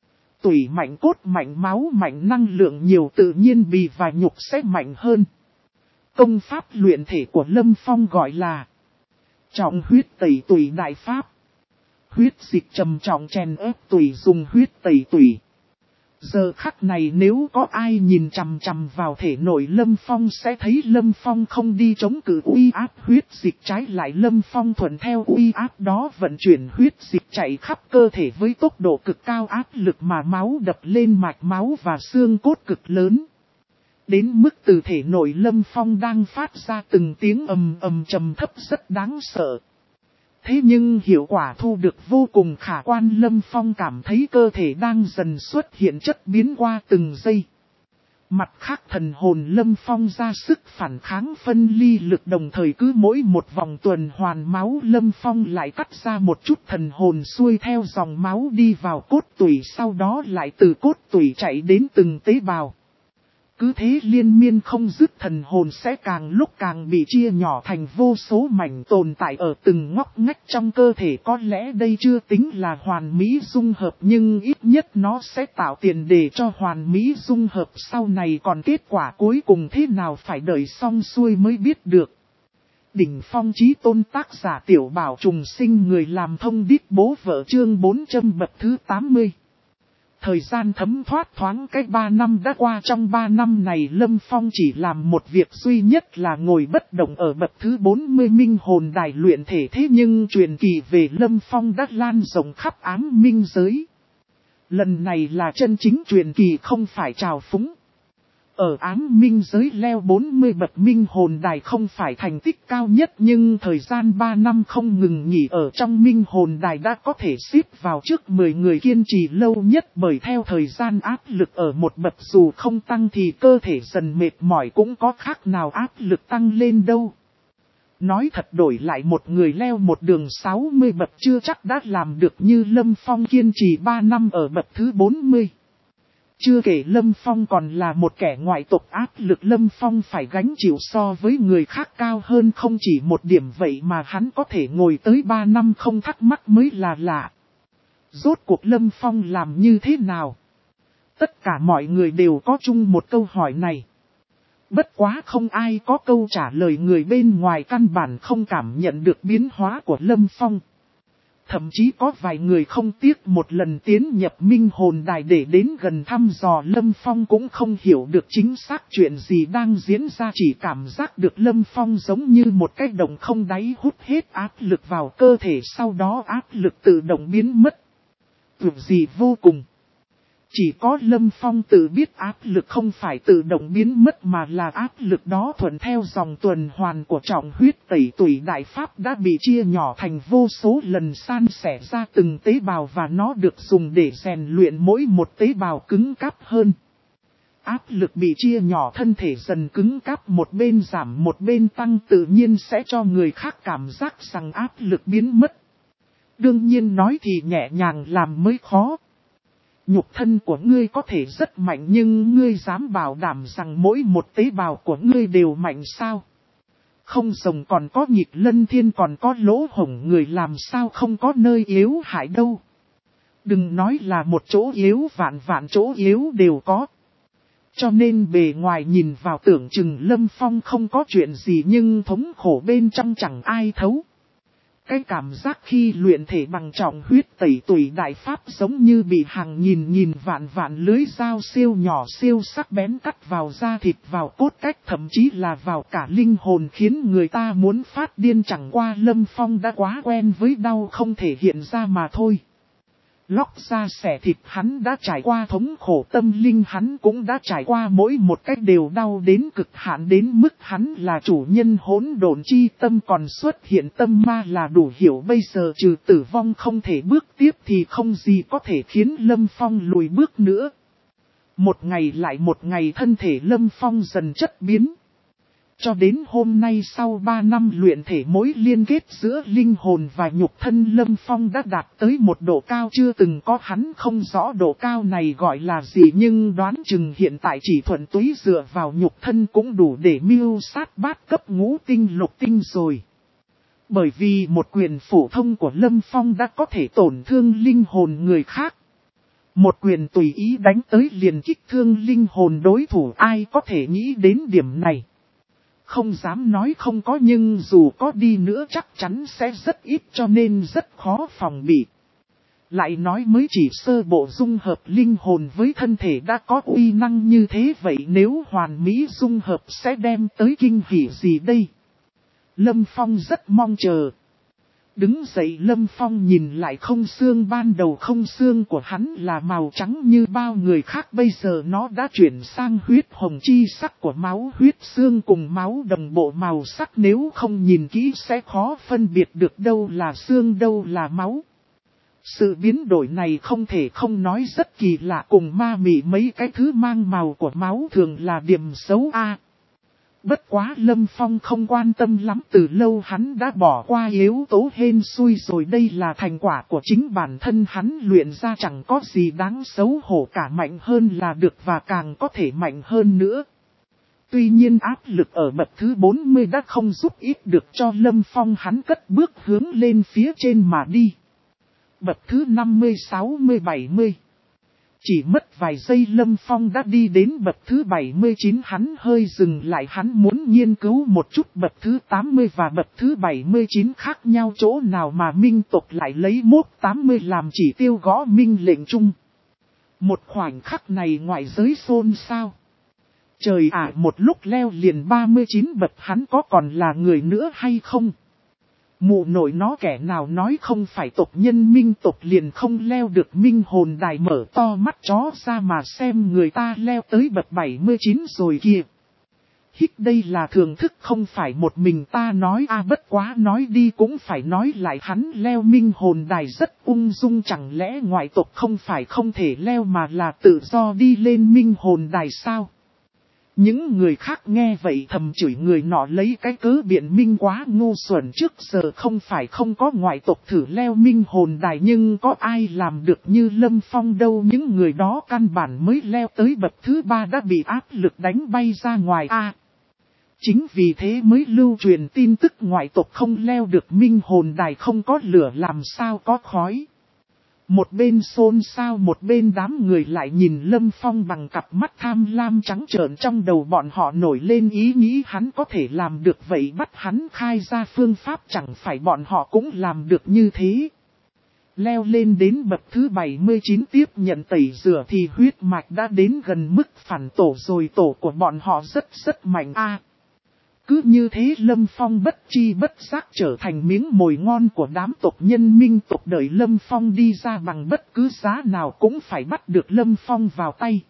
Speaker 1: Tủy mạnh, cốt mạnh, máu mạnh, năng lượng nhiều, tự nhiên bì và nhục sẽ mạnh hơn. Công pháp luyện thể của Lâm Phong gọi là trọng huyết tẩy tủy đại pháp. Huyết dịch trầm trọng chèn ép tủy, dùng huyết tẩy tủy. Giờ khắc này nếu có ai nhìn chằm chằm vào thể nội Lâm Phong sẽ thấy Lâm Phong không đi chống cự uy áp huyết dịch, trái lại Lâm Phong thuận theo uy áp đó vận chuyển huyết dịch chạy khắp cơ thể với tốc độ cực cao, áp lực mà máu đập lên mạch máu và xương cốt cực lớn. Đến mức từ thể nội Lâm Phong đang phát ra từng tiếng ầm ầm trầm thấp rất đáng sợ. Thế nhưng hiệu quả thu được vô cùng khả quan, Lâm Phong cảm thấy cơ thể đang dần xuất hiện chất biến qua từng giây. Mặt khác, thần hồn Lâm Phong ra sức phản kháng phân ly lực, đồng thời cứ mỗi một vòng tuần hoàn máu Lâm Phong lại cắt ra một chút thần hồn xuôi theo dòng máu đi vào cốt tủy, sau đó lại từ cốt tủy chạy đến từng tế bào. Cứ thế liên miên không dứt, thần hồn sẽ càng lúc càng bị chia nhỏ thành vô số mảnh tồn tại ở từng ngóc ngách trong cơ thể. Có lẽ đây chưa tính là hoàn mỹ dung hợp, nhưng ít nhất nó sẽ tạo tiền đề cho hoàn mỹ dung hợp sau này, còn kết quả cuối cùng thế nào phải đợi xong xuôi mới biết được. Đỉnh phong chí tôn, tác giả Tiểu Bảo Trùng Sinh, người làm thông điệp bố vợ, chương bốn trăm bậc thứ tám mươi. Thời gian thấm thoát thoáng cách ba năm đã qua, trong ba năm này Lâm Phong chỉ làm một việc duy nhất là ngồi bất động ở bậc thứ bốn mươi minh hồn đài luyện thể. Thế nhưng truyền kỳ về Lâm Phong đã lan rộng khắp ám minh giới. Lần này là chân chính truyền kỳ không phải trào phúng. Ở ám minh giới leo bốn mươi bậc minh hồn đài không phải thành tích cao nhất nhưng thời gian ba năm không ngừng nghỉ ở trong minh hồn đài đã có thể xếp vào trước mười người kiên trì lâu nhất, bởi theo thời gian áp lực ở một bậc dù không tăng thì cơ thể dần mệt mỏi cũng có khác nào áp lực tăng lên đâu. Nói thật đổi lại một người leo một đường sáu mươi bậc chưa chắc đã làm được như Lâm Phong kiên trì ba năm ở bậc thứ bốn mươi. Chưa kể Lâm Phong còn là một kẻ ngoại tộc, áp lực Lâm Phong phải gánh chịu so với người khác cao hơn không chỉ một điểm, vậy mà hắn có thể ngồi tới ba năm không thắc mắc mới là lạ. Rốt cuộc Lâm Phong làm như thế nào? Tất cả mọi người đều có chung một câu hỏi này. Bất quá không ai có câu trả lời, người bên ngoài căn bản không cảm nhận được biến hóa của Lâm Phong. Thậm chí có vài người không tiếc một lần tiến nhập minh hồn đài để đến gần thăm dò Lâm Phong cũng không hiểu được chính xác chuyện gì đang diễn ra, chỉ cảm giác được Lâm Phong giống như một cái đồng không đáy hút hết áp lực vào cơ thể, sau đó áp lực tự động biến mất. Tưởng gì vô cùng. Chỉ có Lâm Phong tự biết áp lực không phải tự động biến mất mà là áp lực đó thuận theo dòng tuần hoàn của trọng huyết tẩy tủy đại pháp đã bị chia nhỏ thành vô số lần, san sẻ ra từng tế bào và nó được dùng để rèn luyện mỗi một tế bào cứng cáp hơn. Áp lực bị chia nhỏ, thân thể dần cứng cáp, một bên giảm một bên tăng, tự nhiên sẽ cho người khác cảm giác rằng áp lực biến mất. Đương nhiên nói thì nhẹ nhàng làm mới khó. Nhục thân của ngươi có thể rất mạnh nhưng ngươi dám bảo đảm rằng mỗi một tế bào của ngươi đều mạnh sao? Không rồng còn có nhịp lân thiên còn có lỗ hổng, người làm sao không có nơi yếu hại đâu. Đừng nói là một chỗ yếu, vạn vạn chỗ yếu đều có. Cho nên bề ngoài nhìn vào tưởng chừng Lâm Phong không có chuyện gì nhưng thống khổ bên trong chẳng ai thấu. Cái cảm giác khi luyện thể bằng trọng huyết tẩy tủy đại pháp giống như bị hàng nghìn nghìn vạn vạn lưới dao siêu nhỏ siêu sắc bén cắt vào da thịt, vào cốt cách, thậm chí là vào cả linh hồn, khiến người ta muốn phát điên. Chẳng qua Lâm Phong đã quá quen với đau không thể hiện ra mà thôi. Lóc ra xẻ thịt hắn đã trải qua thống khổ, tâm linh hắn cũng đã trải qua, mỗi một cách đều đau đến cực hạn, đến mức hắn là chủ nhân hỗn độn chi tâm còn xuất hiện tâm ma là đủ hiểu. Bây giờ trừ tử vong không thể bước tiếp thì không gì có thể khiến Lâm Phong lùi bước nữa. Một ngày lại một ngày thân thể Lâm Phong dần chất biến. Cho đến hôm nay sau ba năm luyện thể, mối liên kết giữa linh hồn và nhục thân Lâm Phong đã đạt tới một độ cao chưa từng có, hắn không rõ độ cao này gọi là gì nhưng đoán chừng hiện tại chỉ thuần túy dựa vào nhục thân cũng đủ để mưu sát bát cấp ngũ tinh lục tinh rồi. Bởi vì một quyền phổ thông của Lâm Phong đã có thể tổn thương linh hồn người khác. Một quyền tùy ý đánh tới liền kích thương linh hồn đối thủ, ai có thể nghĩ đến điểm này. Không dám nói không có nhưng dù có đi nữa chắc chắn sẽ rất ít, cho nên rất khó phòng bị. Lại nói mới chỉ sơ bộ dung hợp linh hồn với thân thể đã có uy năng như thế, vậy nếu hoàn mỹ dung hợp sẽ đem tới kinh hỉ gì đây? Lâm Phong rất mong chờ. Đứng dậy Lâm Phong nhìn lại không xương, ban đầu không xương của hắn là màu trắng như bao người khác, bây giờ nó đã chuyển sang huyết hồng chi sắc của máu, huyết xương cùng máu đồng bộ màu sắc, nếu không nhìn kỹ sẽ khó phân biệt được đâu là xương đâu là máu. Sự biến đổi này không thể không nói rất kỳ lạ, cùng ma mị mấy cái thứ mang màu của máu thường là điểm xấu a. Bất quá Lâm Phong không quan tâm lắm, từ lâu hắn đã bỏ qua yếu tố hên xui rồi, đây là thành quả của chính bản thân hắn luyện ra, chẳng có gì đáng xấu hổ cả, mạnh hơn là được và càng có thể mạnh hơn nữa. Tuy nhiên áp lực ở bậc thứ bốn mươi đã không giúp ích được cho Lâm Phong, hắn cất bước hướng lên phía trên mà đi. Bậc thứ năm mươi, sáu mươi, bảy mươi. Chỉ mất vài giây Lâm Phong đã đi đến bậc thứ bảy mươi chín, hắn hơi dừng lại, hắn muốn nghiên cứu một chút bậc thứ tám mươi và bậc thứ bảy mươi chín khác nhau chỗ nào mà minh tộc lại lấy mốt tám mươi làm chỉ tiêu gõ minh lệnh chung. Một khoảnh khắc này ngoại giới xôn xao. Trời ạ, một lúc leo liền ba mươi chín bậc, hắn có còn là người nữa hay không? Mụ nội nó kẻ nào nói không phải tộc nhân minh tộc liền không leo được minh hồn đài, mở to mắt chó ra mà xem người ta leo tới bậc bảy mươi chín rồi kìa. Hích đây là thường thức không phải một mình ta nói a bất quá nói đi cũng phải nói lại, hắn leo minh hồn đài rất ung dung, chẳng lẽ ngoại tộc không phải không thể leo mà là tự do đi lên minh hồn đài sao? Những người khác nghe vậy thầm chửi người nọ lấy cái cớ biện minh quá ngu xuẩn, trước giờ không phải không có ngoại tộc thử leo minh hồn đài nhưng có ai làm được như Lâm Phong đâu, những người đó căn bản mới leo tới bậc thứ ba đã bị áp lực đánh bay ra ngoài a. À, chính vì thế mới lưu truyền tin tức ngoại tộc không leo được minh hồn đài, không có lửa làm sao có khói. Một bên xôn xao một bên đám người lại nhìn Lâm Phong bằng cặp mắt tham lam trắng trợn, trong đầu bọn họ nổi lên ý nghĩ hắn có thể làm được vậy, bắt hắn khai ra phương pháp chẳng phải bọn họ cũng làm được như thế. Leo lên đến bậc thứ bảy mươi chín tiếp nhận tẩy rửa thì huyết mạch đã đến gần mức phản tổ rồi, tổ của bọn họ rất rất mạnh a. À, cứ như thế Lâm Phong bất chi bất giác trở thành miếng mồi ngon của đám tộc nhân minh tộc, đợi Lâm Phong đi ra bằng bất cứ giá nào cũng phải bắt được Lâm Phong vào tay.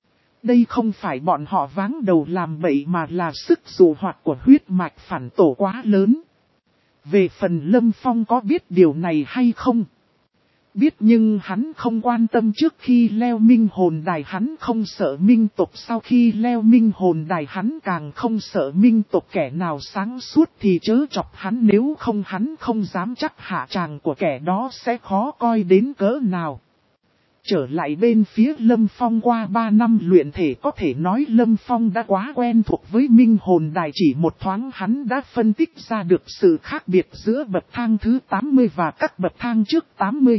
Speaker 1: Đây không phải bọn họ váng đầu làm bậy mà là sức dụ hoạt của huyết mạch phản tổ quá lớn. Về phần Lâm Phong có biết điều này hay không? Biết, nhưng hắn không quan tâm. Trước khi leo minh hồn đài hắn không sợ minh tộc, sau khi leo minh hồn đài hắn càng không sợ minh tộc, kẻ nào sáng suốt thì chớ chọc hắn, nếu không hắn không dám chắc hạ tràng của kẻ đó sẽ khó coi đến cỡ nào. Trở lại bên phía Lâm Phong, qua ba năm luyện thể có thể nói Lâm Phong đã quá quen thuộc với minh hồn đài, chỉ một thoáng hắn đã phân tích ra được sự khác biệt giữa bậc thang thứ tám mươi và các bậc thang trước tám mươi.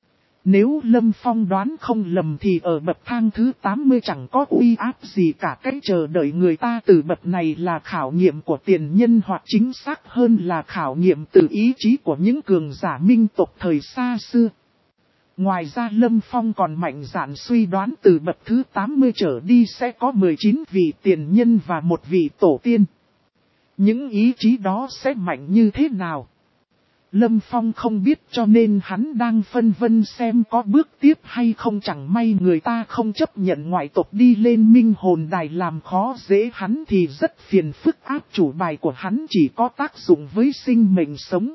Speaker 1: Nếu Lâm Phong đoán không lầm thì ở bậc thang thứ tám mươi chẳng có uy áp gì cả, cái chờ đợi người ta từ bậc này là khảo nghiệm của tiền nhân, hoặc chính xác hơn là khảo nghiệm từ ý chí của những cường giả minh tộc thời xa xưa. Ngoài ra Lâm Phong còn mạnh dạn suy đoán từ bậc thứ tám mươi trở đi sẽ có mười chín vị tiền nhân và một vị tổ tiên. Những ý chí đó sẽ mạnh như thế nào? Lâm Phong không biết, cho nên hắn đang phân vân xem có bước tiếp hay không. Chẳng may người ta không chấp nhận ngoại tộc đi lên minh hồn đài làm khó dễ hắn thì rất phiền phức, áp chủ bài của hắn chỉ có tác dụng với sinh mệnh sống.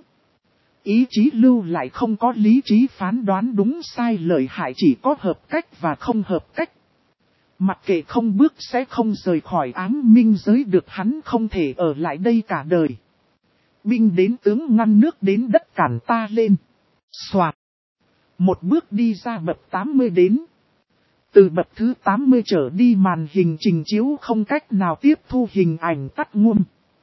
Speaker 1: Ý chí lưu lại không có lý trí phán đoán đúng sai lợi hại, chỉ có hợp cách và không hợp cách. Mặc kệ không bước sẽ không rời khỏi ám minh giới được, hắn không thể ở lại đây cả đời. Binh đến tướng ngăn, nước đến đất cản ta lên. Soạt. Một bước đi ra bậc tám mươi đến. Từ bậc thứ tám mươi trở đi màn hình trình chiếu không cách nào tiếp thu hình ảnh, tắt ngum.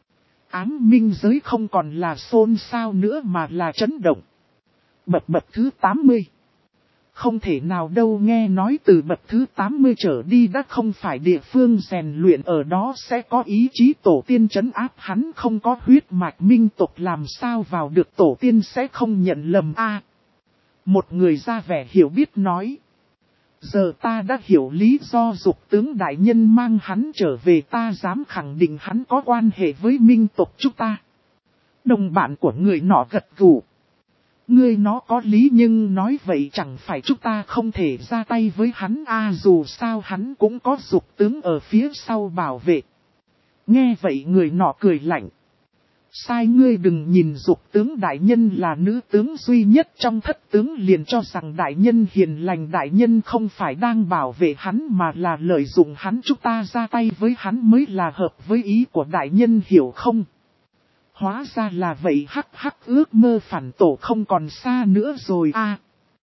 Speaker 1: Ám minh giới không còn là xôn xao nữa mà là chấn động. Bậc bậc thứ tám mươi. Không thể nào đâu, nghe nói từ bậc thứ tám mươi trở đi đã không phải địa phương rèn luyện, ở đó sẽ có ý chí tổ tiên trấn áp hắn, không có huyết mạch minh tộc làm sao vào được, tổ tiên sẽ không nhận lầm a. À, một người ra vẻ hiểu biết nói. Giờ ta đã hiểu lý do Dục tướng đại nhân mang hắn trở về, ta dám khẳng định hắn có quan hệ với minh tộc chúng ta. Đồng bạn của người nọ gật gù. Ngươi nó có lý, nhưng nói vậy chẳng phải chúng ta không thể ra tay với hắn a, à, dù sao hắn cũng có Dục tướng ở phía sau bảo vệ. Nghe vậy người nọ cười lạnh. Sai, ngươi đừng nhìn Dục tướng đại nhân là nữ tướng duy nhất trong thất tướng liền cho rằng đại nhân hiền lành, đại nhân không phải đang bảo vệ hắn mà là lợi dụng hắn, chúng ta ra tay với hắn mới là hợp với ý của đại nhân, hiểu không? Hóa ra là vậy, hắc hắc, ước mơ phản tổ không còn xa nữa rồi a. À,